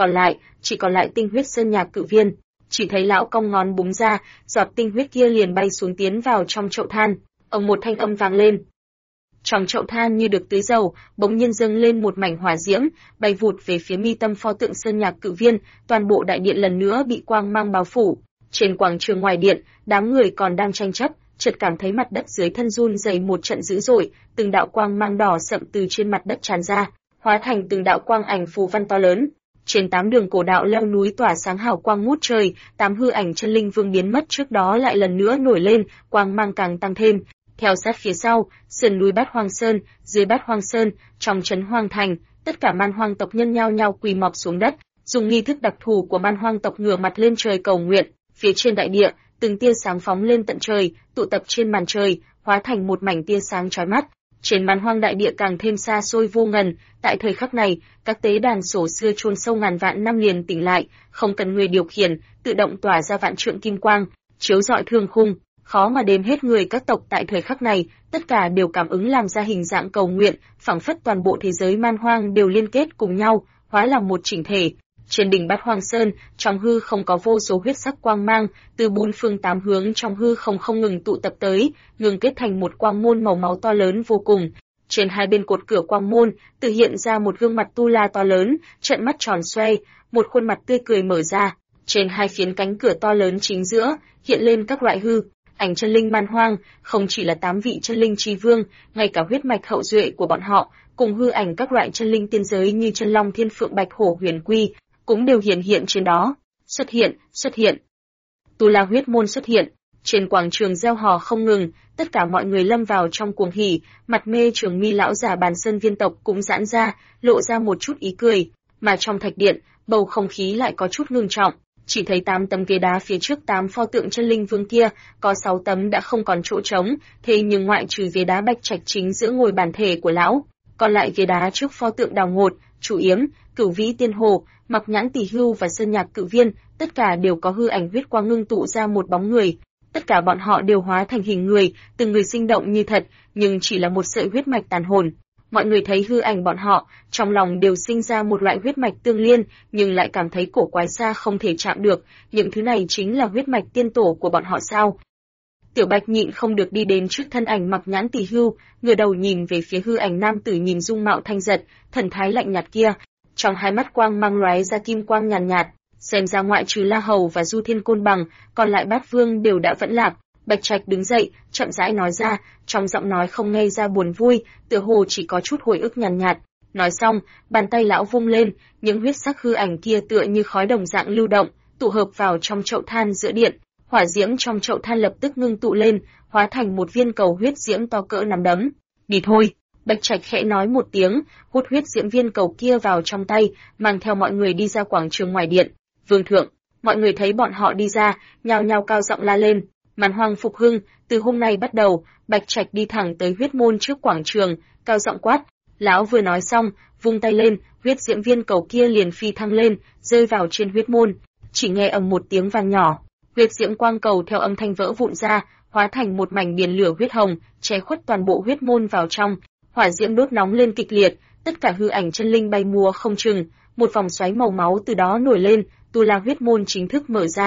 Chỉ còn lại tinh huyết sơn nhạc cự viên. Chỉ thấy lão cong ngón búng ra, giọt tinh huyết kia liền bay xuống tiến vào trong chậu than. Ầm một thanh âm vang lên. Trong chậu than như được tưới dầu, bỗng nhiên dâng lên một mảnh hỏa diễm, bay vụt về phía mi tâm pho tượng sơn nhạc cự viên, toàn bộ đại điện lần nữa bị quang mang bao phủ. Trên quảng trường ngoài điện, đám người còn đang tranh chấp, chợt cảm thấy mặt đất dưới thân run rẩy một trận dữ dội, từng đạo quang mang đỏ sậm từ trên mặt đất tràn ra, hóa thành từng đạo quang ảnh phù văn to lớn. Trên 8 đường cổ đạo leo núi tỏa sáng hào quang ngút trời, 8 hư ảnh chân linh vương biến mất trước đó lại lần nữa nổi lên, quang mang càng tăng thêm. Theo sát phía sau, sườn núi Bát Hoang Sơn, dưới Bát Hoang Sơn, trong trấn Hoang Thành, tất cả man hoang tộc nhân nhao nhao quỳ mọp xuống đất, dùng nghi thức đặc thù của man hoang tộc ngửa mặt lên trời cầu nguyện. Phía trên đại địa, từng tia sáng phóng lên tận trời, tụ tập trên màn trời, hóa thành một mảnh tia sáng chói mắt. Trên man hoang đại địa càng thêm xa xôi vô ngần, tại thời khắc này, các tế đàn sổ xưa chôn sâu ngàn vạn năm liền tỉnh lại, không cần người điều khiển, tự động tỏa ra vạn trượng kim quang, chiếu rọi thương khung, khó mà đếm hết người các tộc tại thời khắc này, tất cả đều cảm ứng làm ra hình dạng cầu nguyện, phảng phất toàn bộ thế giới man hoang đều liên kết cùng nhau, hóa làm một chỉnh thể. Trên đỉnh Bát Hoang Sơn, trong hư không có vô số huyết sắc quang mang, từ bốn phương tám hướng trong hư không ngừng tụ tập tới, ngừng kết thành một quang môn màu máu to lớn vô cùng. Trên hai bên cột cửa quang môn, tự hiện ra một gương mặt tu la to lớn, trợn mắt tròn xoay, một khuôn mặt tươi cười mở ra. Trên hai phiến cánh cửa to lớn chính giữa, hiện lên các loại hư ảnh chân linh man hoang, không chỉ là 8 vị chân linh chi vương, ngay cả huyết mạch hậu duệ của bọn họ, cùng hư ảnh các loại chân linh tiên giới như chân long thiên phượng bạch hổ huyền quy, cũng đều hiện trên đó. Xuất hiện. Tu La huyết môn xuất hiện. Trên quảng trường reo hò không ngừng, tất cả mọi người lâm vào trong cuồng hỉ, mặt mê Trường Mi lão già Bàn Sơn viên tộc cũng giãn ra, lộ ra một chút ý cười, mà trong thạch điện, bầu không khí lại có chút ngưng trọng. Chỉ thấy 8 tấm ghế đá phía trước 8 pho tượng chân linh vương kia, có 6 tấm đã không còn chỗ trống, thế nhưng ngoại trừ ghế đá Bạch Trạch chính giữa ngồi bản thể của lão, còn lại ghế đá trước pho tượng Đào Ngột, Chủ Yếm, Cửu Vĩ Tiên Hồ, Mặc Nhãn Tỷ Hưu và Sơn Nhạc Cự Viên, tất cả đều có hư ảnh huyết quang ngưng tụ ra một bóng người. Tất cả bọn họ đều hóa thành hình người, từng người sinh động như thật, nhưng chỉ là một sợi huyết mạch tàn hồn. Mọi người thấy hư ảnh bọn họ, trong lòng đều sinh ra một loại huyết mạch tương liên, nhưng lại cảm thấy cổ quái xa không thể chạm được, những thứ này chính là huyết mạch tiên tổ của bọn họ sao? Tiểu Bạch nhịn không được đi đến trước thân ảnh Mặc Nhãn Tỷ Hưu, ngửa đầu nhìn về phía hư ảnh nam tử nhìn dung mạo thanh giật, thần thái lạnh nhạt kia, trong hai mắt quang mang lóe ra kim quang nhàn nhạt, xem ra ngoại trừ La Hầu và Du Thiên Côn Bằng, còn lại Bát Vương đều đã vẫn lạc. Bạch Trạch đứng dậy, chậm rãi nói ra, trong giọng nói không nghe ra buồn vui, tựa hồ chỉ có chút hồi ức nhàn nhạt. Nói xong, bàn tay lão vung lên, những huyết sắc hư ảnh kia tựa như khói đồng dạng lưu động, tụ hợp vào trong chậu than giữa điện. Hỏa diễm trong chậu than lập tức ngưng tụ lên, hóa thành một viên cầu huyết diễm to cỡ nắm đấm. Đi thôi. Bạch Trạch khẽ nói một tiếng, hút huyết diễm viên cầu kia vào trong tay, mang theo mọi người đi ra quảng trường ngoài điện. Vương thượng, mọi người thấy bọn họ đi ra, nhao nhao cao giọng la lên. Man hoang phục hưng, từ hôm nay bắt đầu, Bạch Trạch đi thẳng tới huyết môn trước quảng trường, cao giọng quát. Lão vừa nói xong, vung tay lên, huyết diễm viên cầu kia liền phi thăng lên, rơi vào trên huyết môn. Chỉ nghe ầm một tiếng vang nhỏ, huyết diễm quang cầu theo âm thanh vỡ vụn ra, hóa thành một mảnh biển lửa huyết hồng, che khuất toàn bộ huyết môn vào trong. Hỏa diễm đốt nóng lên kịch liệt, tất cả hư ảnh chân linh bay múa không chừng, một vòng xoáy màu máu từ đó nổi lên, Tu La huyết môn chính thức mở ra.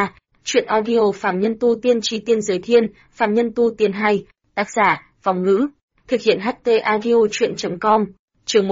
Truyện audio Phàm Nhân Tu Tiên Chi Tiên Giới Thiên, Phàm Nhân Tu Tiên 2, tác giả, Phong Ngữ. Thực hiện HT Audio Truyện.com, chương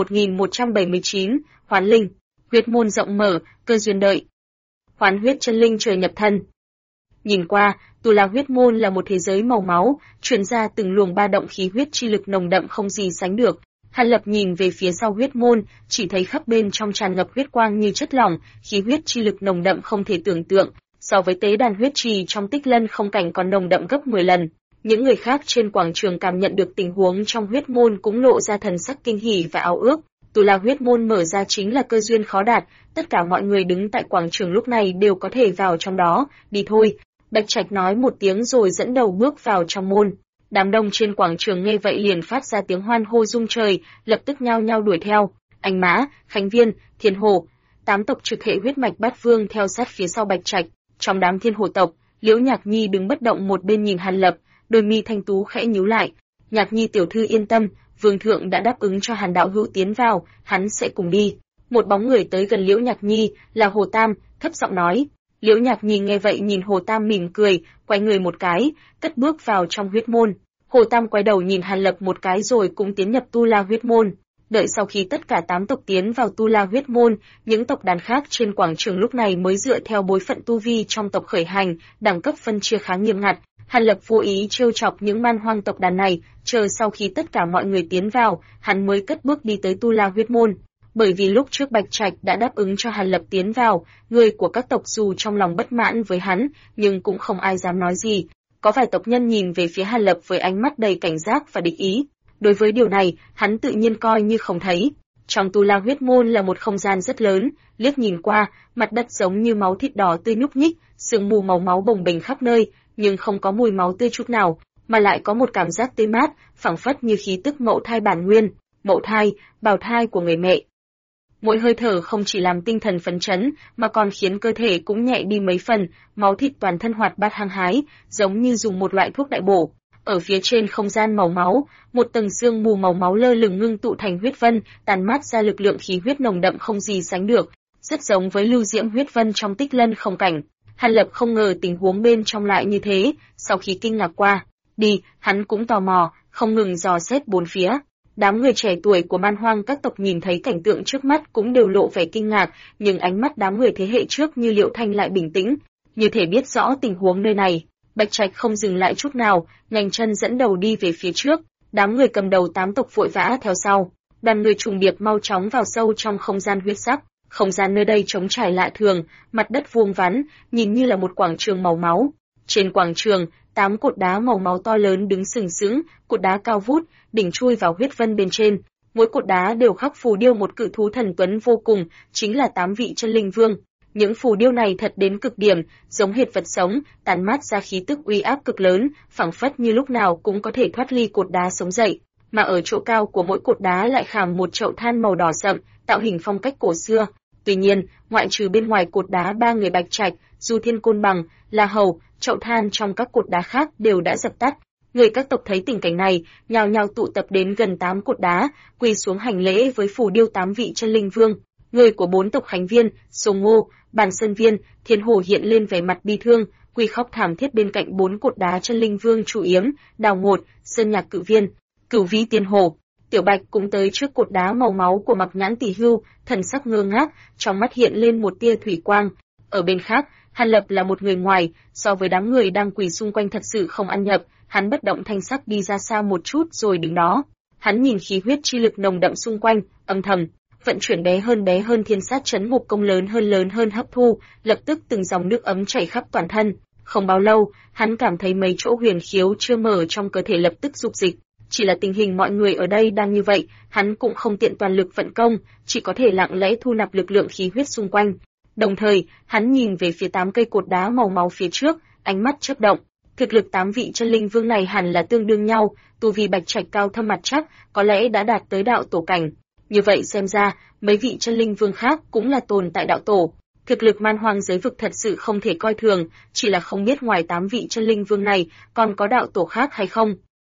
1179, Hoán Linh, huyết môn rộng mở, cơ duyên đợi. Hoán huyết chân linh trời nhập thân. Nhìn qua, Tu La huyết môn là một thế giới màu máu, truyền ra từng luồng ba động khí huyết chi lực nồng đậm không gì sánh được. Hàn Lập nhìn về phía sau huyết môn, chỉ thấy khắp bên trong tràn ngập huyết quang như chất lỏng, khí huyết chi lực nồng đậm không thể tưởng tượng, so với tế đàn huyết trì trong Tích Lân không cảnh còn nồng đậm gấp 10 lần. Những người khác trên quảng trường cảm nhận được tình huống trong huyết môn cũng lộ ra thần sắc kinh hỉ và ao ước. Tu La huyết môn mở ra chính là cơ duyên khó đạt, tất cả mọi người đứng tại quảng trường lúc này đều có thể vào trong đó, đi thôi. Bạch Trạch nói một tiếng rồi dẫn đầu bước vào trong môn. Đám đông trên quảng trường nghe vậy liền phát ra tiếng hoan hô rung trời, lập tức nhao nhao đuổi theo. Anh Mã, Khánh Viên, Thiên Hồ, 8 tộc trực hệ huyết mạch Bát Vương theo sát phía sau Bạch Trạch. Trong đám Thiên Hồ tộc, Liễu Nhạc Nhi đứng bất động một bên nhìn Hàn Lập, đôi mi thanh tú khẽ nhíu lại. Nhạc Nhi tiểu thư yên tâm, Vương thượng đã đáp ứng cho Hàn đạo hữu tiến vào, hắn sẽ cùng đi. Một bóng người tới gần Liễu Nhạc Nhi, là Hồ Tam, thấp giọng nói. Liễu Nhạc Nhi nghe vậy nhìn Hồ Tam mỉm cười, quay người một cái, cất bước vào trong huyết môn. Hồ Tam quay đầu nhìn Hàn Lập một cái rồi cũng tiến nhập Tu La huyết môn. Đợi sau khi tất cả 8 tộc tiến vào Tu La huyết môn, những tộc đàn khác trên quảng trường lúc này mới dựa theo bối phận tu vi trong tộc khởi hành, đẳng cấp phân chia khá nghiêm ngặt. Hàn Lập vô ý trêu chọc những man hoang tộc đàn này, chờ sau khi tất cả mọi người tiến vào, hắn mới cất bước đi tới Tu La huyết môn. Bởi vì lúc trước Bạch Trạch đã đáp ứng cho Hàn Lập tiến vào, người của các tộc dù trong lòng bất mãn với hắn, nhưng cũng không ai dám nói gì. Có vài tộc nhân nhìn về phía Hàn Lập với ánh mắt đầy cảnh giác và địch ý. Đối với điều này, hắn tự nhiên coi như không thấy. Trong Tu La huyết môn là một không gian rất lớn, liếc nhìn qua, mặt đất giống như máu thịt đỏ tươi nhúc nhích, sương mù màu máu bồng bềnh khắp nơi, nhưng không có mùi máu tươi chút nào, mà lại có một cảm giác tươi mát, phảng phất như khí tức mậu thai bản nguyên, mậu thai, bào thai của người mẹ. Mỗi hơi thở không chỉ làm tinh thần phấn chấn, mà còn khiến cơ thể cũng nhẹ đi mấy phần, máu thịt toàn thân hoạt bát hăng hái, giống như dùng một loại thuốc đại bổ. Ở phía trên không gian màu máu, một tầng sương mù màu máu lơ lửng ngưng tụ thành huyết vân, tàn mát ra lực lượng khí huyết nồng đậm không gì sánh được, rất giống với lưu diễm huyết vân trong Tích Lân không cảnh. Hàn Lập không ngờ tình huống bên trong lại như thế, sau khi kinh ngạc qua, hắn cũng tò mò, không ngừng dò xét bốn phía. Đám người trẻ tuổi của man hoang các tộc nhìn thấy cảnh tượng trước mắt cũng đều lộ vẻ kinh ngạc, nhưng ánh mắt đám người thế hệ trước như Liễu Thanh lại bình tĩnh, như thể biết rõ tình huống nơi này. Bạch Trạch không dừng lại chút nào, nhanh chân dẫn đầu đi về phía trước, đám người cầm đầu 8 tộc vội vã theo sau. Đoàn người trùng điệp mau chóng vào sâu trong không gian huyết sắc. Không gian nơi đây trống trải lạ thường, mặt đất vuông vắn, nhìn như là một quảng trường màu máu. Trên quảng trường, 8 cột đá màu máu to lớn đứng sừng sững, cột đá cao vút, đỉnh chui vào huyết vân bên trên. Mỗi cột đá đều khắc phù điêu một cự thú thần tuấn vô cùng, chính là 8 vị chân linh vương. Những phù điêu này thật đến cực điểm, giống hệt vật sống, tản mát ra khí tức uy áp cực lớn, phảng phất như lúc nào cũng có thể thoát ly cột đá sống dậy. Mà ở chỗ cao của mỗi cột đá lại khảm một chậu than màu đỏ sậm, tạo hình phong cách cổ xưa. Tuy nhiên, ngoại trừ bên ngoài cột đá 3 người Bạch Trạch, Du Thiên Côn Bằng, La Hầu, chậu than trong các cột đá khác đều đã dập tắt. Người các tộc thấy tình cảnh này, nhao nhao tụ tập đến gần 8 cột đá, quỳ xuống hành lễ với phù điêu 8 vị chân linh vương. Người của 4 tộc Khánh Viên, Sông Ngô, Bàn Sơn Viên, Thiên Hồ hiện lên vẻ mặt bi thương, quỳ khóc thảm thiết bên cạnh 4 cột đá chân linh vương Chu Yếm, Đào Ngột, Sơn Nhạc Cự Viên, Cửu Vĩ Tiên Hồ. Tiểu Bạch cũng tới trước cột đá màu máu của Mặc Nhãn Tỷ Hưu, thần sắc ngơ ngác, trong mắt hiện lên một tia thủy quang. Ở bên khác, Hàn Lập là một người ngoài, so với đám người đang quỳ xung quanh thật sự không ăn nhập, hắn bất động thanh sắc đi ra xa một chút rồi đứng đó. Hắn nhìn khí huyết chi lực nồng đậm xung quanh, âm thầm, vận chuyển bé hơn thiên sát chấn ngục công lớn hơn hấp thu, lập tức từng dòng nước ấm chảy khắp toàn thân. Không bao lâu, hắn cảm thấy mấy chỗ huyền khiếu chưa mở trong cơ thể lập tức dục dịch. Chỉ là tình hình mọi người ở đây đang như vậy, hắn cũng không tiện toàn lực vận công, chỉ có thể lặng lẽ thu nạp lực lượng khí huyết xung quanh. Đồng thời, hắn nhìn về phía 8 cây cột đá màu máu phía trước, ánh mắt chớp động. Thực lực 8 vị chân linh vương này hẳn là tương đương nhau, tu vi Bạch Trạch cao thâm mặt chắc, có lẽ đã đạt tới đạo tổ cảnh. Như vậy xem ra, mấy vị chân linh vương khác cũng là tồn tại đạo tổ. Thực lực man hoang giới vực thật sự không thể coi thường, chỉ là không biết ngoài 8 vị chân linh vương này còn có đạo tổ khác hay không.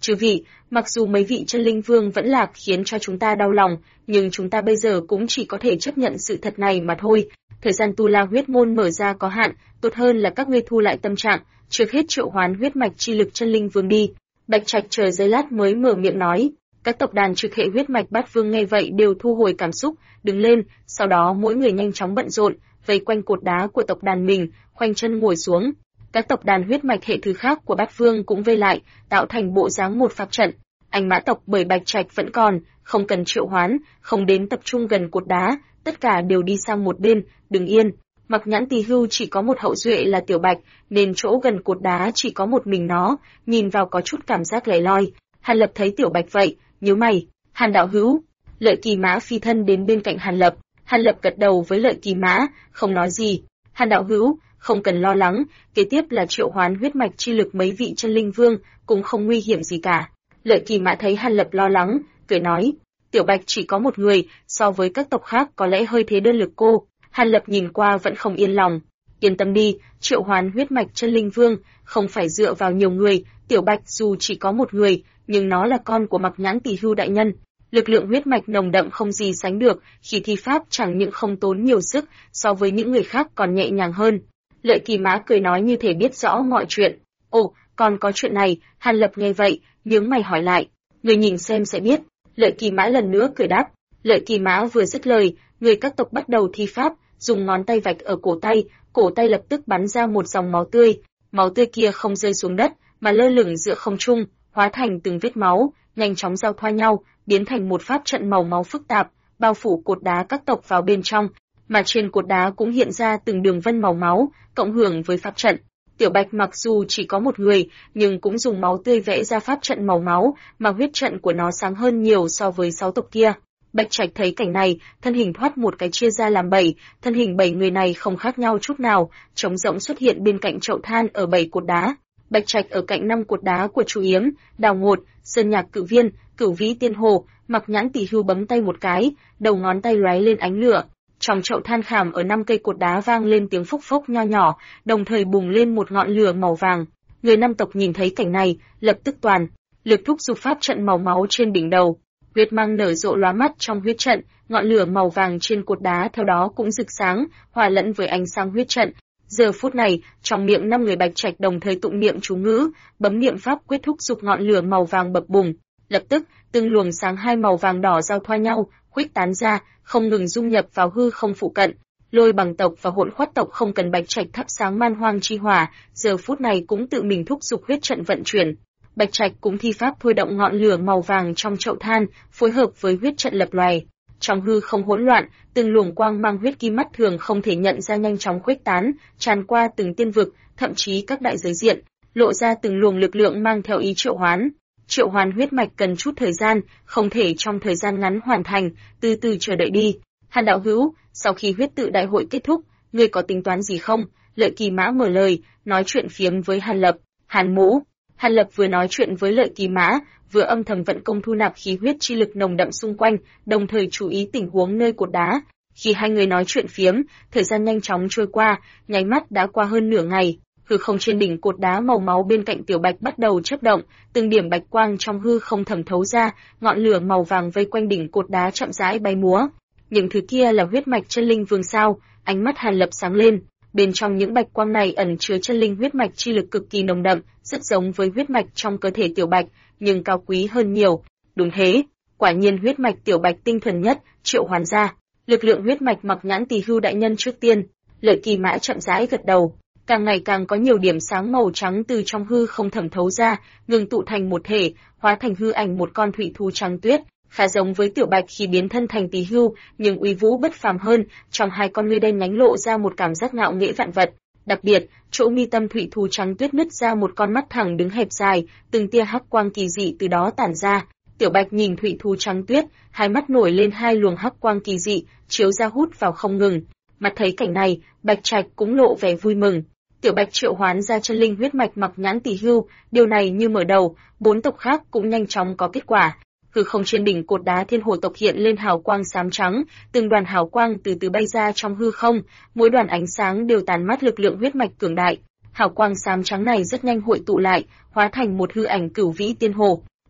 Chư vị, mặc dù mấy vị chân linh vương vẫn lạc khiến cho chúng ta đau lòng, nhưng chúng ta bây giờ cũng chỉ có thể chấp nhận sự thật này mà thôi. Thời gian tu la huyết môn mở ra có hạn, tốt hơn là các ngươi thu lại tâm trạng, trước hết triệu hoán huyết mạch chi lực chân linh vương đi. Bạch Trạch chờ giây lát mới mở miệng nói. Các tộc đàn trực hệ huyết mạch bát vương nghe vậy đều thu hồi cảm xúc, đứng lên, sau đó mỗi người nhanh chóng bận rộn, vây quanh cột đá của tộc đàn mình, khoanh chân ngồi xuống. Các tộc đàn huyết mạch hệ thứ khác của bát vương cũng vây lại, tạo thành bộ dáng một pháp trận. Anh mã tộc bởi Bạch Trạch vẫn còn, không cần triệu hoán, không đến tập trung gần cột đá, tất cả đều đi sang một bên, đứng yên. Mặc Nhãn Tỳ Hưu chỉ có một hậu duệ là Tiểu Bạch, nên chỗ gần cột đá chỉ có một mình nó, nhìn vào có chút cảm giác lẻ loi. Hàn Lập thấy Tiểu Bạch vậy, nhíu mày. Hàn đạo hữu. Lợi Kỳ Mã phi thân đến bên cạnh Hàn Lập. Hàn Lập gật đầu với Lợi Kỳ Mã, không nói gì. Hàn đạo hữu, không cần lo lắng, kế tiếp là triệu hoán huyết mạch chi lực mấy vị chân linh vương, cũng không nguy hiểm gì cả. Lợi Kỳ Mã thấy Hàn Lập lo lắng, cười nói, Tiểu Bạch chỉ có một người, so với các tộc khác có lẽ hơi thế đơn lực cô. Hàn Lập nhìn qua vẫn không yên lòng. Yên tâm đi, triệu hoán huyết mạch chân linh vương, không phải dựa vào nhiều người, Tiểu Bạch dù chỉ có một người, nhưng nó là con của Mặc Nhãn Tỳ Hưu đại nhân. Lực lượng huyết mạch nồng đậm không gì sánh được, khi thi pháp chẳng những không tốn nhiều sức, so với những người khác còn nhẹ nhàng hơn. Lợi Kỳ Mã cười nói như thể biết rõ mọi chuyện. Ồ, còn có chuyện này, Hàn Lập nghe vậy, nhướng mày hỏi lại. Người nhìn xem sẽ biết. Lợi Kỳ Mã lần nữa cười đáp. Lợi Kỳ Mã vừa dứt lời, người các tộc bắt đầu thi pháp, dùng ngón tay vạch ở cổ tay lập tức bắn ra một dòng máu tươi kia không rơi xuống đất, mà lơ lửng giữa không trung, hóa thành từng vết máu, nhanh chóng giao thoa nhau, biến thành một pháp trận màu máu phức tạp, bao phủ cột đá các tộc vào bên trong, mà trên cột đá cũng hiện ra từng đường vân màu máu, cộng hưởng với pháp trận. Tiểu Bạch mặc dù chỉ có một người, nhưng cũng dùng máu tươi vẽ ra pháp trận màu máu, mà huyết trận của nó sáng hơn nhiều so với 6 tộc kia. Bạch Trạch thấy cảnh này, thân hình thoát một cái chia ra làm 7, thân hình 7 người này không khác nhau chút nào, trống rỗng xuất hiện bên cạnh chậu than ở 7 cột đá. Bạch Trạch ở cạnh 5 cột đá của Chu Yếm, Đào Ngột, Sơn Nhạc Cự Viên, Cửu Vĩ Tiên Hồ, Mặc Nhãn Tỳ Hưu bấm tay một cái, đầu ngón tay lóe lên ánh lửa. Trong chậu than khảm ở 5 cây cột đá vang lên tiếng phốc phốc nho nhỏ, đồng thời bùng lên một ngọn lửa màu vàng. Người Nam tộc nhìn thấy cảnh này, lập tức toàn lực thúc giục pháp trận màu máu trên đỉnh đầu. Huyết mang nở rộ lóa mắt trong huyết trận, ngọn lửa màu vàng trên cột đá theo đó cũng rực sáng, hòa lẫn với ánh sáng huyết trận. Giờ phút này, trong miệng 5 người Bạch Trạch đồng thời tụng niệm chú ngữ, bấm niệm pháp quyết thúc giục ngọn lửa màu vàng bập bùng. Lập tức, từng luồng sáng hai màu vàng đỏ giao thoa nhau, khuếch tán ra, không ngừng dung nhập vào hư không phụ cận. Lôi Bằng tộc và Hỗn Khoát tộc không cần Bạch Trạch thắp sáng man hoang chi hỏa, giờ phút này cũng tự mình thúc giục huyết trận vận chuyển. Bạch Trạch cũng thi pháp thôi động ngọn lửa màu vàng trong chậu than, phối hợp với huyết trận lập loè. Trong hư không hỗn loạn, từng luồng quang mang huyết kim mắt thường không thể nhận ra nhanh chóng khuếch tán, tràn qua từng tiên vực, thậm chí các đại giới diện, lộ ra từng luồng lực lượng mang theo ý triệu hoán. Triệu hoán huyết mạch cần chút thời gian, không thể trong thời gian ngắn hoàn thành, từ từ chờ đợi đi. Hàn đạo hữu, sau khi huyết tự đại hội kết thúc, ngươi có tính toán gì không? Lợi Kỳ Mã mở lời, nói chuyện phiếm với Hàn Lập. Hàn Mỗ. Hàn Lập vừa nói chuyện với Lợi Kỳ Mã, vừa âm thầm vận công thu nạp khí huyết chi lực nồng đậm xung quanh, đồng thời chú ý tình huống nơi cột đá. Khi hai người nói chuyện phiếm, thời gian nhanh chóng trôi qua, nháy mắt đã qua hơn nửa ngày. Hư không trên đỉnh cột đá màu máu bên cạnh Tiểu Bạch bắt đầu chớp động, từng điểm bạch quang trong hư không thẩm thấu ra, ngọn lửa màu vàng vây quanh đỉnh cột đá chậm rãi bay múa. Những thứ kia là huyết mạch chân linh vương sao? Ánh mắt Hàn Lập sáng lên. Bên trong những bạch quang này ẩn chứa chân linh huyết mạch chi lực cực kỳ nồng đậm, rất giống với huyết mạch trong cơ thể Tiểu Bạch, nhưng cao quý hơn nhiều. Đúng thế, quả nhiên huyết mạch Tiểu Bạch tinh thuần nhất, triệu hoán ra. Lực lượng huyết mạch Mặc Nhãn Tỳ Hưu đại nhân trước tiên. Lợi Kỳ Mã chậm rãi gật đầu. Càng ngày càng có nhiều điểm sáng màu trắng từ trong hư không thẩm thấu ra, ngừng tụ thành một thể, hóa thành hư ảnh một con thủy thú trắng tuyết, khá giống với Tiểu Bạch khi biến thân thành Tỳ Hưu, nhưng uy vũ bất phàm hơn, trong hai con ngươi đen nhánh lộ ra một cảm giác ngạo nghễ vạn vật. Đặc biệt, chỗ mi tâm thủy thú trắng tuyết nứt ra một con mắt thẳng đứng hẹp dài, từng tia hắc quang kỳ dị từ đó tản ra. Tiểu Bạch nhìn thủy thú trắng tuyết, hai mắt nổi lên hai luồng hắc quang kỳ dị, chiếu ra hút vào không ngừng. Mặt thấy cảnh này, Bạch Trạch cũng lộ vẻ vui mừng. Tiểu Bạch triệu hoán ra chân linh huyết mạch Mặc Nhãn Tỳ Hưu, điều này như mở đầu, 4 tộc khác cũng nhanh chóng có kết quả. Hư không trên đỉnh cột đá Thiên Hồ tộc hiện lên hào quang xám trắng, từng đoàn hào quang từ từ bay ra trong hư không, mỗi đoàn ánh sáng đều tàn mát lực lượng huyết mạch cường đại. Hào quang xám trắng này rất nhanh hội tụ lại, hóa thành một hư ảnh Cửu Vĩ Tiên Hồ.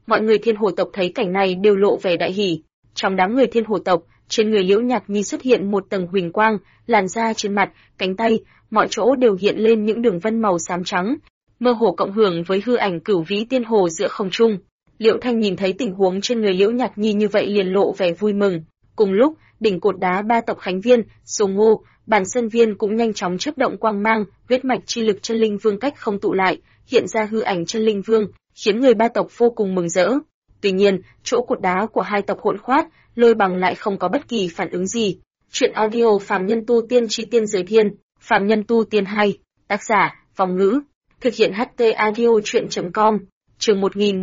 Mọi người Thiên Hồ tộc thấy cảnh này đều lộ vẻ đại hỉ. Trong đám người Thiên Hồ tộc, trên người Liễu Nhạc Nhi xuất hiện một tầng huỳnh quang, làn da trên mặt, cánh tay, mọi chỗ đều hiện lên những đường vân màu xám trắng, mơ hồ cộng hưởng với hư ảnh Cửu Vĩ Tiên Hồ giữa không trung. Liễu Thanh nhìn thấy tình huống trên người Liễu Nhạc Nhi như vậy liền lộ vẻ vui mừng. Cùng lúc, đỉnh cột đá ba tộc Khánh Viên, Sồ Ngô, Bản Sơn Viên cũng nhanh chóng chớp động quang mang, huyết mạch chi lực chân linh vương cách không tụ lại, hiện ra hư ảnh chân linh vương, khiến người ba tộc vô cùng mừng rỡ. Tuy nhiên, chỗ cột đá của hai tộc hỗn khoát, Lôi Bằng lại không có bất kỳ phản ứng gì. Chuyện audio Phàm Nhân Tu Tiên Chi Tiên Giới Thiên, Phàm Nhân Tu Tiên 2, tác giả, Vong Ngữ, thực hiện HT audio chuyện.com, chương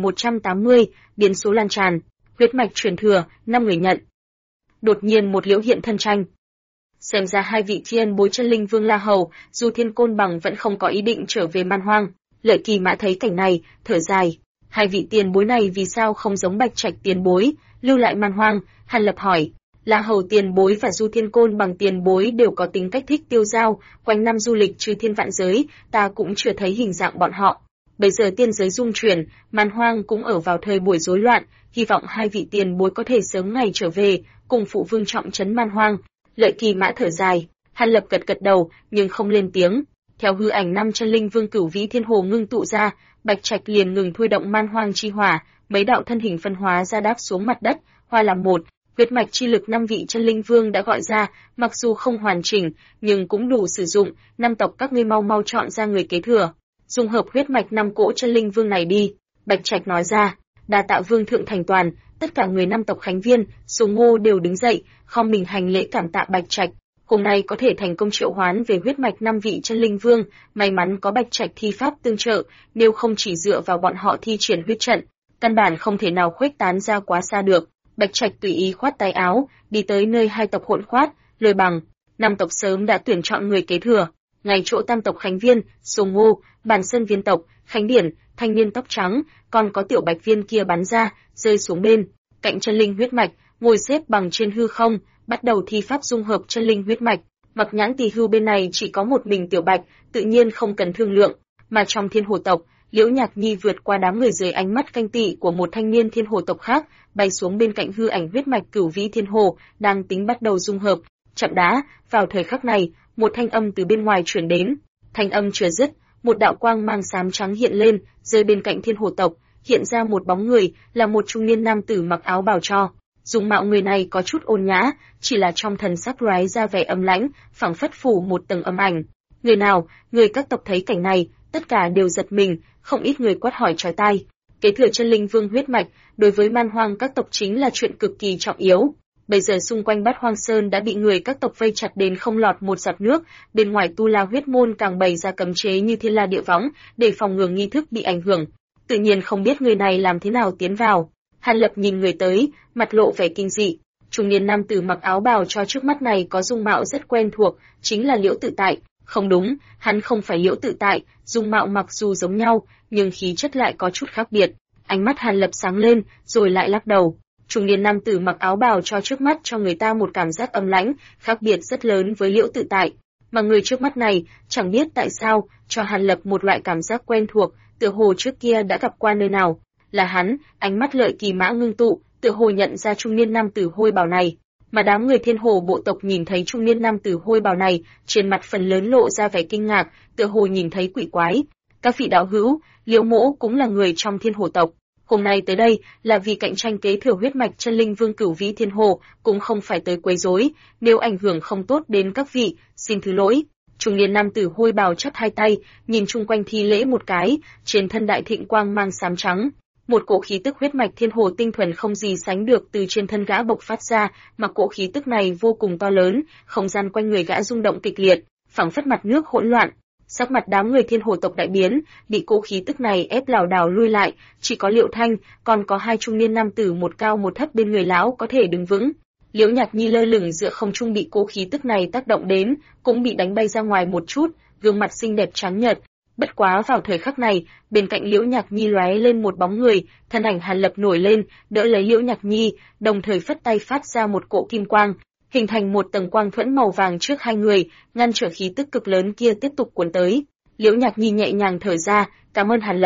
1180, biến số lan tràn, huyết mạch truyền thừa, 5 người nhận. Đột nhiên một liễu hiện thân tranh. Xem ra hai vị thiên bối chân linh vương La Hầu, Du Thiên Côn Bằng vẫn không có ý định trở về Man Hoang. Lợi Kỳ Mã thấy cảnh này, thở dài. Hai vị tiền bối này vì sao không giống Bạch Trạch tiền bối, lưu lại Man Hoang? Hàn Lập hỏi. La Hầu tiền bối và Du Thiên Côn Bằng tiền bối đều có tính cách thích tiêu dao, quanh năm du lịch trừ thiên vạn giới, ta cũng chưa thấy hình dạng bọn họ. Bây giờ tiên giới dung chuyển, Man Hoang cũng ở vào thời buổi rối loạn, hy vọng hai vị tiền bối có thể sớm ngày trở về, cùng phụ vương trọng trấn Man Hoang. Lợi Kỳ Mã thở dài, Hàn Lập gật gật đầu, nhưng không lên tiếng. Theo hư ảnh năm chân linh vương Cửu Vĩ Thiên Hồ ngưng tụ ra, Bạch Trạch liền ngừng thôi động Man Hoang chi hỏa, mấy đạo thân hình phân hóa ra đáp xuống mặt đất, hóa làm một. Huyết mạch chi lực 5 vị chân linh vương đã gọi ra, mặc dù không hoàn chỉnh, nhưng cũng đủ sử dụng. Năm tộc các ngươi mau mau chọn ra người kế thừa, dung hợp huyết mạch 5 cỗ chân linh vương này đi. Bạch Trạch nói ra. Đa tạ vương thượng thành toàn. Tất cả người năm tộc Khánh Viên, Sồ Ngô đều đứng dậy, khom mình hành lễ cảm tạ Bạch Trạch. Hôm nay có thể thành công triệu hoán về huyết mạch 5 vị chân linh vương, may mắn có Bạch Trạch thi pháp tương trợ, nếu không chỉ dựa vào bọn họ thi triển huyết trận, căn bản không thể nào khuếch tán ra quá xa được. Bạch Trạch tùy ý khoát tay áo, đi tới nơi hai tộc hỗn khoát, Lôi Bằng. Năm tộc sớm đã tuyển chọn người kế thừa, ngay chỗ tam tộc Khánh Viên, Sồ Ngô, Bản Sơn Viên tộc, Khánh Điển, thanh niên tóc trắng, còn có tiểu Bạch Viên kia bắn ra, rơi xuống bên cạnh chân linh huyết mạch, ngồi xếp bằng trên hư không, bắt đầu thi pháp dung hợp chân linh huyết mạch. Mặc Nhãn Tỳ Hưu bên này chỉ có một mình tiểu Bạch, tự nhiên không cần thương lượng, mà trong Thiên Hồ tộc, Liễu Nhạc Nhi vượt qua đám người dưới ánh mắt canh tị của một thanh niên Thiên Hồ tộc khác, bay xuống bên cạnh hư ảnh huyết mạch Cửu Vĩ Thiên Hồ, đang tính bắt đầu dung hợp. Chậm đã, vào thời khắc này, một thanh âm từ bên ngoài truyền đến. Thanh âm chưa dứt, một đạo quang mang xám trắng hiện lên, rơi bên cạnh Thiên Hồ tộc, hiện ra một bóng người, là một trung niên nam tử mặc áo bào tro. Dung mạo người này có chút ôn nhã, chỉ là trong thần sắc lóe ra vẻ âm lãnh, phảng phất phủ một tầng âm ảnh. Người nào? Người các tộc thấy cảnh này, tất cả đều giật mình, không ít người quát hỏi chói tai. Kế thừa chân linh vương huyết mạch, đối với Man Hoang các tộc chính là chuyện cực kỳ trọng yếu. Bây giờ xung quanh Bát Hoang Sơn đã bị người các tộc vây chặt đến không lọt một giọt nước, bên ngoài Tu La huyết môn càng bày ra cấm chế như thiên la địa võng, để phòng ngừa nghi thức bị ảnh hưởng. Tự nhiên không biết người này làm thế nào tiến vào. Hàn Lập nhìn người tới, mặt lộ vẻ kinh dị. Trung niên nam tử mặc áo bào cho trước mắt này có dung mạo rất quen thuộc, chính là Liễu Tự Tại. Không đúng, hắn không phải Liễu Tự Tại, dung mạo mặc dù giống nhau, nhưng khí chất lại có chút khác biệt. Ánh mắt Hàn Lập sáng lên, rồi lại lắc đầu. Trung niên nam tử mặc áo bào cho trước mắt cho người ta một cảm giác âm lãnh, khác biệt rất lớn với Liễu Tự Tại. Mà người trước mắt này, chẳng biết tại sao, cho Hàn Lập một loại cảm giác quen thuộc, tựa hồ trước kia đã gặp qua nơi nào. Là hắn, ánh mắt Lợi Kỳ Mã ngưng tụ, tựa hồ nhận ra trung niên nam tử hôi bào này. Mà đám người Thiên Hồ bộ tộc nhìn thấy trung niên nam tử hôi bào này, trên mặt phần lớn lộ ra vẻ kinh ngạc, tựa hồ nhìn thấy quỷ quái. Các vị đạo hữu, Liễu Mỗ cũng là người trong Thiên Hồ tộc. Hôm nay tới đây là vì cạnh tranh kế thừa huyết mạch chân linh vương Cửu Vĩ Thiên Hồ, cũng không phải tới quấy rối, nếu ảnh hưởng không tốt đến các vị, xin thứ lỗi. Trung niên nam tử hôi bào chắp hai tay, nhìn chung quanh thi lễ một cái, trên thân đại thịnh quang mang xám trắng. Một cỗ khí tức huyết mạch thiên hồ tinh thuần không gì sánh được từ trên thân gã bộc phát ra, mà cỗ khí tức này vô cùng to lớn, không gian quanh người gã rung động kịch liệt, phảng phất mặt nước hỗn loạn. Sắc mặt đám người Thiên Hồ tộc đại biến, bị cỗ khí tức này ép lảo đảo lui lại, chỉ có Liễu Thanh, còn có hai trung niên nam tử một cao một thấp bên người lão có thể đứng vững. Liễu Nhạc Nhi lơ lửng giữa không trung bị cỗ khí tức này tác động đến, cũng bị đánh bay ra ngoài một chút, gương mặt xinh đẹp trắng nhợt. Bất quá vào thời khắc này, bên cạnh Liễu Nhạc Nhi lóe lên một bóng người, thân ảnh Hàn Lập nổi lên, đỡ lấy Liễu Nhạc Nhi, đồng thời phất tay phát ra một cỗ kim quang, hình thành một tầng quang thuẫn màu vàng trước hai người, ngăn trở khí tức cực lớn kia tiếp tục cuốn tới. Liễu Nhạc Nhi nhẹ nhàng thở ra, cảm ơn Hàn Lập.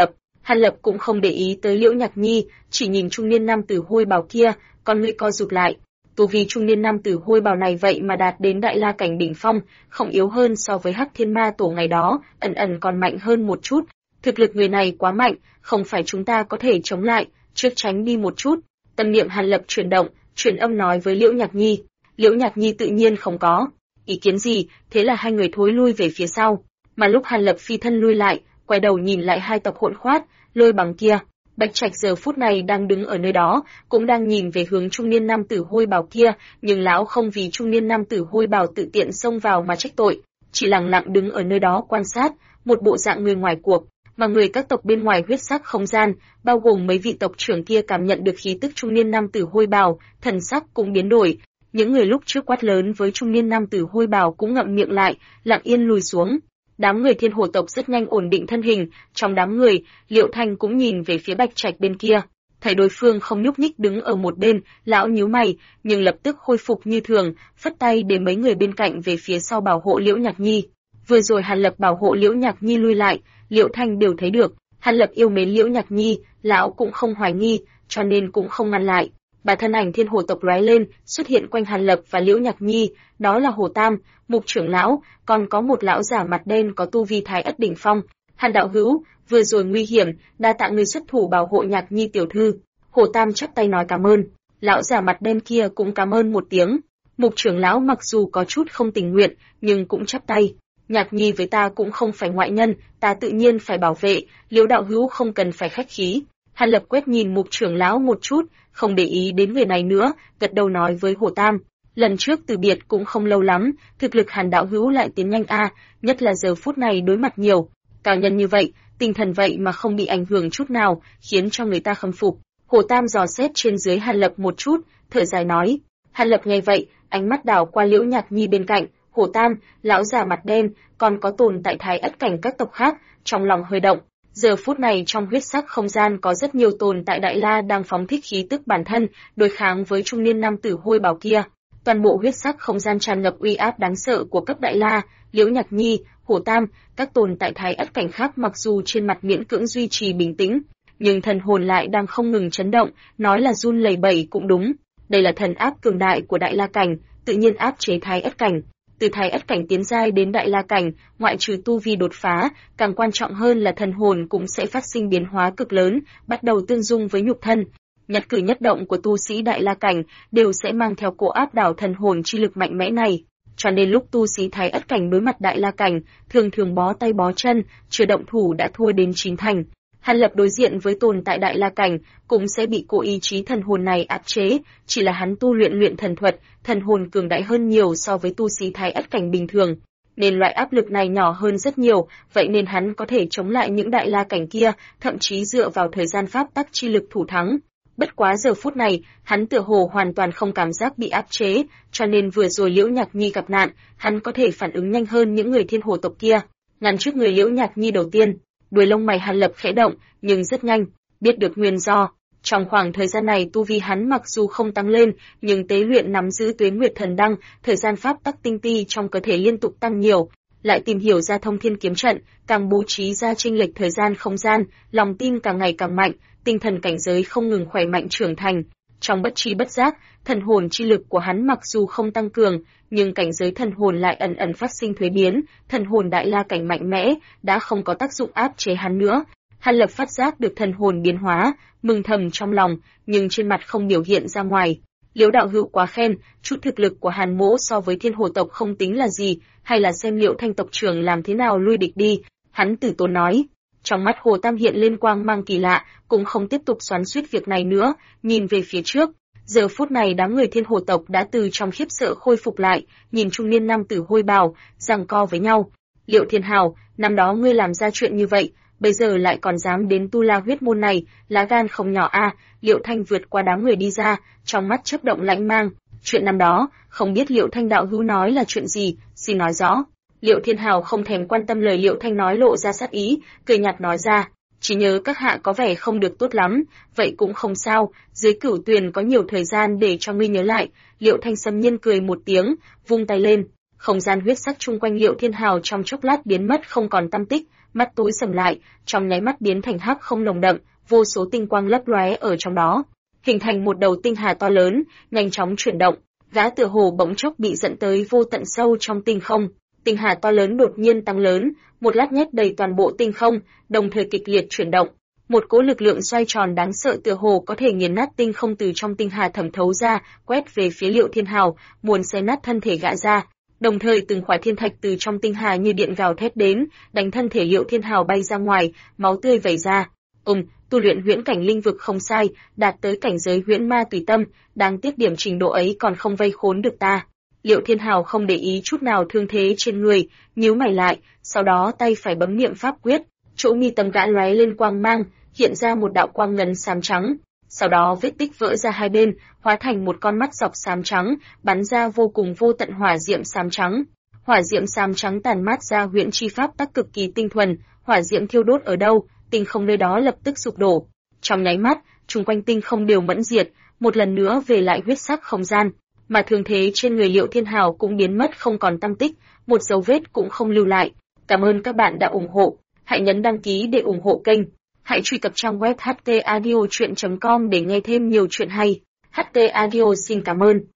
Hàn Lập cũng không để ý tới Liễu Nhạc Nhi, chỉ nhìn trung niên nam tử hôi bào kia, con ngươi co rụt lại. Tu vi trung niên nam tử hôi bào này vậy mà đạt đến đại la cảnh đỉnh phong, không yếu hơn so với Hắc Thiên Ma Tổ ngày đó, ẩn ẩn còn mạnh hơn một chút. Thực lực người này quá mạnh, không phải chúng ta có thể chống lại, trước tránh đi một chút. Tâm niệm Hàn Lập chuyển động, truyền âm nói với Liễu Nhạc Nhi. Liễu Nhạc Nhi tự nhiên không có ý kiến gì, thế là hai người thối lui về phía sau. Mà lúc Hàn Lập phi thân lui lại, quay đầu nhìn lại hai tộc hỗn khoát, Lôi Bằng kia, Bạch Trạch giờ phút này đang đứng ở nơi đó, cũng đang nhìn về hướng trung niên nam tử hôi bào kia, nhưng lão không vì trung niên nam tử hôi bào tự tiện xông vào mà trách tội, chỉ lặng lặng đứng ở nơi đó quan sát, một bộ dạng người ngoài cuộc. Mà người các tộc bên ngoài huyết sắc không gian, bao gồm mấy vị tộc trưởng kia cảm nhận được khí tức trung niên nam tử hôi bào, thần sắc cũng biến đổi. Những người lúc trước quát lớn với trung niên nam tử hôi bào cũng ngậm miệng lại, lặng yên lùi xuống. Đám người Thiên Hồ tộc rất nhanh ổn định thân hình, trong đám người, Liễu Thanh cũng nhìn về phía Bạch Trạch bên kia, thấy đối phương không nhúc nhích đứng ở một bên, lão nhíu mày, nhưng lập tức khôi phục như thường, phất tay để mấy người bên cạnh về phía sau bảo hộ Liễu Nhạc Nhi. Vừa rồi Hàn Lập bảo hộ Liễu Nhạc Nhi lui lại, Liễu Thanh đều thấy được, Hàn Lập yêu mến Liễu Nhạc Nhi, lão cũng không hoài nghi, cho nên cũng không ngăn lại. Bà thân ảnh Thiên Hồ tộc lóe lên, xuất hiện quanh Hàn Lập và Liễu Nhạc Nhi, đó là Hồ Tam, Mục trưởng lão, còn có một lão giả mặt đen có tu vi thái ất đỉnh phong. Hàn đạo hữu, vừa rồi nguy hiểm, đa tạ ngươi xuất thủ bảo hộ Nhạc Nhi tiểu thư. Hồ Tam chắp tay nói cảm ơn, lão giả mặt đen kia cũng cảm ơn một tiếng. Mục trưởng lão mặc dù có chút không tình nguyện, nhưng cũng chắp tay. Nhạc Nhi với ta cũng không phải ngoại nhân, ta tự nhiên phải bảo vệ, Liễu đạo hữu không cần phải khách khí. Hàn Lập quét nhìn Mục trưởng lão một chút, không để ý đến người này nữa, gật đầu nói với Hồ Tam, lần trước từ biệt cũng không lâu lắm, thực lực Hàn đạo hữu lại tiến nhanh nhất là giờ phút này đối mặt nhiều cao nhân như vậy, tinh thần vậy mà không bị ảnh hưởng chút nào, khiến cho người ta khâm phục. Hồ Tam dò xét trên dưới Hàn Lập một chút, thở dài nói. Hàn Lập nghe vậy, ánh mắt đảo qua Liễu Nhạc Nhi bên cạnh, Hồ Tam, lão già mặt đen, còn có tồn tại thái ất cảnh các tộc khác, trong lòng hơi động. Giờ phút này trong huyết sắc không gian có rất nhiều tồn tại Đại La đang phóng thích khí tức bản thân, đối kháng với trung niên nam tử hôi bào kia. Toàn bộ huyết sắc không gian tràn ngập uy áp đáng sợ của cấp Đại La, Liễu Nhạc Nhi, Hồ Tam, các tồn tại thái ất cảnh khác mặc dù trên mặt miễn cưỡng duy trì bình tĩnh, nhưng thần hồn lại đang không ngừng chấn động, nói là run lẩy bẩy cũng đúng. Đây là thần áp cường đại của Đại La cảnh, tự nhiên áp chế thái ất cảnh. Từ thái ất cảnh tiến giai đến Đại La cảnh, ngoại trừ tu vi đột phá, càng quan trọng hơn là thần hồn cũng sẽ phát sinh biến hóa cực lớn, bắt đầu tương dung với nhục thân. Nhất cử nhất động của tu sĩ Đại La cảnh đều sẽ mang theo cỗ áp đảo thần hồn chi lực mạnh mẽ này. Cho nên lúc tu sĩ thái ất cảnh đối mặt Đại La cảnh, thường thường bó tay bó chân, chưa động thủ đã thua đến chín thành. Hàn Lập đối diện với tồn tại Đại La cảnh, cũng sẽ bị cỗ ý chí thần hồn này áp chế, chỉ là hắn tu luyện thần thuật, thần hồn cường đại hơn nhiều so với tu sĩ thái ất cảnh bình thường, nên loại áp lực này nhỏ hơn rất nhiều, vậy nên hắn có thể chống lại những Đại La cảnh kia, thậm chí dựa vào thời gian pháp tắc chi lực thủ thắng. Bất quá giờ phút này, hắn tựa hồ hoàn toàn không cảm giác bị áp chế, cho nên vừa rồi Liễu Nhạc Nhi gặp nạn, hắn có thể phản ứng nhanh hơn những người Thiên Hồ tộc kia, ngăn trước người Liễu Nhạc Nhi đầu tiên. Đuôi lông mày Hàn Lập khẽ động, nhưng rất nhanh, biết được nguyên do. Trong khoảng thời gian này tu vi hắn mặc dù không tăng lên, nhưng tế luyện nắm giữ Tuế Nguyệt Thần Đăng, thời gian pháp tắc tinh ti trong cơ thể liên tục tăng nhiều, lại tìm hiểu ra Thông Thiên Kiếm Trận, càng bố trí ra chênh lệch thời gian không gian, lòng tin càng ngày càng mạnh, tinh thần cảnh giới không ngừng khỏe mạnh trưởng thành. Trong bất tri bất giác, thần hồn chi lực của hắn mặc dù không tăng cường, nhưng cảnh giới thần hồn lại ẩn ẩn phát sinh thuế biến, thần hồn Đại La cảnh mạnh mẽ, đã không có tác dụng áp chế hắn nữa. Hàn Lập phát giác được thần hồn biến hóa, mừng thầm trong lòng, nhưng trên mặt không biểu hiện ra ngoài. Liễu đạo hữu quá khen, chút thực lực của Hàn mỗ so với Thiên Hồ tộc không tính là gì, hay là xem Liễu Thanh tộc trưởng làm thế nào lui địch đi, hắn từ tốn nói. Trong mắt Hồ Tam hiện lên quang mang kỳ lạ, cũng không tiếp tục xoắn xuýt việc này nữa, nhìn về phía trước. Giờ phút này đám người Thiên Hồ tộc đã từ trong khiếp sợ khôi phục lại, nhìn trung niên nam tử hôi bào, giằng co với nhau. Liễu Thiên Hào, năm đó ngươi làm ra chuyện như vậy, bây giờ lại còn dám đến Tu La huyết môn này, lá gan không nhỏ Liễu Thanh vượt qua đám người đi ra, trong mắt chớp động lãnh mang. Chuyện năm đó, không biết Liễu Thanh đạo hữu nói là chuyện gì, xin nói rõ. Liễu Thiên Hào không thèm quan tâm lời Liễu Thanh nói, lộ ra sát ý, cười nhạt nói ra, chỉ nhớ các hạ có vẻ không được tốt lắm, vậy cũng không sao, dưới Cửu Tuyền có nhiều thời gian để cho ngươi nhớ lại. Liễu Thanh xâm nhiên cười một tiếng, vung tay lên, không gian huyết sắc chung quanh Liễu Thiên Hào trong chốc lát biến mất không còn tăm tích, mắt tối sầm lại, trong nháy mắt biến thành hắc không nồng đậm, vô số tinh quang lấp lóe ở trong đó, hình thành một đầu tinh hà to lớn, nhanh chóng chuyển động. Gã tựa hồ bỗng chốc bị dẫn tới vô tận sâu trong tinh không. Tinh hà to lớn đột nhiên tăng lớn, một lát nhét đầy toàn bộ tinh không, đồng thời kịch liệt chuyển động. Một cỗ lực lượng xoay tròn đáng sợ tựa hồ có thể nghiền nát tinh không từ trong tinh hà thẩm thấu ra, quét về phía Liệu Thiên Hào, muốn xé nát thân thể gã ra. Đồng thời từng khỏa thiên thạch từ trong tinh hà như điện gào thét đến, đánh thân thể Liệu Thiên Hào bay ra ngoài, máu tươi vẩy ra. Tu luyện huyễn cảnh linh vực không sai, đạt tới cảnh giới huyễn ma tùy tâm, đáng tiếc điểm trình độ ấy còn không vây khốn được ta. Liệu Thiên Hào không để ý chút nào thương thế trên người, nhíu mày lại, sau đó tay phải bấm niệm pháp quyết, chỗ mi tâm gã lóe lên quang mang, hiện ra một đạo quang ngân xám trắng. Sau đó vết tích vỡ ra hai bên, hóa thành một con mắt dọc xám trắng, bắn ra vô cùng vô tận hỏa diệm xám trắng. Hỏa diệm xám trắng tàn mát ra huyễn chi pháp tắc cực kỳ tinh thuần, hỏa diệm thiêu đốt ở đâu, tinh không nơi đó lập tức sụp đổ. Trong nháy mắt, chung quanh tinh không đều mẫn diệt, một lần nữa về lại huyết sắc không gian, mà thương thế trên người Liệu Thiên Hào cũng biến mất không còn tăm tích, một dấu vết cũng không lưu lại. Cảm ơn các bạn đã ủng hộ, hãy nhấn đăng ký để ủng hộ kênh. Hãy truy cập trang web htaudio.com để nghe thêm nhiều chuyện hay. HT Audio xin cảm ơn.